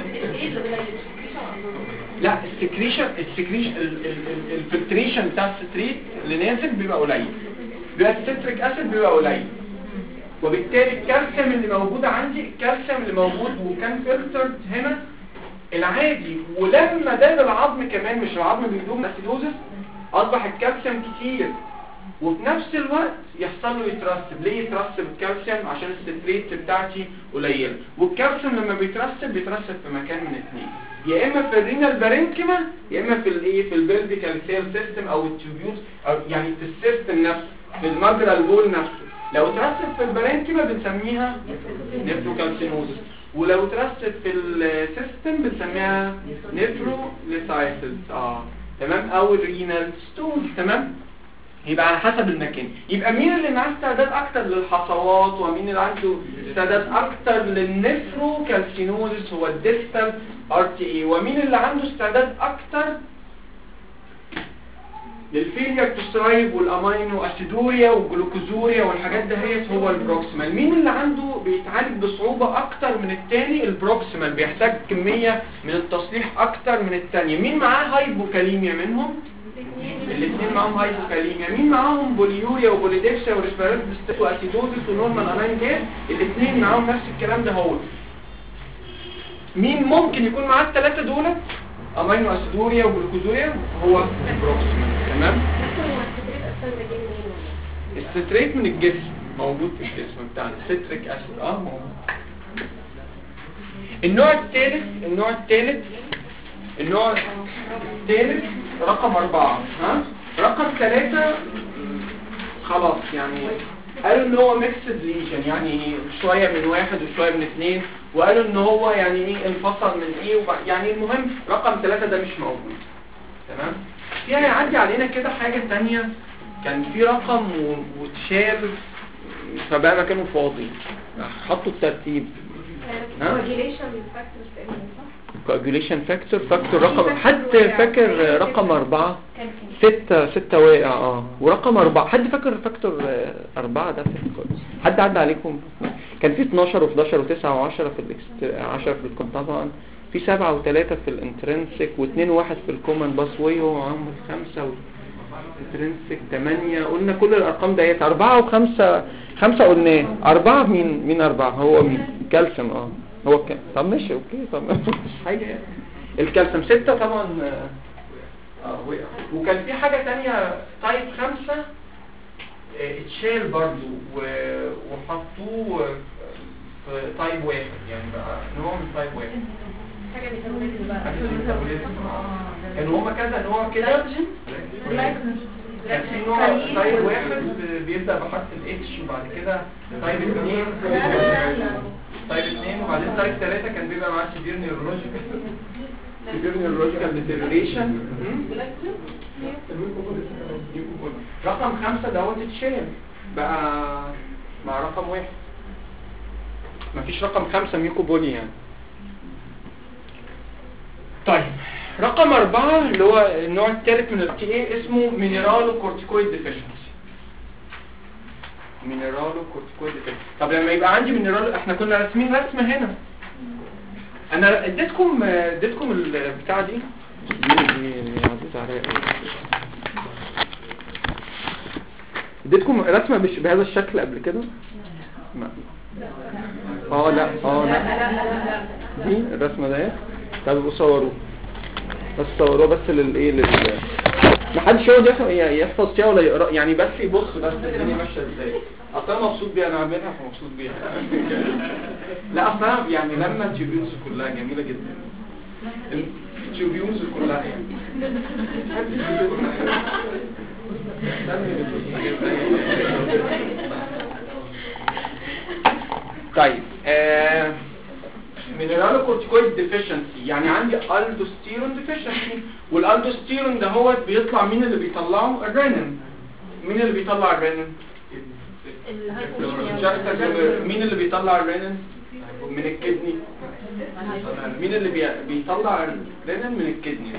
لا السكريشن السكريشن الفلتريشن بتاع الستريت اللي نازل بيبقى قليل، بيبقى الستريك اسيد بيبقى قليل، وبالتالي الكالسيوم اللي موجود عندي الكالسيوم اللي موجود وكان فلترد هنا العادي، ولما داب العظم كمان مش العظم بيدوب اسيدوزس اصبح الكالسيوم كتير، وفي نفس الوقت يحصل له يترسب. ليه يترسب الكالسيوم؟ عشان الستريت بتاعتي قليله، والكالسيوم لما بيترسب بيترسب في مكان من اثنين، يا اما في الرينال بارينكيما يا اما في الايه في البلفيكال سيل سيستم او التيوبيولز، او يعني في السيستم نفسه في المجرى البول نفسه. لو اترسب في البارينكيما بنسميها نيفروكالسينوزس، ولو اترسب في السيستم بنسميها نيفروليسايتس اه تمام، او الرينال ستون. تمام، يبقى على حسب المكان. يبقى مين اللي معاه استعداد اكتر للحصوات ومين اللي عنده استعداد اكتر للنيفروكالسينوزس؟ هو الديستال ار تي اي. ومين اللي عنده استعداد اكتر للفيلير تو ثرايف والامينو اسيدوريا والجلوكوزوريا والحاجات دهيت؟ هو البروكسيمال. مين اللي عنده بيتعالج بصعوبة اكتر من التاني؟ البروكسيمال، بيحتاج كمية من التصليح اكتر من التانية. مين معاه هايبوكاليميا منهم؟ الاثنين معاهم هايبوكاليميا. مين معاهم بوليوريا وبوليدكسيا وريسبيراتوري واسيدوزس ونورمال الاين جاز؟ الاثنين معاهم نفس الكلام ده. هو مين ممكن يكون معاه الثلاثه دول امينو اسيدوريا وجلوكوزوريا؟ هو البروكسيمال. تمام، الستريت من الجسم موجود في الجسم بتاعنا، الستريك اسيد اه موجود. النوع الثالث النوع الثالث النوع الثالث رقم أربعة. ها رقم ثلاثة خلاص يعني قالوا ان هو ميكسد ليجن، يعني شوية من واحد وشوية من اثنين، وقالوا ان هو يعني ايه انفصل من ايه وب... يعني المهم رقم ثلاثة ده مش موجود. تمام، في هيعدي علينا كده حاجة تانية، كان في رقم و... واتشال فبقى مكانه فاضي، حطوا الترتيب. ها coagulation factor فاكتور رقم، حد فاكر رقم أربعة؟ ستة ستة واقع اه ورقم أربعة، حد فاكر فاكتور أربعة ده؟ حد عدى عليكم؟ كان في اتناشر وحداشر وتسعة وعشرة في الاكست عشرة في الكم طبعا، في سبعة وثلاثة في الانترنسك واثنين وواحد في الكومن باس واي، وعمل خمسة و... انترنسك تمانية، قلنا كل الارقام ديت. أربعة وخمسة، خمسة قلناه. أربعة مين مين أربعة؟ هو مين؟ كالسيوم. اه هو الكالسيوم. طب ماشي اوكي، طب مش حاجة يعني. الكالسيوم ستة طبعا. اه وكان في حاجة تانية تايب خمسة اتشال برضو وحطوه في تايب واحد، يعني بقى نوع من تايب واحد. حاجة ميتابوليزم بقى. كانوا هما كذا نوع كده. كان في نوع تايب واحد بيبدأ بحرف الاتش، وبعد كده تايب اثنين تايب اثنين وبعدين تايب ثلاثة كان بيبقى معاه سيفير نيورولوجيكال سيفير نيورولوجيكال ديتيريوريشن. رقم خمسة دوت اتشال بقى مع رقم واحد. مفيش رقم خمسة ميوكوبولي يعني. طيب رقم أربعة اللي هو النوع الثالث من ال تي إيه اسمه مينرالو كورتيكويد ديفيشنسي. مينرالو كورتيكويد ديفيشنسي. طب لما يبقى عندي مينرالو، احنا كنا راسمين رسمة هنا. انا اديتكم اديتكم البتاعة دي دي عديت عليها. اديتكم رسمة بهذا الشكل قبل كده؟ اه لا اه لا دي الرسمة ده. طب صوروه بس، صوروه بس للايه لل ما حدش يقعد يحفظ فيها ولا يقرا يعني، بس يبص بس الدنيا ماشيه ازاي. اصلا مبسوط بيها، انا عاملها فمبسوط بيها. لا اصلا يعني لما التيوبيوز كلها جميله جدا. التيوبيوز كلها يعني طيب آه مينرالو كورتيكويد ديفيشنسي يعني عندي الدوستيرون ديفيشنسي. والالدوستيرون ده هو بيطلع، مين اللي بيطلعه؟ الرينين. مين اللي بيطلع الرينين؟ مين اللي بيطلع الرينين من الكدني؟ مين اللي بي... بيطلع الرينين من الكدني؟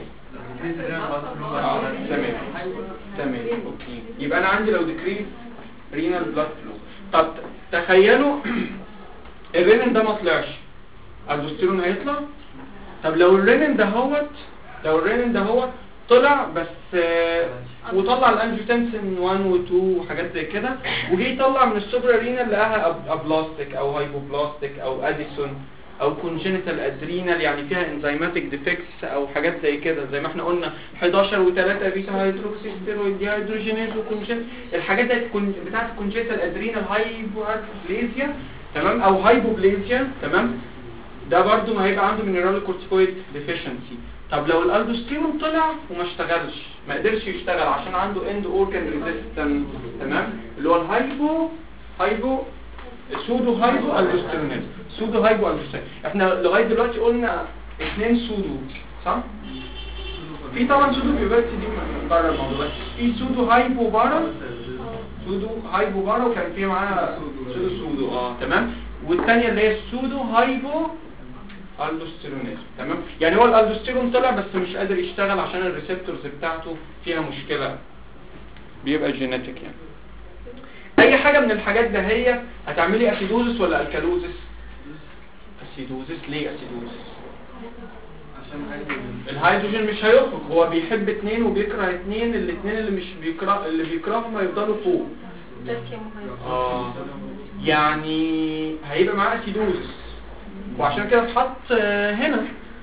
آه. تمام تمام اوكي. يبقى انا عندي لو ديكريس رينال بلاد فلو. طب تخيلوا الرينين ده ما طلعش، الدوستيرون هيطلع. طب لو الرينين ده هوت لو الرينين ده هوت طلع بس آه وطلع الانجيوتنسين واحد و اتنين وحاجات زي كده، وجي يطلع من السوبرا رينال لقاها ابلاستيك او هايبوبلاستيك او اديسون او كونجينيتال ادرينال، يعني فيها انزيماتيك ديفكتس او حاجات زي كده، زي ما احنا قلنا حداشر وثلاثة بيتا هيدروكسي ستيرويد دي هيدروجينيز وكونجين الحاجات دي بتاعت الكونجينيتال ادرينال هايبوبليزيا تمام او هايبوبليزيا تمام. ده برضو ما هيبقى عنده مينرال كورتيكويد ديفيشنسي. طب لو الالدوستيرون طلع وما اشتغلش، ما قدرش يشتغل عشان عنده اند اورجان ريزيستنس تمام، اللي هو الهايبو هايبو سودو هايبو الدوستيرونيز سودو هايبو الدوستيرون. احنا لغايه دلوقتي قلنا اثنين سودو صح؟ في طبعا سودو بيوبرتي دي بره الموضوع، في سودو هايبو بارا سودو هايبو بارا وكان في معاها سودو سودو اه تمام. والثانيه اللي هي السودو هايبو الدوستيرونيز تمام. يعني هو الالدوستيرون طلع بس مش قادر يشتغل عشان الريسبتورز بتاعته فيها مشكله، بيبقى جينيتيك يعني. اي حاجه من الحاجات ده هي هتعملي اسيدوزس ولا الكالوزس؟ اسيدوزس. ليه اسيدوزس؟ عشان الهيدروجين مش هيخرج، هو بيحب اتنين وبيكره اتنين، الاتنين اللي مش بيكره اللي بيكرههم هيفضلوا فوق. اه يعني هيبقى معاه اسيدوزس، وعشان كده اتحط هنا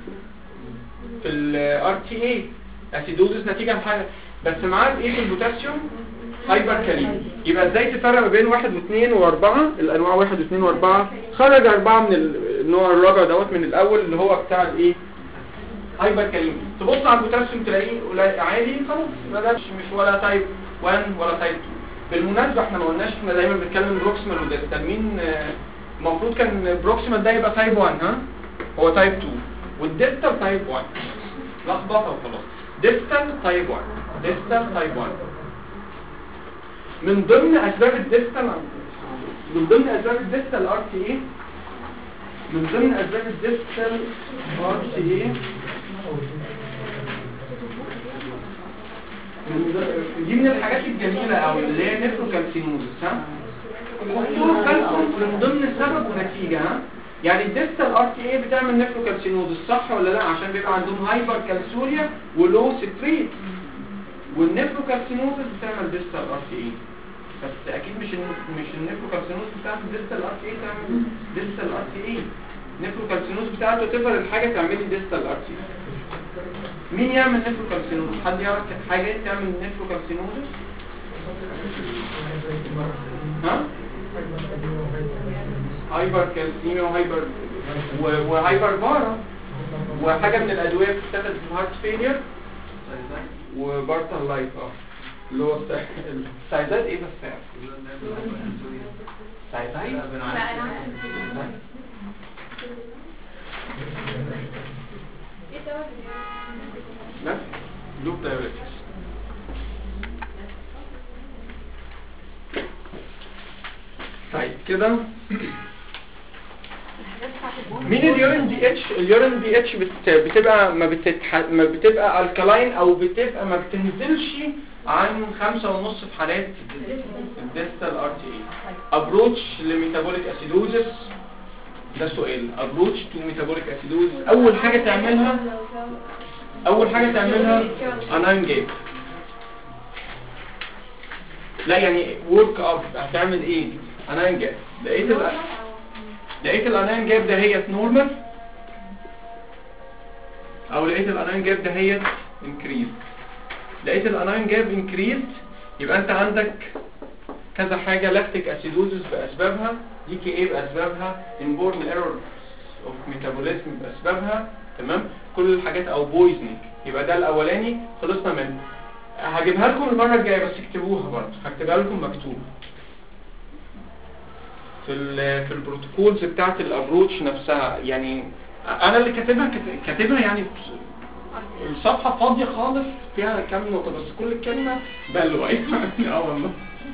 في الار تي اي اسيدوزس نتيجه لحاجه، بس معاه ايه في البوتاسيوم؟ هايبر كاليم. يبقى ازاي تفرق ما بين واحد واثنين واربعة؟ الانواع واحد واثنين واربعة، خرج اربعة من النوع الرابع دوت من الاول اللي هو بتاع الايه؟ هايبر كاليم. تبص على البوتاسيوم تلاقيه عالي خلاص، ما ده مش ولا تايب واحد ولا تايب اتنين. بالمناسبه احنا ما قلناش، احنا دايما بنتكلم بروكسيمال وديستال. مين المفروض كان بروكسيمال ده يبقى تايب واحد؟ ها هو تايب اتنين، والديستال تايب واحد. لخبطه وخلاص. ديستال تايب واحد، ديستال تايب واحد. من ضمن اسباب الديستال من ضمن اسباب الديستال ار تي اي من ضمن اسباب الديستال ار تي اي دي من الحاجات الجميله قوي اللي هي نيفروكالسينوزس. ها خطوره كالسيوم من ضمن سبب ونتيجه. ها يعني الديستال ار تي اي بتعمل نيفروكالسينوزس صح ولا لا؟ عشان بيبقى عندهم هايبر كالسوريا ولو ستريت، والنيفروكالسينوزس بتعمل ديستال ار تي اي. بس اكيد مش مش النيفروكالسينوز بتاعت ديستال ار تي اي تعمل ديستال ار تي اي. النيفروكالسينوز بتاعته تفر الحاجه تعمل لي ديستال ار تي اي. مين يعمل نيفروكالسينوز؟ حد يعرف حاجه تعمل نيفروكالسينوز؟ ها؟ هايبر كالسيميا وهايبر وهايبر بارا، وحاجه من الادويه بتتاخد في الهارت فيلير وبارتال لايف اه اللي هو السايزات ايه بس سايزايد بس لوب دايوريتكس. طيب كده مين اليورين دي اتش؟ اليورين دي اتش بتبقى ما بتتح... ما بتبقى الكلاين او بتبقى ما بتنزلش عن خمسة ونص في حالات الديستال ار تي اي. ابروتش لميتابوليك اسيدوزس، ده سؤال. ابروتش تو ميتابوليك اسيدوزس، اول حاجه تعملها اول حاجه تعملها اناين جيب. لا يعني ورك اب هتعمل ايه؟ اناين جيب. لقيت ال... لقيت الاناين جاب ده هي نورمال، او لقيت الاناين جاب ده هي انكريز. لقيت الاناين جاب انكريز يبقى انت عندك كذا حاجه، لاكتيك اسيدوزس باسبابها، دي كي اي باسبابها، انبورن ايرور اوف ميتابوليزم باسبابها، تمام؟ كل الحاجات او بويزنينج. يبقى ده الاولاني خلصنا منه. هجيبها لكم المره الجايه بس اكتبوها برضه، هكتبها لكم مكتوب في في البروتوكولز بتاعت الابروتش نفسها. يعني انا اللي كاتبها كاتبها يعني الصفحه فاضيه خالص فيها كام نقطه بس كل الكلمه بلوه. اه والله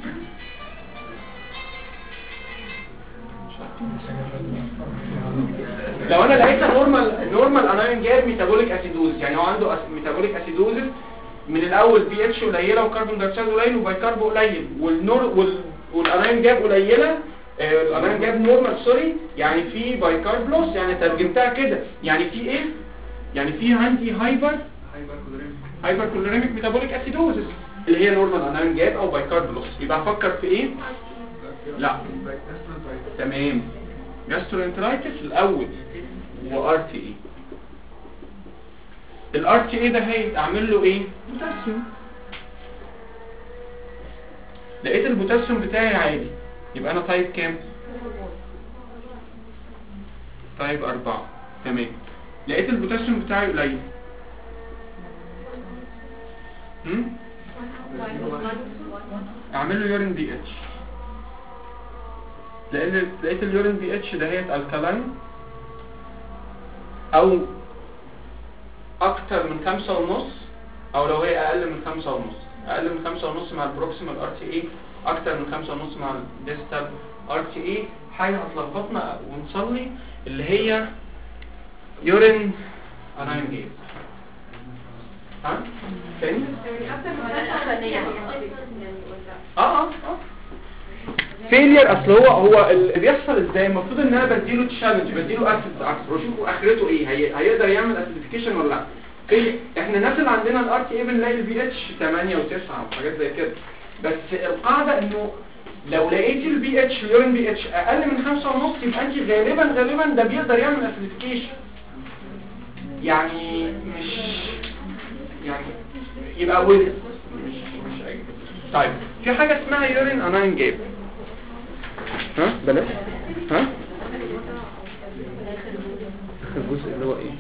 لو انا لقيتها نورمال نورمال اناين جاب ميتابوليك اسيدوز، يعني هو عنده ميتابوليك اسيدوز من الاول بي اتش قليله وكربون دايوكسيد قليل وبايكارب قليل والنور وال والاناين جاب قليله، الاناين جاب نورمال سوري، يعني في بايكارب لوس، يعني ترجمتها كده يعني في ايه؟ يعني في عندي هايبر هايبر كوليريميك ميتابوليك اسيدوزس اللي هي نورمال اناين جاب او بايكارب لوس. يبقى افكر في ايه؟ لا تمام، جاسترونترايتس الاول وار تي اي. الار تي اي ده هي اعمل له ايه؟ بوتاسيوم. لقيت البوتاسيوم بتاعي عالي يبقى انا تايب كام؟ تايب أربعة. تمام. لقيت البوتاسيوم بتاعي قليل، هم؟ اعمل له يورين بي اتش. لقيت اليورين بي اتش دهيت الكالاين او اكتر من خمسة ونص، او لو هي اقل من خمسة ونص، اقل من خمسة ونص مع البروكسيمال ار تي اي، اكتر من خمسة ونص مع الديستال ار تي اي. حاجه هتلخبطنا ونصلي اللي هي يورين اناين جيب. ها تاني اه اه اه فيلير. اصل هو هو اللي بيحصل ازاي؟ المفروض ان انا بديله تشالنج، بديله اسيدز اكتر واشوفه اخرته ايه، هي... هيقدر يعمل اسيديفيكيشن ولا لا. في احنا الناس اللي عندنا الار تي اي بنلاقي البي اتش ثمانية وتسعة وحاجات زي كده، بس القاعده انه لو لقيت البي اتش اليورين بي اتش اقل من خمسة ونص يبقى انت غالبا غالبا ده بيقدر يعمل اسيديفيكيشن. يعني مش يعني يبقى ويز مش مش أي. طيب في حاجه اسمها يورين اناين جيب. ها بلاش ها اخر جزء اللي هو ايه؟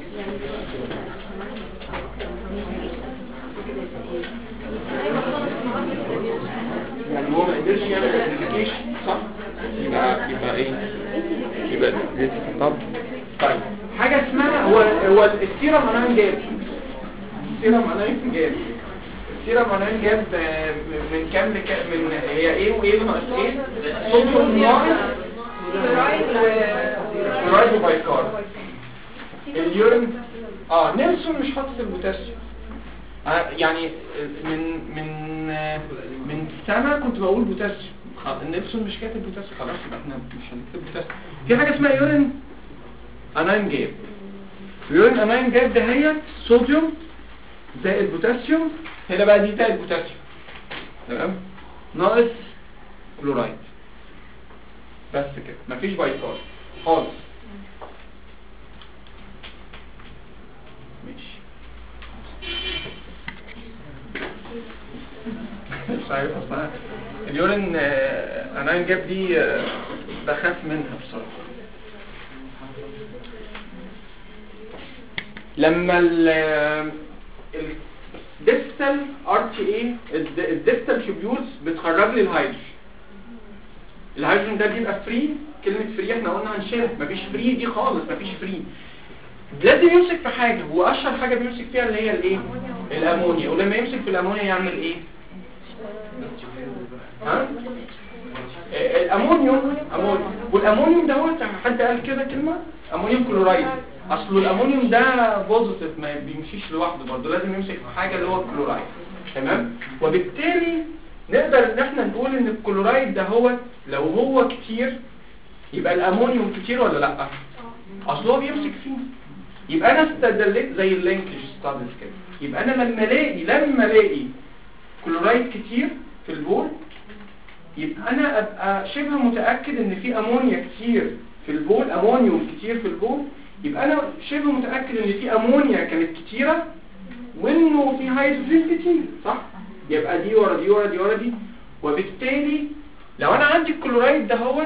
يعني هو ما قدرش يعمل اسيديفيكيشن صح؟ يبقى يبقى ايه؟ يبقى طب طيب حاجه اسمها هو هو السيرم اناين جاب. السيرم اناين جاب السيرم اناين جاب من كام لكام؟ من هي ايه وايه ناقص ايه؟ صوديوم ناقص كلورايد وبايكارب. اليورين اه نيلسون مش حاطط البوتاسيوم. يعني من من من سنه كنت بقول بوتاسيوم، نيلسون مش كاتب بوتاسيوم، خلاص يبقى احنا مش هنكتب بوتاسيوم. في حاجه اسمها يورين اناين جاب. اليورين اناين جاب ده هي صوديوم زائد بوتاسيوم هنا بقى دي زائد بوتاسيوم تمام ناقص كلورايد بس كده مفيش بايكار خالص. ماشي مش عارف اصلا اليورين انا انجاب دي بخاف منها بصراحه. لما ال الديستال ار تي اي الديستال تيوبيولز بتخرج لي الهيدروجين. الهيدروجين ده بيبقى فري. كلمه فري احنا قلنا هنشيلها مفيش فري دي خالص مفيش فري. لازم يمسك في حاجه واشهر حاجه بيمسك فيها اللي هي الايه الامونيا. ولما يمسك في الامونيا يعمل ايه ها الامونيوم امونيوم والامونيوم دوت حد قال كده كلمه امونيوم كلورايد. اصل الامونيوم ده بوزيتيف ما بيمشيش لوحده برضه لازم يمسك في حاجه اللي هو الكلورايد تمام. وبالتالي نقدر ان احنا نقول ان الكلورايد ده هو لو هو كتير يبقى الامونيوم كتير ولا لا اصل هو بيمسك فيه. يبقى انا استدلت زي اللينكج ستاديز كده. يبقى انا لما الاقي لما الاقي كلورايد كتير في البول يبقى انا ابقى شبه متاكد ان في امونيا كتير في البول امونيوم كتير في البول. يبقى انا شبه متاكد ان في امونيا كانت كتيره وانه في هيدروجين كتير صح. يبقى دي ورا دي ورا دي ورا دي. وبالتالي لو انا عندي الكلورايد دهوت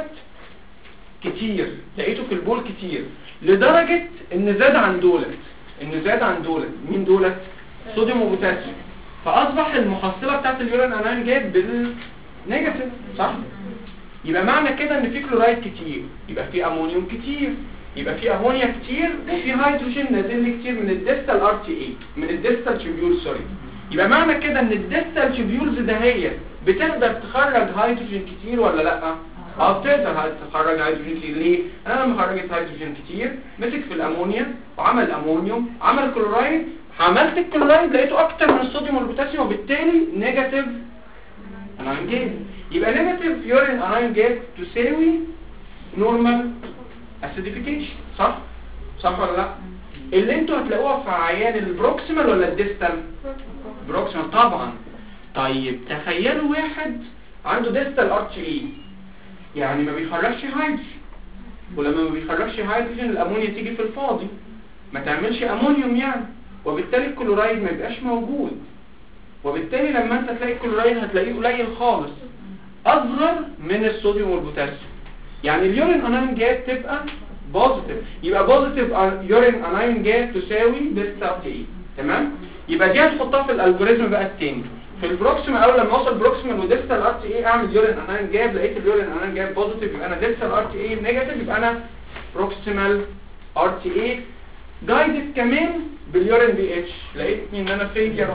كتير لقيته في البول كتير لدرجه ان زاد عن دولت ان زاد عن دولت مين دولت صوديوم وبوتاسيوم فاصبح المحصله بتاعت اليورين اناين جايب بالنيجاتيف صح. يبقى معنى كده ان في كلورايد كتير يبقى في امونيوم كتير يبقى في امونيا كتير وفي هيدروجين نازل لي كتير من الديستال ار تي اي من الديستال تيوبيول سوري. يبقى معنى كده ان الديستال تيوبيولز ده هي بتقدر تخرج هيدروجين كتير ولا لا اه بتقدر تخرج هيدروجين كتير. ليه انا لما خرجت هيدروجين كتير مسك في الامونيا وعمل امونيوم عمل كلورايد عملت الكلورايد لقيته اكتر من الصوديوم والبوتاسيوم وبالتالي نيجاتيف اناين جاز. يبقى نيجاتيف يورين اناين جاز تساوي نورمال اسيديفيكيشن صح صح ولا لا. اللي انتوا هتلاقوها في عيان البروكسيمال ولا الديستال بروكسيمال طبعا. طيب تخيلوا واحد عنده ديستال ار تي اي يعني ما بيخرجش هيدروجين ولما ما بيخرجش هيدروجين الامونيا تيجي في الفاضي ما تعملش امونيوم يعني وبالتالي الكلورايد ما يبقاش موجود. وبالتالي لما انت تلاقي الكلورايد هتلاقيه قليل خالص اصغر من الصوديوم والبوتاسيوم. يعني اليورين اناين جاز تبقى بوزيتيف. يبقى بوزيتيف يورين اناين جاز تساوي ديستال تي تمام. يبقى دي هتحطها في الالجوريزم بقى الثاني في البروكسيمال. اول لما اوصل بروكسيمال وديستال ار تي اي اعمل يورين اناين جاز لقيت اليورين اناين جاز بوزيتيف يبقى انا ديستال ار تي اي نيجاتيف يبقى انا بروكسيمال ار تي اي جايدد كمان باليورين بي اتش. لقيتني ان انا فيلير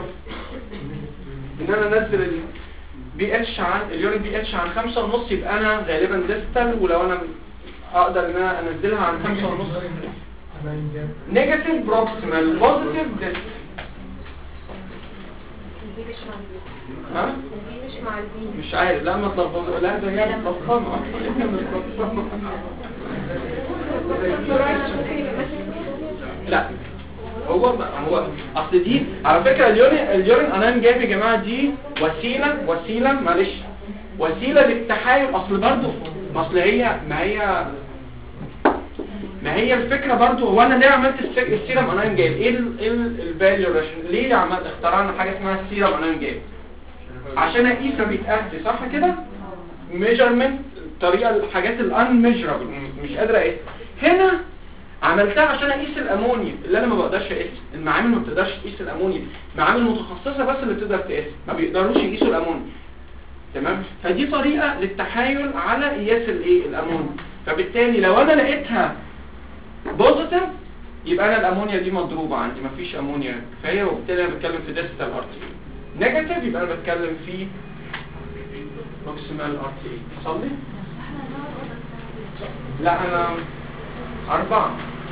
ان انا انزل البي اتش عن اليورين بي اتش عن خمسة ونص يبقى انا غالبا ديستال. ولو انا اقدر ان انا انزلها عن خمسة ونص نيجاتيف بروكسيمال بوزيتيف ديستال. ها مش مع البي مش عارف لا ما تلخبطوا لا ده هي متلخبطه لا هو هو اصل دي على فكره اليورين اليورين اناين جاز يا جماعه دي وسيله وسيله معلش وسيله للتحايل. اصل برضو ما اصل هي ما هي ما هي الفكره برضو هو انا ليه عملت السيرم اناين جاز ايه الفاليو ليه عملت اخترعنا حاجه اسمها السيرم اناين جاز عشان اقيس بيتقاس صح كده ميجرمنت طريقه الحاجات الان ميجرابل مش قادر اقيس. هنا عملتها عشان اقيس الامونيا اللي انا ما بقدرش اقيس. المعامل ما بتقدرش تقيس الامونيا معامل متخصصه بس اللي بتقدر تقيس ما بيقدروش يقيسوا الامونيا تمام. فدي طريقه للتحايل على قياس الايه الامونيا. فبالتالي لو انا لقيتها بوزيتيف يبقى انا الامونيا دي مضروبه عندي ما فيش امونيا كفايه وبالتالي انا بتكلم في ديستال ار تي اي. نيجاتيف يبقى انا بتكلم في بروكسيمال ار تي اي. صلي لا انا أربعة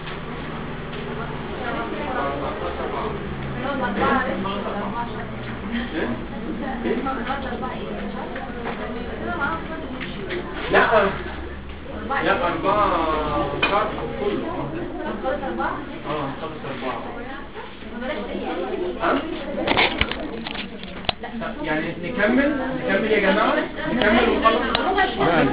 لا لا أربعة شرح كله اه خمسة أربعة ها يعني نكمل نكمل يا جماعه، نكمل ونخلص.